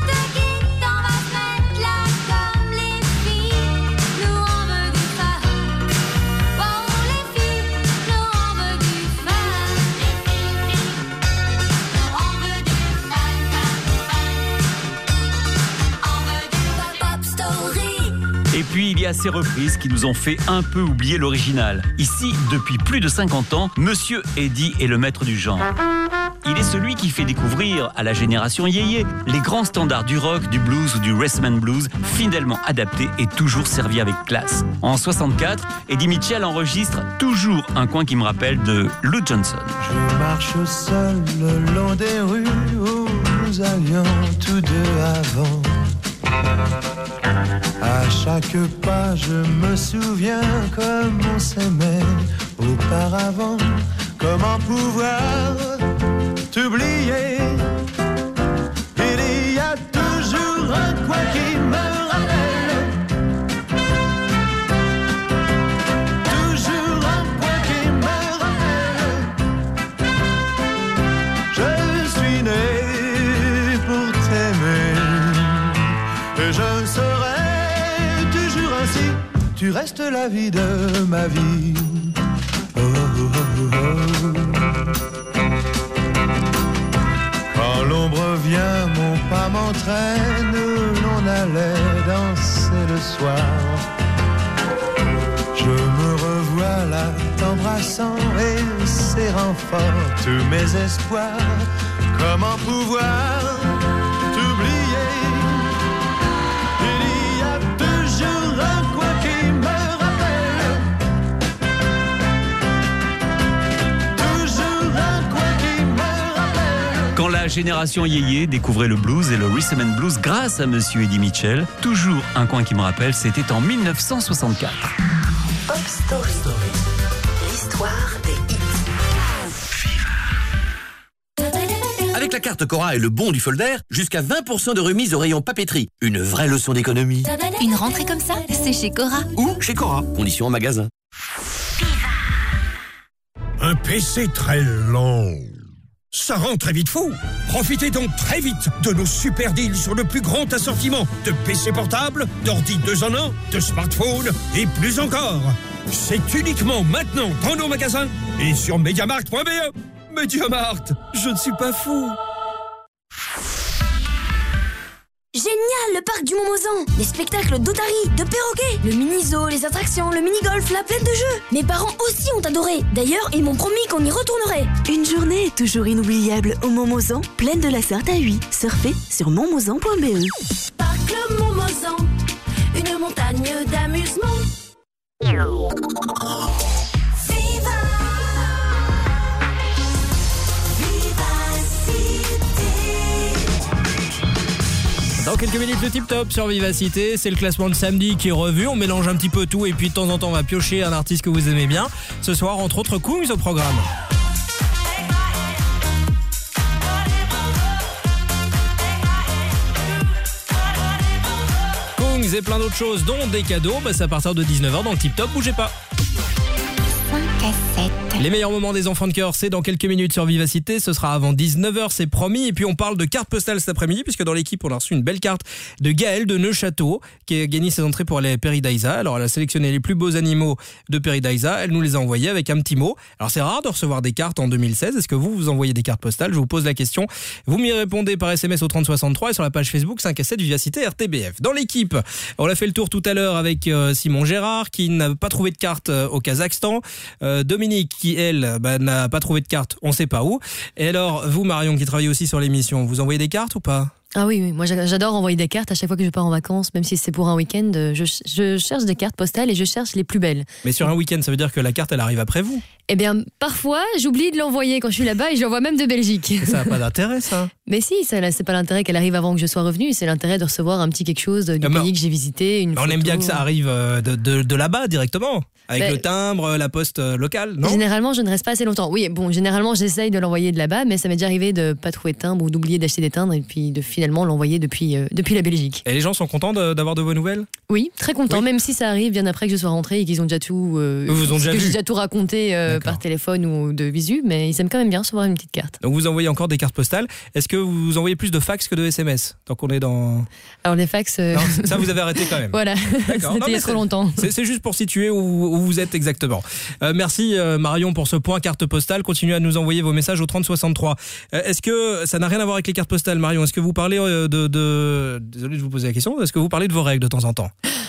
Et puis il y a ces reprises qui nous ont fait un peu oublier l'original. Ici, depuis plus de cinquante ans, Monsieur Eddy est le maître du genre. Il est celui qui fait découvrir à la génération yéyé les grands standards du rock, du blues ou du rhythm and blues, fidèlement adaptés et toujours servis avec classe. En soixante-quatre, Eddie Mitchell enregistre Toujours un coin qui me rappelle de Lou Johnson. Je marche seul le long des rues où nous allions tous deux avant. À chaque pas, je me souviens comme on s'aimait auparavant. Comment pouvoir t'oublier? Il y a toujours un coin qui me rappelle. Toujours un coin qui me rappelle. Je suis né pour t'aimer et je serai toujours ainsi. Tu restes la vie de ma vie. Oh, oh, oh, oh. Quand l'ombre vient, mon pas m'entraîne, l'on allait danser le soir. Je me revois là t'embrassant et laisser en fort tous mes espoirs. Comment pouvoir t'oublier? Il y a toujours un coin qui me rappelle. Toujours un coin qui me rappelle. Quand la génération yéyé découvrait le blues et le rhythm and blues grâce à Monsieur Eddie Mitchell, toujours un coin qui me rappelle, c'était en mille neuf cent soixante-quatre. Pop Story. L'histoire des hits. Avec la carte Cora et le bon du folder, jusqu'à vingt pour cent de remise au rayon papeterie. Une vraie leçon d'économie. Une rentrée comme ça, c'est chez Cora. Ou chez Cora. Conditions en magasin. Un P C très lent. Ça rend très vite fou. Profitez donc très vite de nos super deals sur le plus grand assortiment de P C portables, d'ordi deux en un, de smartphones et plus encore. C'est uniquement maintenant dans nos magasins et sur Mediamarkt point b e. Mediamarkt, je ne suis pas fou. Génial, le parc du Montmozan. Les spectacles d'otaries, de perroquets, le mini-zoo, les attractions, le mini-golf, la plaine de jeux. Mes parents aussi ont adoré. D'ailleurs, ils m'ont promis qu'on y retournerait. Une journée est toujours inoubliable au Montmozan, plaine de la Sarthe à Huy. Surfez sur montmozan point b e. Parc le Montmozan, une montagne d'amusement. Dans quelques minutes, le Tip Top sur Vivacité. C'est le classement de samedi qui est revu. On mélange un petit peu tout et puis de temps en temps, on va piocher un artiste que vous aimez bien. Ce soir, entre autres, Kungs au programme. Kungs et plein d'autres choses, dont des cadeaux. Bah, c'est à partir de dix-neuf heures dans le Tip Top. Bougez pas. Les meilleurs moments des enfants de cœur, c'est dans quelques minutes sur Vivacité. Ce sera avant dix-neuf heures, c'est promis. Et puis on parle de carte postale cet après-midi, puisque dans l'équipe, on a reçu une belle carte de Gaëlle de Neufchâteau, qui a gagné ses entrées pour aller à Paradisa. Alors elle a sélectionné les plus beaux animaux de Paradisa. Elle nous les a envoyés avec un petit mot. Alors c'est rare de recevoir des cartes en deux mille seize. Est-ce que vous, vous envoyez des cartes postales? Je vous pose la question. Vous m'y répondez par S M S au trente soixante-trois et sur la page Facebook cinq à sept Vivacité R T B F. Dans l'équipe, on a fait le tour tout à l'heure avec Simon Gérard, qui n'a pas trouvé de carte au Kazakhstan. Euh, Dominique, qui elle bah, n'a pas trouvé de carte, on sait pas où. Et alors, vous Marion, qui travaillez aussi sur l'émission, vous envoyez des cartes ou pas? Ah oui, oui, moi j'adore envoyer des cartes à chaque fois que je pars en vacances, même si c'est pour un week-end. Je, je cherche des cartes postales et je cherche les plus belles. Mais sur un week-end, ça veut dire que la carte, elle arrive après vous? Eh bien, parfois, j'oublie de l'envoyer quand je suis là-bas et je l'envoie même de Belgique. Ça n'a pas d'intérêt, ça? Mais si, ça, c'est pas l'intérêt qu'elle arrive avant que je sois revenue, c'est l'intérêt de recevoir un petit quelque chose du mais pays que j'ai visité. Une on photo. aime bien que ça arrive de, de, de là-bas directement, avec bah, le timbre, la poste locale, non? Généralement, je ne reste pas assez longtemps. Oui, bon, généralement, j'essaye de l'envoyer de là-bas, mais ça m'est déjà arrivé de pas trouver de timbre ou d'oublier d'acheter des timbres et puis de finalement l'envoyer depuis, euh, depuis la Belgique. Et les gens sont contents de, d'avoir de vos nouvelles? Oui, très contents, oui. Même si ça arrive bien après que je sois rentrée et qu'ils ont déjà tout, euh, vous ont déjà que vu. j'ai déjà tout raconté euh, par téléphone ou de visu, mais ils aiment quand même bien recevoir une petite carte. Donc vous envoyez encore des cartes postales. Est-ce que vous envoyez plus de fax que de S M S? Tant qu'on est dans... Alors les fax... Euh... Non, ça vous avez arrêté quand même. Voilà, d'accord. c'était il y a trop longtemps. C'est, c'est juste pour situer où, où vous êtes exactement. Euh, merci euh, Marion pour ce point carte postale. Continuez à nous envoyer vos messages au trente soixante-trois. Euh, est-ce que ça n'a rien à voir avec les cartes postales, Marion? Est-ce que vous parlez euh, de, de... Désolé de vous poser la question. Est-ce que vous parlez de vos règles de temps en temps?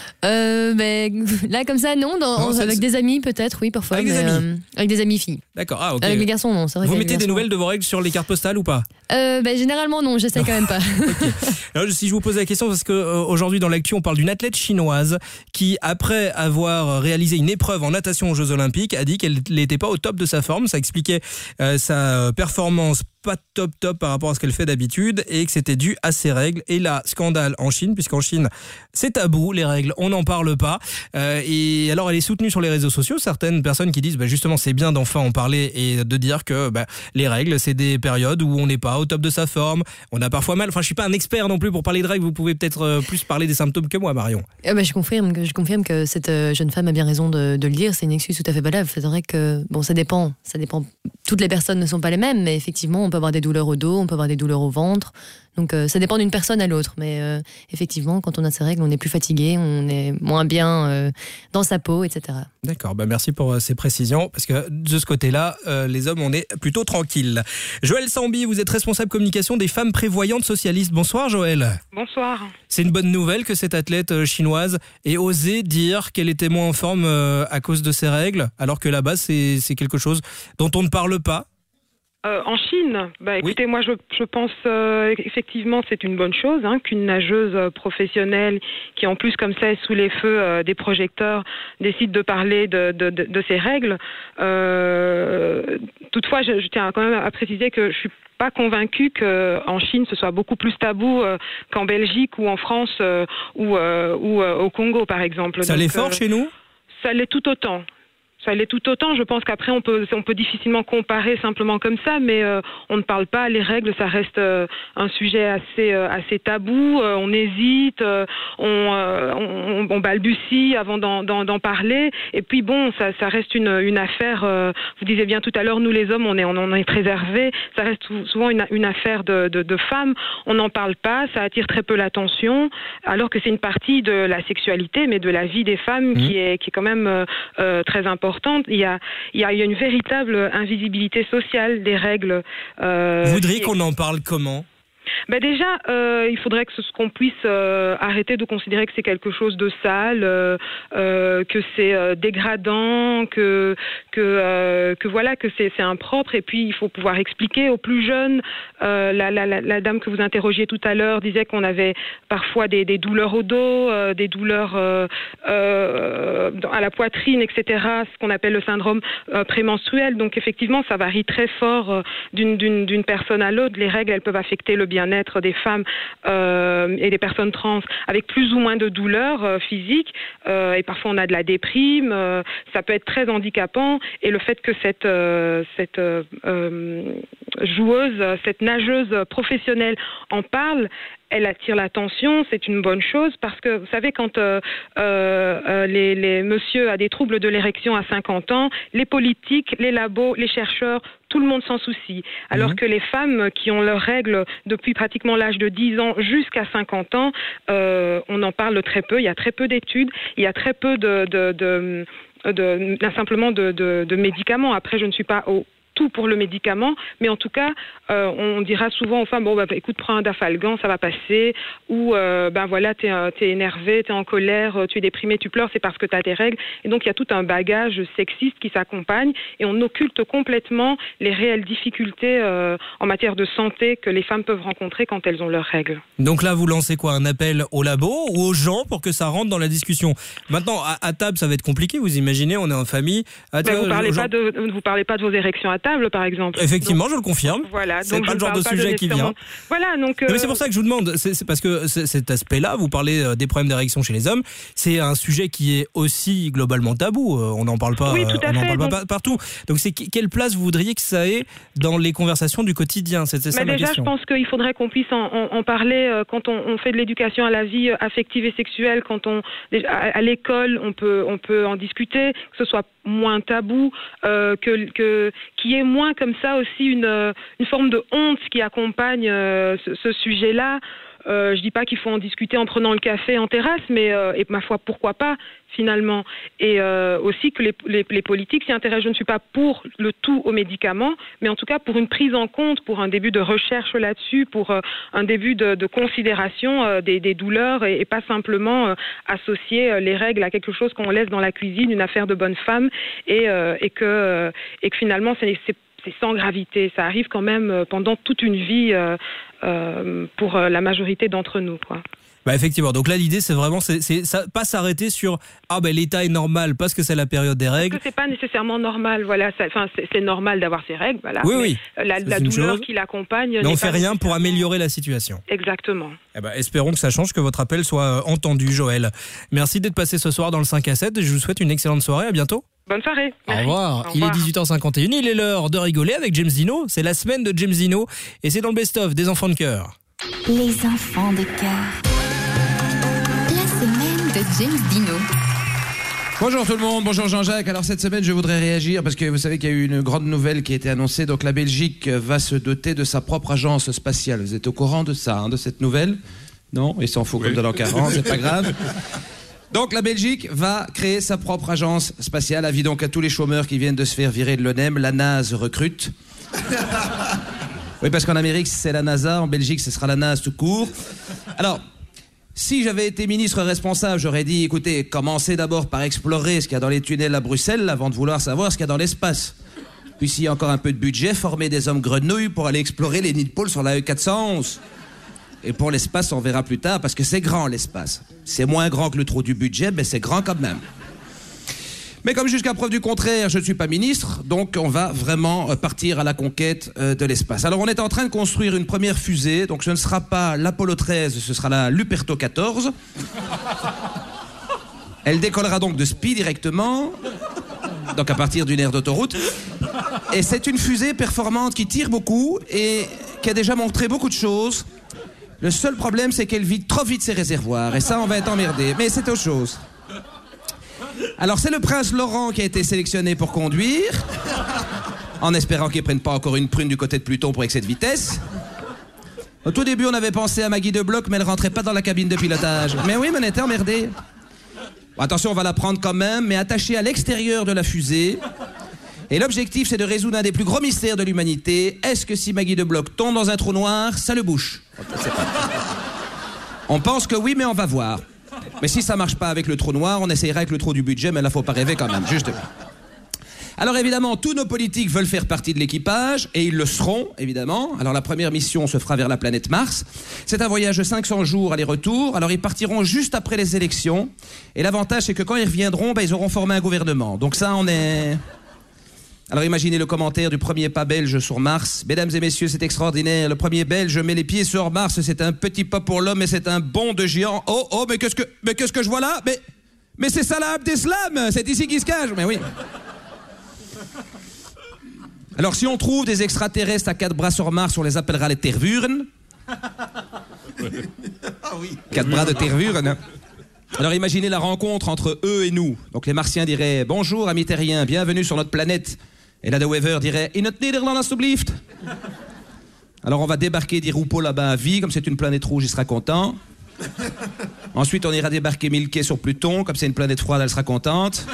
Euh, mais là comme ça non, dans, non avec des amis peut-être, oui parfois. Avec mais, des amis. Euh, avec des amis filles. D'accord. Ah ok. Avec les garçons non. C'est vrai vous mettez des nouvelles de vos règles sur les cartes postales ou pas? euh, ben, généralement non, j'essaie quand même pas. Okay. Alors, si je vous pose la question, parce que euh, aujourd'hui dans l'actu on parle d'une athlète chinoise qui, après avoir réalisé une épreuve en natation aux Jeux Olympiques, a dit qu'elle n'était pas au top de sa forme. Ça expliquait euh, sa performance pas top top par rapport à ce qu'elle fait d'habitude et que c'était dû à ses règles. Et là, scandale en Chine, puisqu'en Chine c'est tabou, les règles, on n'en parle pas. Euh, et alors elle est soutenue sur les réseaux sociaux, certaines personnes qui disent bah, justement c'est bien d'enfin en parler et de dire que bah, les règles c'est des périodes où on n'est pas au top de sa forme, on a parfois mal. Enfin je suis pas un expert non plus pour parler de règles, vous pouvez peut-être euh, plus parler des symptômes que moi Marion. Eh ben, je confirme que je confirme que cette euh, jeune femme a bien raison de, de le dire, c'est une excuse tout à fait valable. C'est vrai que bon ça dépend, ça dépend. Toutes les personnes ne sont pas les mêmes, mais effectivement on peut avoir des douleurs au dos, on peut avoir des douleurs au ventre. Donc euh, ça dépend d'une personne à l'autre. Mais euh, effectivement, quand on a ses règles, on est plus fatigué, on est moins bien euh, dans sa peau, et cetera. D'accord, bah merci pour euh, ces précisions, parce que de ce côté-là, euh, les hommes, on est plutôt tranquilles. Joël Sambi, vous êtes responsable communication des femmes prévoyantes socialistes. Bonsoir Joël. Bonsoir. C'est une bonne nouvelle que cette athlète euh, chinoise ait osé dire qu'elle était moins en forme euh, à cause de ses règles, alors que là-bas, c'est, c'est quelque chose dont on ne parle pas. Euh, en Chine, bah, écoutez, oui. moi je, je pense euh, effectivement c'est une bonne chose hein, qu'une nageuse euh, professionnelle qui en plus comme ça est sous les feux euh, des projecteurs décide de parler de, de, de, de ses règles. Euh, toutefois, je, je tiens quand même à préciser que je suis pas convaincue qu'en Chine ce soit beaucoup plus tabou euh, qu'en Belgique ou en France euh, ou, euh, ou euh, au Congo par exemple. Ça l'est fort euh, chez nous ? Ça l'est tout autant. Ça l'est tout autant. Je pense qu'après, on peut, on peut difficilement comparer simplement comme ça, mais euh, on ne parle pas. Les règles, ça reste euh, un sujet assez, euh, assez tabou. Euh, on hésite, euh, on, euh, on, on balbutie avant d'en, d'en, d'en parler. Et puis bon, ça, ça reste une, une affaire. Euh, vous disiez bien tout à l'heure, nous les hommes, on est, on en est préservés. Ça reste souvent une, une affaire de, de, de femmes. On n'en parle pas. Ça attire très peu l'attention, alors que c'est une partie de la sexualité, mais de la vie des femmes mmh. qui est, qui est quand même euh, euh, très importante. Il y, a, il y a une véritable invisibilité sociale des règles. Euh, Vous voudriez qu'on en parle comment ? Ben déjà, euh, il faudrait que ce, qu'on puisse euh, arrêter de considérer que c'est quelque chose de sale, euh, euh, que c'est euh, dégradant, que que euh, que voilà, que c'est, c'est impropre. Et puis il faut pouvoir expliquer aux plus jeunes. Euh, la, la, la, la dame que vous interrogiez tout à l'heure disait qu'on avait parfois des, des douleurs au dos, euh, des douleurs euh, euh, à la poitrine, et cetera. Ce qu'on appelle le syndrome euh, prémenstruel. Donc effectivement, ça varie très fort euh, d'une, d'une, d'une personne à l'autre. Les règles, elles peuvent affecter le bien-être des femmes euh, et des personnes trans avec plus ou moins de douleurs euh, physiques euh, et parfois on a de la déprime, euh, ça peut être très handicapant et le fait que cette, euh, cette euh, joueuse, cette nageuse professionnelle en parle, elle attire l'attention, c'est une bonne chose parce que vous savez quand euh, euh, les, les monsieur a des troubles de l'érection à cinquante ans, les politiques, les labos, les chercheurs, tout le monde s'en soucie. Alors mmh. que les femmes qui ont leurs règles depuis pratiquement l'âge de dix ans jusqu'à cinquante ans, euh, on en parle très peu, il y a très peu d'études, il y a très peu de, de, de, de, de simplement de, de, de médicaments. Après, je ne suis pas au tout pour le médicament, mais en tout cas, euh, on dira souvent aux femmes, bon, bah, écoute, prends un Dafalgan, ça va passer, ou, euh, ben voilà, t'es, euh, t'es énervé, t'es en colère, tu es déprimé, tu pleures, c'est parce que t'as tes règles. Et donc, il y a tout un bagage sexiste qui s'accompagne, et on occulte complètement les réelles difficultés euh, en matière de santé que les femmes peuvent rencontrer quand elles ont leurs règles. Donc là, vous lancez quoi ? Un appel au labo ou aux gens pour que ça rentre dans la discussion ? Maintenant, à, à table, ça va être compliqué, vous imaginez, on est en famille. À table, vous parlez pas de, vous parlez pas de vos érections à table, par exemple. Effectivement, donc, je le confirme. Voilà, c'est donc pas le genre de sujet qui vient. Voilà, donc. Euh... Mais c'est pour ça que je vous demande. C'est, c'est parce que c'est, cet aspect-là, vous parlez des problèmes d'érection chez les hommes, c'est un sujet qui est aussi globalement tabou. On n'en parle pas. Oui, tout à on n'en fait, parle donc... pas partout. Donc, c'est quelle place vous voudriez que ça ait dans les conversations du quotidien ? C'est, c'est ça Mais ma déjà, question. je pense qu'il faudrait qu'on puisse en, en, en parler quand on, on fait de l'éducation à la vie affective et sexuelle. Quand on à, à l'école, on peut on peut en discuter, que ce soit moins tabou, euh, que que qu'il y ait moins comme ça aussi une une forme de honte qui accompagne euh, ce, ce sujet-là. Euh, je dis pas qu'il faut en discuter en prenant le café en terrasse, mais euh, et ma foi, pourquoi pas finalement. Et euh, aussi que les, les, les politiques s'y intéressent. Je ne suis pas pour le tout aux médicaments, mais en tout cas pour une prise en compte, pour un début de recherche là-dessus, pour euh, un début de, de considération euh, des, des douleurs et, et pas simplement euh, associer euh, les règles à quelque chose qu'on laisse dans la cuisine, une affaire de bonne femme, et, euh, et, que, euh, et que finalement c'est, c'est c'est sans gravité. Ça arrive quand même pendant toute une vie euh, euh, pour la majorité d'entre nous, quoi. Bah effectivement, donc là l'idée c'est vraiment c'est, c'est ça, pas s'arrêter sur ah ben l'état est normal parce que c'est la période des règles. Parce que c'est pas nécessairement normal, voilà, ça, enfin c'est, c'est normal d'avoir ces règles, voilà. Oui oui. La, la douleur qui l'accompagne. Mais on fait rien pour améliorer la situation. Exactement. Eh ben, espérons que ça change, que votre appel soit entendu, Joël. Merci d'être passé ce soir dans le cinq à sept. Je vous souhaite une excellente soirée. À bientôt. Bonne soirée. Au revoir. Au revoir. Il est dix-huit heures cinquante et une. Il est l'heure de rigoler avec James Dino. C'est la semaine de James Dino et c'est dans le best-of des enfants de cœur. Les enfants de cœur. La semaine de James Dino. Bonjour tout le monde, bonjour Jean-Jacques. Alors cette semaine je voudrais réagir parce que vous savez qu'il y a eu une grande nouvelle qui a été annoncée. Donc la Belgique va se doter de sa propre agence spatiale. Vous êtes au courant de ça, hein, de cette nouvelle? Non, il s'en fout oui. Comme de l'an quarante, c'est pas grave. Donc la Belgique va créer sa propre agence spatiale. Avis donc à tous les chômeurs qui viennent de se faire virer de l'O N E M, la NASA recrute. Oui, parce qu'en Amérique c'est la NASA, en Belgique ce sera la NASA tout court. Alors... si j'avais été ministre responsable, j'aurais dit, écoutez, commencez d'abord par explorer ce qu'il y a dans les tunnels à Bruxelles avant de vouloir savoir ce qu'il y a dans l'espace. Puis s'il y a encore un peu de budget, former des hommes grenouilles pour aller explorer les nids de poules sur la E quatre cent onze. Et pour l'espace, on verra plus tard, parce que c'est grand l'espace. C'est moins grand que le trou du budget, mais c'est grand quand même. Mais comme jusqu'à preuve du contraire, je ne suis pas ministre, donc on va vraiment partir à la conquête de l'espace. Alors on est en train de construire une première fusée, donc ce ne sera pas l'Apollo treize, ce sera la Luperto quatorze. Elle décollera donc de Spi directement, donc à partir d'une aire d'autoroute. Et c'est une fusée performante qui tire beaucoup et qui a déjà montré beaucoup de choses. Le seul problème, c'est qu'elle vide trop vite ses réservoirs, et ça, on va être emmerdé. Mais c'est autre chose. Alors c'est le prince Laurent qui a été sélectionné pour conduire, en espérant qu'il ne prenne pas encore une prune du côté de Pluton pour excès de vitesse. Au tout début, on avait pensé à Maggie de Bloch, mais elle rentrait pas dans la cabine de pilotage. Mais oui, mais on était emmerdés. Bon, attention, on va la prendre quand même, mais attachée à l'extérieur de la fusée. Et l'objectif, c'est de résoudre un des plus gros mystères de l'humanité. Est-ce que si Maggie de Bloch tombe dans un trou noir, ça le bouche? On pense que oui, mais on va voir. Mais si ça marche pas avec le trou noir, on essayera avec le trou du budget, mais là, faut pas rêver quand même, juste. Alors évidemment, tous nos politiques veulent faire partie de l'équipage, et ils le seront, évidemment. Alors la première mission se fera vers la planète Mars. C'est un voyage de cinq cents jours aller-retour. Alors ils partiront juste après les élections. Et l'avantage, c'est que quand ils reviendront, ben, ils auront formé un gouvernement. Donc ça, on est... Alors imaginez le commentaire du premier pas belge sur Mars. Mesdames et messieurs, c'est extraordinaire. Le premier belge met les pieds sur Mars. C'est un petit pas pour l'homme, mais c'est un bond de géant. Oh, oh, mais qu'est-ce que, mais qu'est-ce que je vois là? Mais, mais c'est Salah Abdeslam. C'est ici qu'il se cache. Mais oui. Alors si on trouve des extraterrestres à quatre bras sur Mars, on les appellera les Tervuren. Quatre bras de Tervuren. Alors imaginez la rencontre entre eux et nous. Donc les Martiens diraient « Bonjour, amis terriens, bienvenue sur notre planète ». Et là, de Wever dirait « In het Nederland alstublieft ». Alors on va débarquer des Roupeau là-bas à vie, comme c'est une planète rouge, il sera content. Ensuite, on ira débarquer Milky sur Pluton, comme c'est une planète froide, elle sera contente.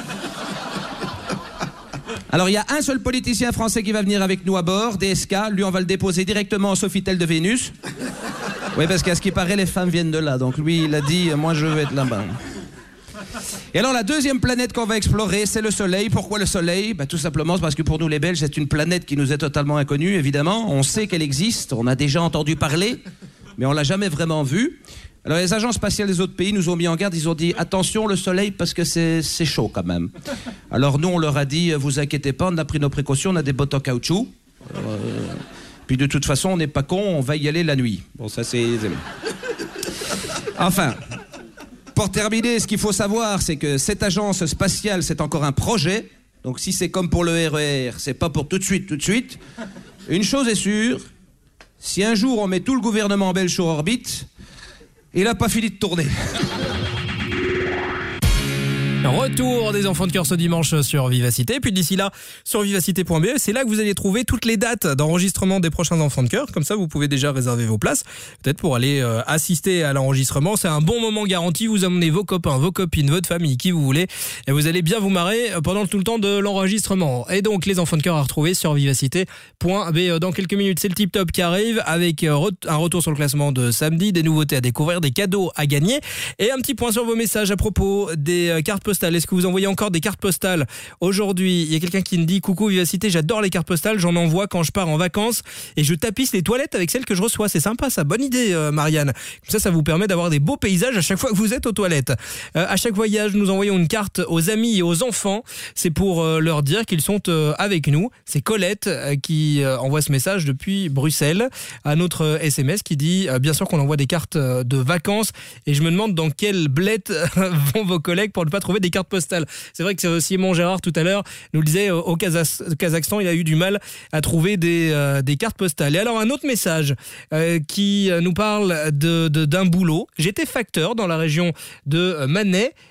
Alors il y a un seul politicien français qui va venir avec nous à bord, D S K. Lui, on va le déposer directement au Sofitel de Vénus. Oui, parce qu'à ce qui paraît, les femmes viennent de là. Donc lui, il a dit, moi je veux être là-bas. Et alors la deuxième planète qu'on va explorer, c'est le Soleil. Pourquoi le Soleil? Bah, tout simplement parce que pour nous les Belges, c'est une planète qui nous est totalement inconnue, évidemment. On sait qu'elle existe, on a déjà entendu parler, mais on l'a jamais vraiment vue. Alors les agences spatiales des autres pays nous ont mis en garde, ils ont dit attention le Soleil parce que c'est, c'est chaud quand même. Alors nous on leur a dit vous inquiétez pas, on a pris nos précautions, on a des bottes en caoutchouc. Euh, puis de toute façon on n'est pas con, on va y aller la nuit. Bon ça c'est... Enfin, pour terminer, ce qu'il faut savoir c'est que cette agence spatiale c'est encore un projet. Donc si c'est comme pour le R E R, c'est pas pour tout de suite, tout de suite. Une chose est sûre, si un jour on met tout le gouvernement belge sur orbite, il n'a pas fini de tourner. Retour des enfants de cœur ce dimanche sur Vivacité. Puis d'ici là, sur vivacité point b e, c'est là que vous allez trouver toutes les dates d'enregistrement des prochains enfants de cœur. Comme ça, vous pouvez déjà réserver vos places, peut-être pour aller euh, assister à l'enregistrement. C'est un bon moment garanti. Vous emmenez vos copains, vos copines, votre famille, qui vous voulez. Et vous allez bien vous marrer pendant tout le temps de l'enregistrement. Et donc, les enfants de cœur à retrouver sur vivacité point b e. Dans quelques minutes, c'est le Tip Top qui arrive avec un retour sur le classement de samedi, des nouveautés à découvrir, des cadeaux à gagner. Et un petit point sur vos messages à propos des cartes postales. Est-ce que vous envoyez encore des cartes postales aujourd'hui? Il y a quelqu'un qui me dit coucou Vivacité, j'adore les cartes postales, j'en envoie quand je pars en vacances et je tapisse les toilettes avec celles que je reçois. C'est sympa ça, bonne idée euh, Marianne. Comme ça, ça vous permet d'avoir des beaux paysages à chaque fois que vous êtes aux toilettes. Euh, à chaque voyage, nous envoyons une carte aux amis et aux enfants. C'est pour euh, leur dire qu'ils sont euh, avec nous. C'est Colette euh, qui euh, envoie ce message depuis Bruxelles. À notre euh, S M S qui dit euh, bien sûr qu'on envoie des cartes euh, de vacances et je me demande dans quelle blette vont vos collègues pour ne pas trouver des cartes postales. C'est vrai que Simon Gérard tout à l'heure nous le disait, au Kazakhstan il a eu du mal à trouver des, euh, des cartes postales. Et alors un autre message euh, qui nous parle de, de, d'un boulot. J'étais facteur dans la région de Manet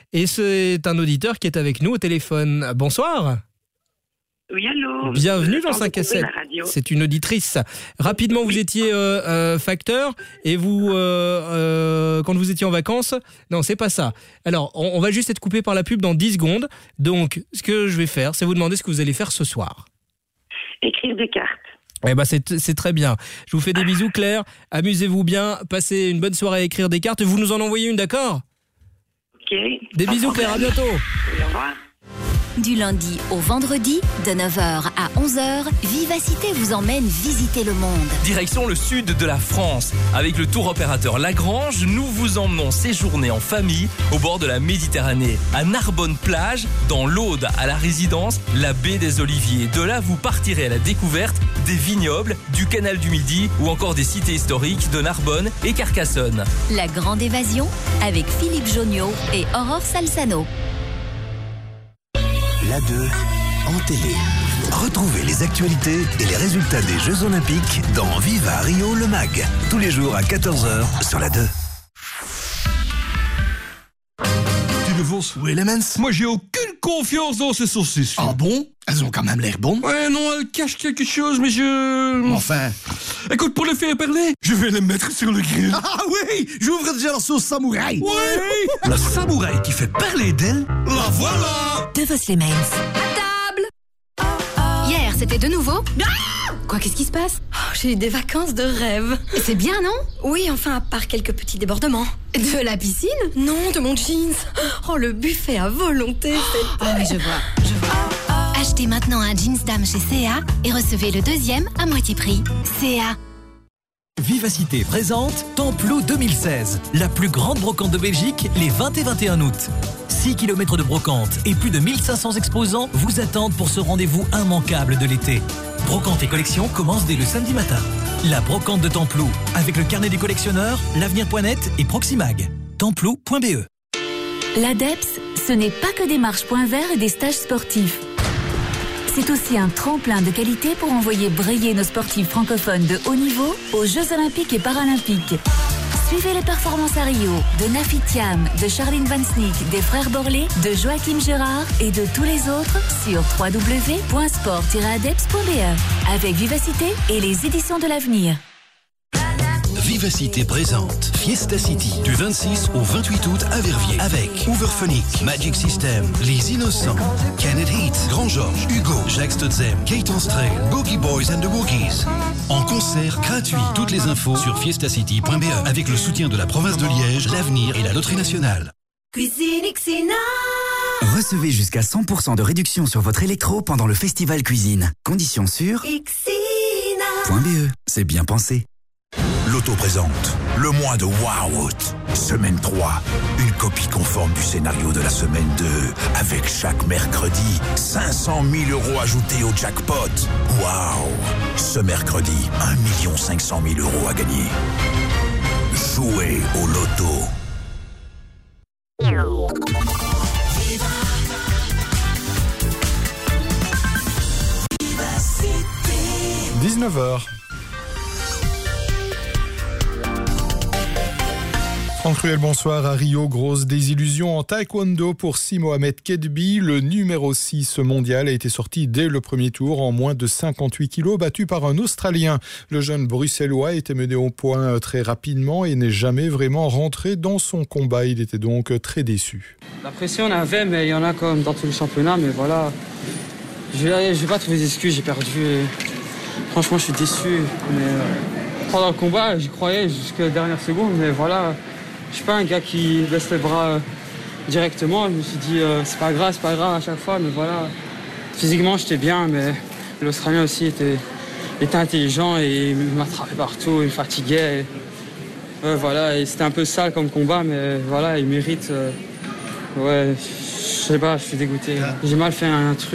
Et c'est un auditeur qui est avec nous au téléphone. Bonsoir. Oui, allô. Bienvenue dans J'entends cinq à sept. la radio. C'est une auditrice. Rapidement, vous étiez euh, euh, facteur et vous, euh, euh, quand vous étiez en vacances, non, c'est pas ça. Alors, on, on va juste être coupé par la pub dans dix secondes. Donc, ce que je vais faire, c'est vous demander ce que vous allez faire ce soir. Écrire des cartes. Eh ben c'est, c'est très bien. Je vous fais des bisous, Claire. Amusez-vous bien. Passez une bonne soirée à écrire des cartes. Vous nous en envoyez une, d'accord ? Ok. Des bisous, Claire. À bientôt. Oui, au revoir. Du lundi au vendredi, de neuf heures à onze heures, Vivacité vous emmène visiter le monde. Direction le sud de la France. Avec le tour opérateur Lagrange, nous vous emmenons séjourner en famille au bord de la Méditerranée. À Narbonne-Plage, dans l'Aude, à la résidence La Baie des Oliviers. De là, vous partirez à la découverte des vignobles, du canal du Midi ou encore des cités historiques de Narbonne et Carcassonne. La grande évasion avec Philippe Jonniot et Aurore Salsano. La deux en télé. Retrouvez les actualités et les résultats des Jeux Olympiques dans Viva Rio le Mag. Tous les jours à quatorze heures sur la deux. Tu devances où, Elements? Moi, j'ai aucune confiance dans ces saucisses. Ah bon? Elles ont quand même l'air bonnes. Ouais, non, elles cachent quelque chose, mais je... Enfin... Écoute, pour les faire parler, je vais les mettre sur le grill. Ah oui! J'ouvre déjà la sauce samouraï. Ouais! La samouraï qui fait parler d'elle, la voilà! De vos Slemens. À table! Hier, c'était de nouveau. Quoi, qu'est-ce qui se passe? Oh, j'ai eu des vacances de rêve. C'est bien, non? Oui, enfin, à part quelques petits débordements. De la piscine? Non, de mon jeans. Oh, le buffet à volonté, c'est... Ah oui, je vois, je vois. Achetez maintenant un jeans dame chez C A et recevez le deuxième à moitié prix. C A. Vivacité présente Templo deux mille seize, la plus grande brocante de Belgique, les vingt et vingt et un août. six kilomètres de brocante et plus de mille cinq cents exposants vous attendent pour ce rendez-vous immanquable de l'été. Brocante et collection commencent dès le samedi matin. La brocante de Templo, avec le carnet des collectionneurs, l'avenir point net et Proximag. Templo point B E. L'ADEPS, ce n'est pas que des marches point vert et des stages sportifs. C'est aussi un tremplin de qualité pour envoyer briller nos sportifs francophones de haut niveau aux Jeux Olympiques et Paralympiques. Suivez les performances à Rio de Nafi Thiam, de Charline Van Snick, des frères Borlé, de Joachim Gérard et de tous les autres sur w w w point sport tiret adeps point b e avec Vivacité et les éditions de l'avenir. Vivacité présente Fiesta City du vingt-six au vingt-huit août à Verviers avec Overphonic, Magic System, Les Innocents, Kenneth Heat, Grand Georges, Hugo, Jacques Stotzem, Kate Anstrel, Boogie Boys and the Wookies. En concert gratuit. Toutes les infos sur fiesta city point b e avec le soutien de la province de Liège, l'Avenir et la Loterie Nationale. Cuisine Xina. Recevez jusqu'à cent pour cent de réduction sur votre électro pendant le festival cuisine. Conditions sur Xina. .be. C'est bien pensé. L'Auto présente le mois de Wow, semaine trois. Une copie conforme du scénario de la semaine deux. Avec chaque mercredi, cinq cent mille euros ajoutés au jackpot. Wow! Ce mercredi, un million cinq cent mille euros à gagner. Jouez au loto. dix-neuf heures. Franck Ruel, bonsoir. À Rio, grosse désillusion en taekwondo pour Si Mohamed Kedbi. Le numéro six mondial a été sorti dès le premier tour en moins de cinquante-huit kilos, battu par un Australien. Le jeune bruxellois était mené au point très rapidement et n'est jamais vraiment rentré dans son combat. Il était donc très déçu. La pression, on avait, mais il y en a comme dans tous les championnats. Mais voilà, je vais, je vais pas trouver des excuses, j'ai perdu. Et franchement, je suis déçu. Mais euh, pendant le combat, j'y croyais jusqu'à la dernière seconde, mais voilà. Je suis pas un gars qui baisse les bras euh, directement. Je me suis dit, euh, c'est pas grave, c'est pas grave à chaque fois. Mais voilà, physiquement, j'étais bien. Mais l'Australien aussi était, était intelligent et il m'attrapait partout, il me fatiguait. Et, ouais, voilà, et c'était un peu sale comme combat, mais voilà, il mérite. Euh, ouais, je sais pas, je suis dégoûté. J'ai mal fait un truc.